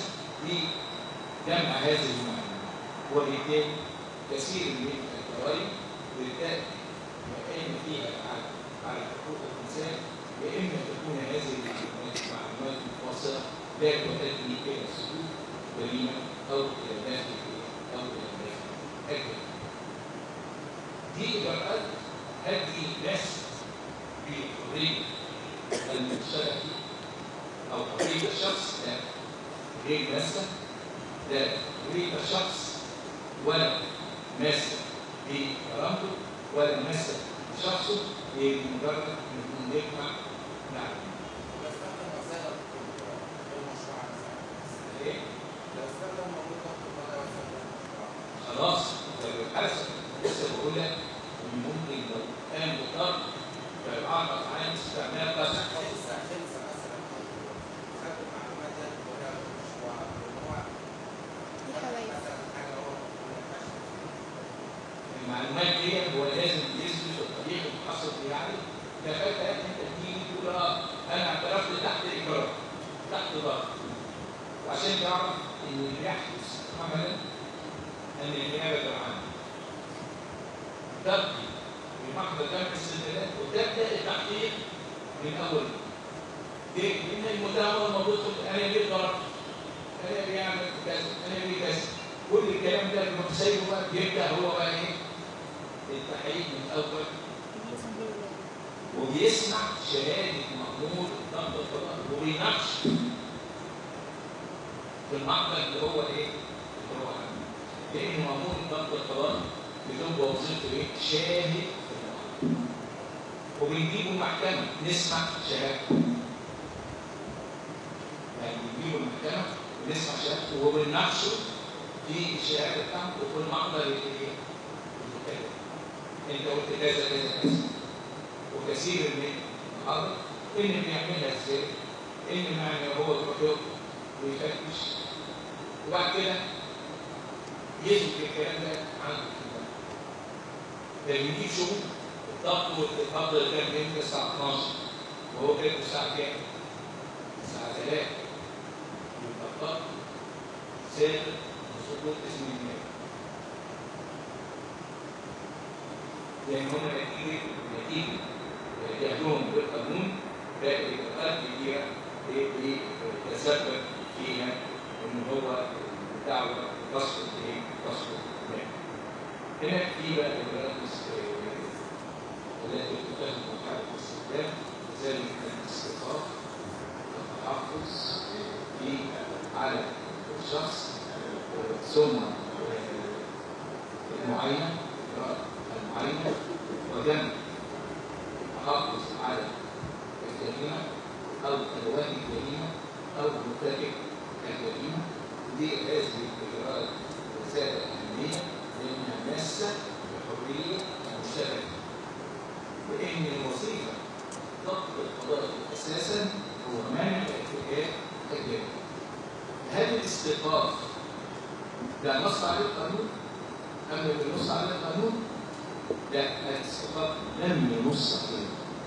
لجمع هذه المعلومات. وبالتالي كثير من الجرائم بالتالي وان فيها على على حقوق الانسان يا اما تكون هذه المعلومات معلومات مفصله لا تؤدي الى سلوك جريمه او الى نفي او الى نفي الجريمه. دي اجراءات هذه ناس بحريه المشترك او حريه الشخص لا غير ماسه لا حريه الشخص ولا ماسه بكرامته ولا ماسه بشخصه بمجرد ان يجمع معلومات. بستخدم وسائل غير مشروعه مثلا. ايه؟ لو استخدم موجود ضغط القضاء المعلومات دي هو لازم يثبت الطريقه اللي حصل فيها عليه. فجاه انت تيجي تقول اه انا اعترفت تحت اقرار تحت ضغط. وعشان تعرف ان اللي بيحدث عملا ان النيابه العامه تبقي في محضر جمع الاستدلالات وتبدا التحقيق من اول. ليه؟ لان المتهم الموجود انا ليه ضرب؟ انا بيعمل كذا، انا ليه كذا. كل الكلام ده بيروح سايبه بقى بيبدا هو بقى ايه؟ التحقيق من اول وبيسمع شهاده مأمور ضبط القضاء وبيناقش في المحضر اللي هو ايه؟ اللي هو عامل. لان مأمور ضبط القضاء بتبقى وظيفته ايه؟ شاهد في المحضر. وبنجيبه المحكمه نسمع شهادته. يعني بنجيبه المحكمه ونسمع شهادته وبنناقشه في الشهاده بتاعته وفي المحضر اللي ايه؟ انت قلت كذا كذا كذا. وكثير من المحاضر اللي بيعملها ازاي؟ ان معنى هو يروح ويفتش وبعد كده يثبت الكلام ده عنده في البلد. ده بيجيب شغل الضغط والتفضل كان بين الساعه اتناشر وهو كان الساعه كام؟ الساعه ثلاثة. يبقى الضغط سافر وسقوط اسم النيابه. لان هم نتيجه نتيجه جهلهم بالقانون بقت اجراءات كبيره بيتسبب فيها ان هو دعوه تسقط ايه؟ تسقط النيابه. هنا في بقى اجراءات التي تتخذ مرحله الاستخدام ذلك الاستيقاظ والتحفظ في على الشخص ثم المعاينه اجراء المعاينه وجمع تحافظ على الجريمه او ادوات الجريمه او مرتكب الجريمه. دي هذه الاجراءات رساله اهميه لانها ماسه بحريه المشترك. وان الوظيفه ضبط القضاء اساسا هو منع ارتكاب الجريمه. هل الاستيقاظ ده نص عليه القانون؟ ام لم ينص عليه القانون؟ لا، الاستيقاظ لم ينص عليه.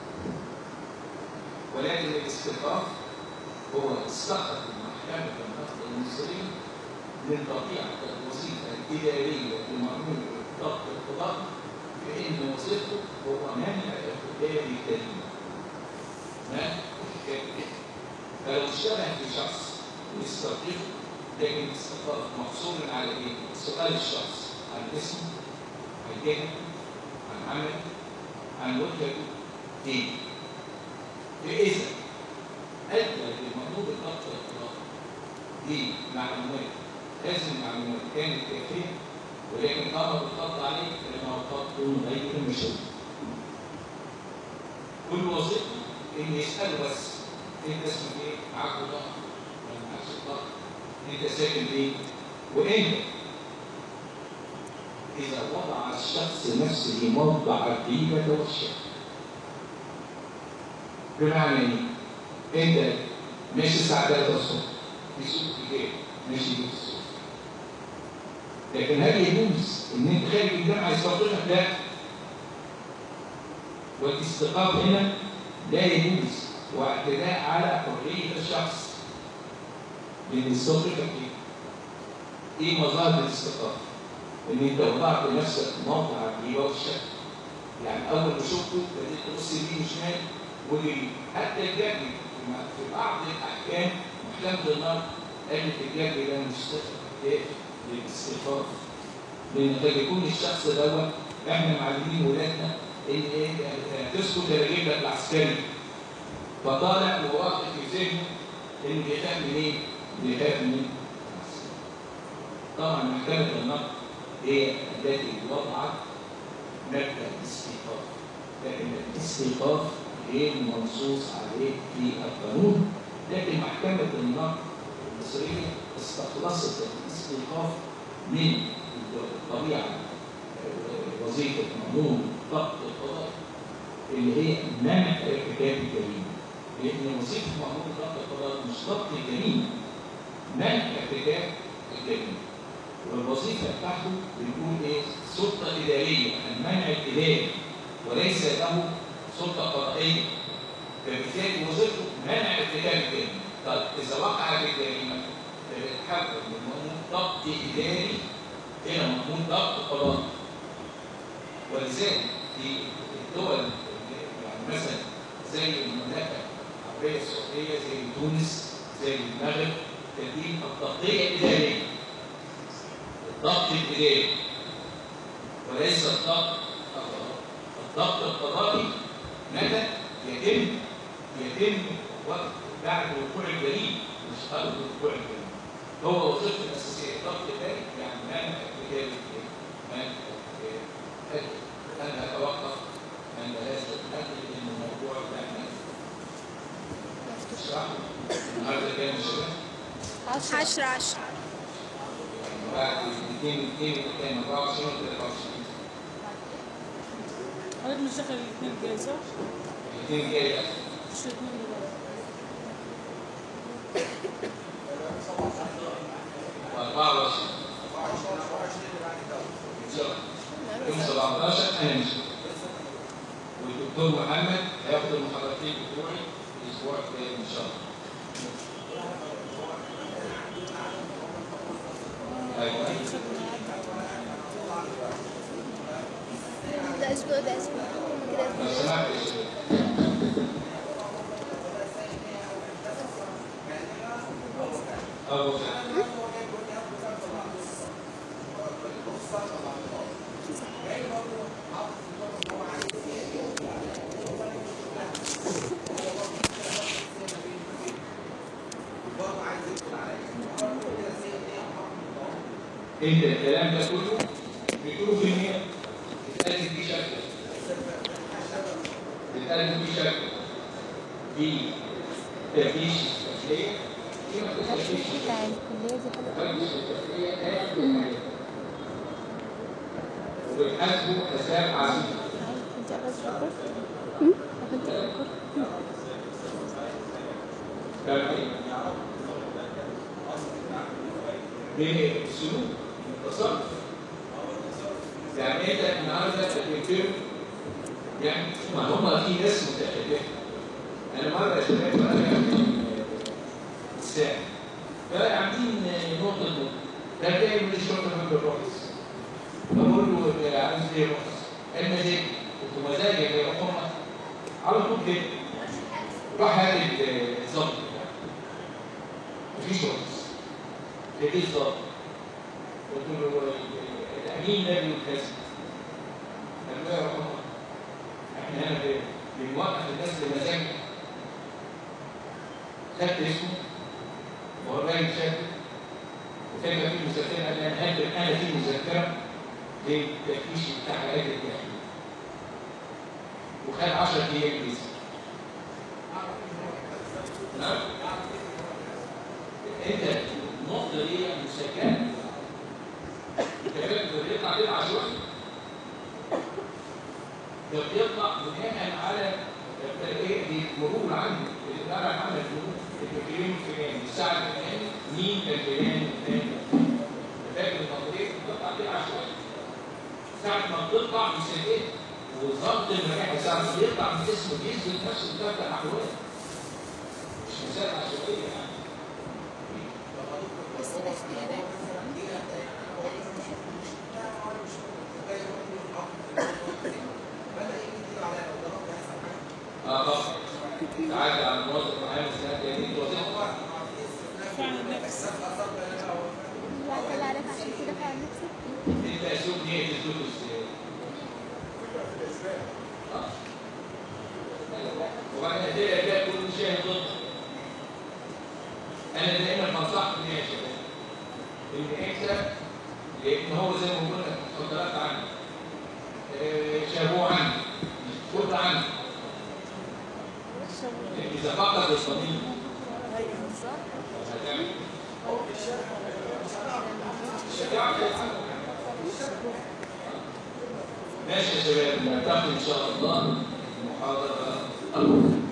ولكن الاستيقاظ هو استخرج محكمه النقد المصريه من طبيعه الوظيفه الاداريه لمأمور ضبط القضاء بان وظيفته هو منع ارتكاب الجريمه. منع ارتكاب الجريمه. فلو اشتبه في شخص يستوقفه لكن الاستيقاظ مقصور على ايه؟ سؤال الشخص عن اسمه، عن جهته، عن عمله، عن وجهته ايه؟ فاذا ادى لمطلوب الضبط القضاء دي معلومات، هذه المعلومات كانت كافيه ولكن امر الخط عليه لانه خط غير مشروع. كل وظيفته ان يساله بس انت اسمك ايه؟ معاك بطاقه ولا معاكش بطاقه؟ انت ساكن فين؟ وانت اذا وضع الشخص نفسه موضع الريبه والشك. بمعنى ايه؟ انت ماشي الساعه ثلاثة الصبح بيسوق في كام؟ ماشي بيه في الصبح. لكن هل يجوز ان انت خارج الجامعه يستوقفك؟ لا. والاستيقاظ هنا لا يجوز واعتداء على حريه الشخص. لان يستوقفك ايه؟ ايه مظاهر الاستيقاظ؟ ان انت وضعت لنفسك موضع الريبه والشك. يعني اول ما شفته بديت تبص يمين وشمال وجري. حتى الجري في بعض الاحكام محكمه النار قالت الجري ده مش للاستيقاظ. لان قد يكون الشخص دوت احنا معلمين ولادنا ان ايه تسكت انا اجيب لك العسكري. فطالع وواقف في ذهنه ان بيخاف من ايه؟ بيخاف من العسكري. طبعا محكمه النار هي التي وضعت مبدا الاستيقاظ. لكن الاستيقاظ غير منصوص عليه في القانون. لكن محكمه النقد المصريه استخلصت الاستيقاظ من الطبيعه وظيفه مأمور ضبط القضاء اللي هي منع ارتكاب الجريمه. لان وظيفه مأمور ضبط القضاء مش ضبط الجريمه، منع ارتكاب الجريمه. والوظيفه بتاعته بنقول ايه؟ سلطه اداريه، المنع الاداري، وليس له سلطه قضائيه. فبالتالي وظيفته منع ارتكاب الجريمه. طيب اذا وقعت الجريمه فبتتحول من مأمور ضبط اداري الى مأمور ضبط قضائي. ولذلك في الدول يعني مثلا زي المملكه العربيه السعوديه، زي تونس، زي المغرب، تدين التغطيه الاداريه، الضبط الاداري وليس الضبط القضائي. الضبط القضائي متى يتم يتم وقت بعد وقوع الجريمه، مش قبل وقوع الجريمه. هو وظيفته الاساسيه الضبط الاداري، يعني منع ارتكاب الجريمه. أنا أتوقف أن لا يستطيع أن الموضوع ده اشرح النهارده كام الشباب؟ عشرة عشرة بعد اثنين اثنين كام أربعة وعشرين ولا ثلاثة وعشرين؟ حضرتك مش داخل الاثنين جاي صح؟ الاثنين جاي مش الاثنين دلوقتي. وأربعة وعشرين إن شاء الله. يوم سبعتاشر أنا مش والدكتور محمد هياخد المحاضرتين بتوعي الأسبوع الجاي إن شاء الله. أيوه ده اسبوع ده اسبوع كده لو سمحت يا شباب. أبو فهد. انت الكلام ده كله بتقوله في النية بتقلب فيه شكل بتقلب فيه شكل دي تفتيش تفلية دي ما تفتيش بتاع الكلية دي حلوة تفتيش التفلية وبتحاسبه حساب عزيز. انت قبلت الكل؟ قبلت الكل؟ فاهم ايه؟ من السلوك من التصرف. يعني انت النهارده بتنكر يعني ما هم في ناس متخلفه. انا مره يا شباب انا الساعه فعاملين نقطه نقطه ده جاي من الشرطه من الرئيس بقول له عايز ايه رخص؟ المزاج كنت مزاج يا حكومه على طول كده راح هات الظابط مفيش رخص ليه الظابط؟ قلت له الامين ده بيتكسب قال له يا حكومه احنا هنا بنوقف الناس بمزاجنا. خدت اسمه والراجل شافه وكان في مذكره قال انا هقدم انا في مذكره للتفتيش بتاع علاج الداخلي وخد عشرة ايام بس. نعم انت النقطه دي مسجله الكلام بيطلع كده عشوائي ده بيطلع بناء على ايه دي مرور عنه الاداره عملت مرور الفلان الفلاني الساعه الفلانيه مين كان فلان الفلاني فاكر التقرير بتطلع كده عشوائي ساعه ما بتطلع مسجله وظبط المراجع ساعه ما بيطلع من اسمه بيثبت نفسه بتاعت الاحوال مش مساله عشوائيه يعني بس بس كده اه طبعا تعالى على الموظف معانا السنه الجايه وظيفه فعلا نفس لا طلع عليك عشان كده فعلا نفسك انت اسلوب نيه تسلوك ازاي؟ اه وبعدين هتلاقي ده كل شيء ضد. انا دايما بنصحكم ايه يا شباب؟ ان انت لان هو زي ما قلنا اتفضلت عنه شابوه عنه خد عنه اذا فقد الصميم هتعمل ماشي يا شباب نلتقي ان شاء الله المحاضره الأولى.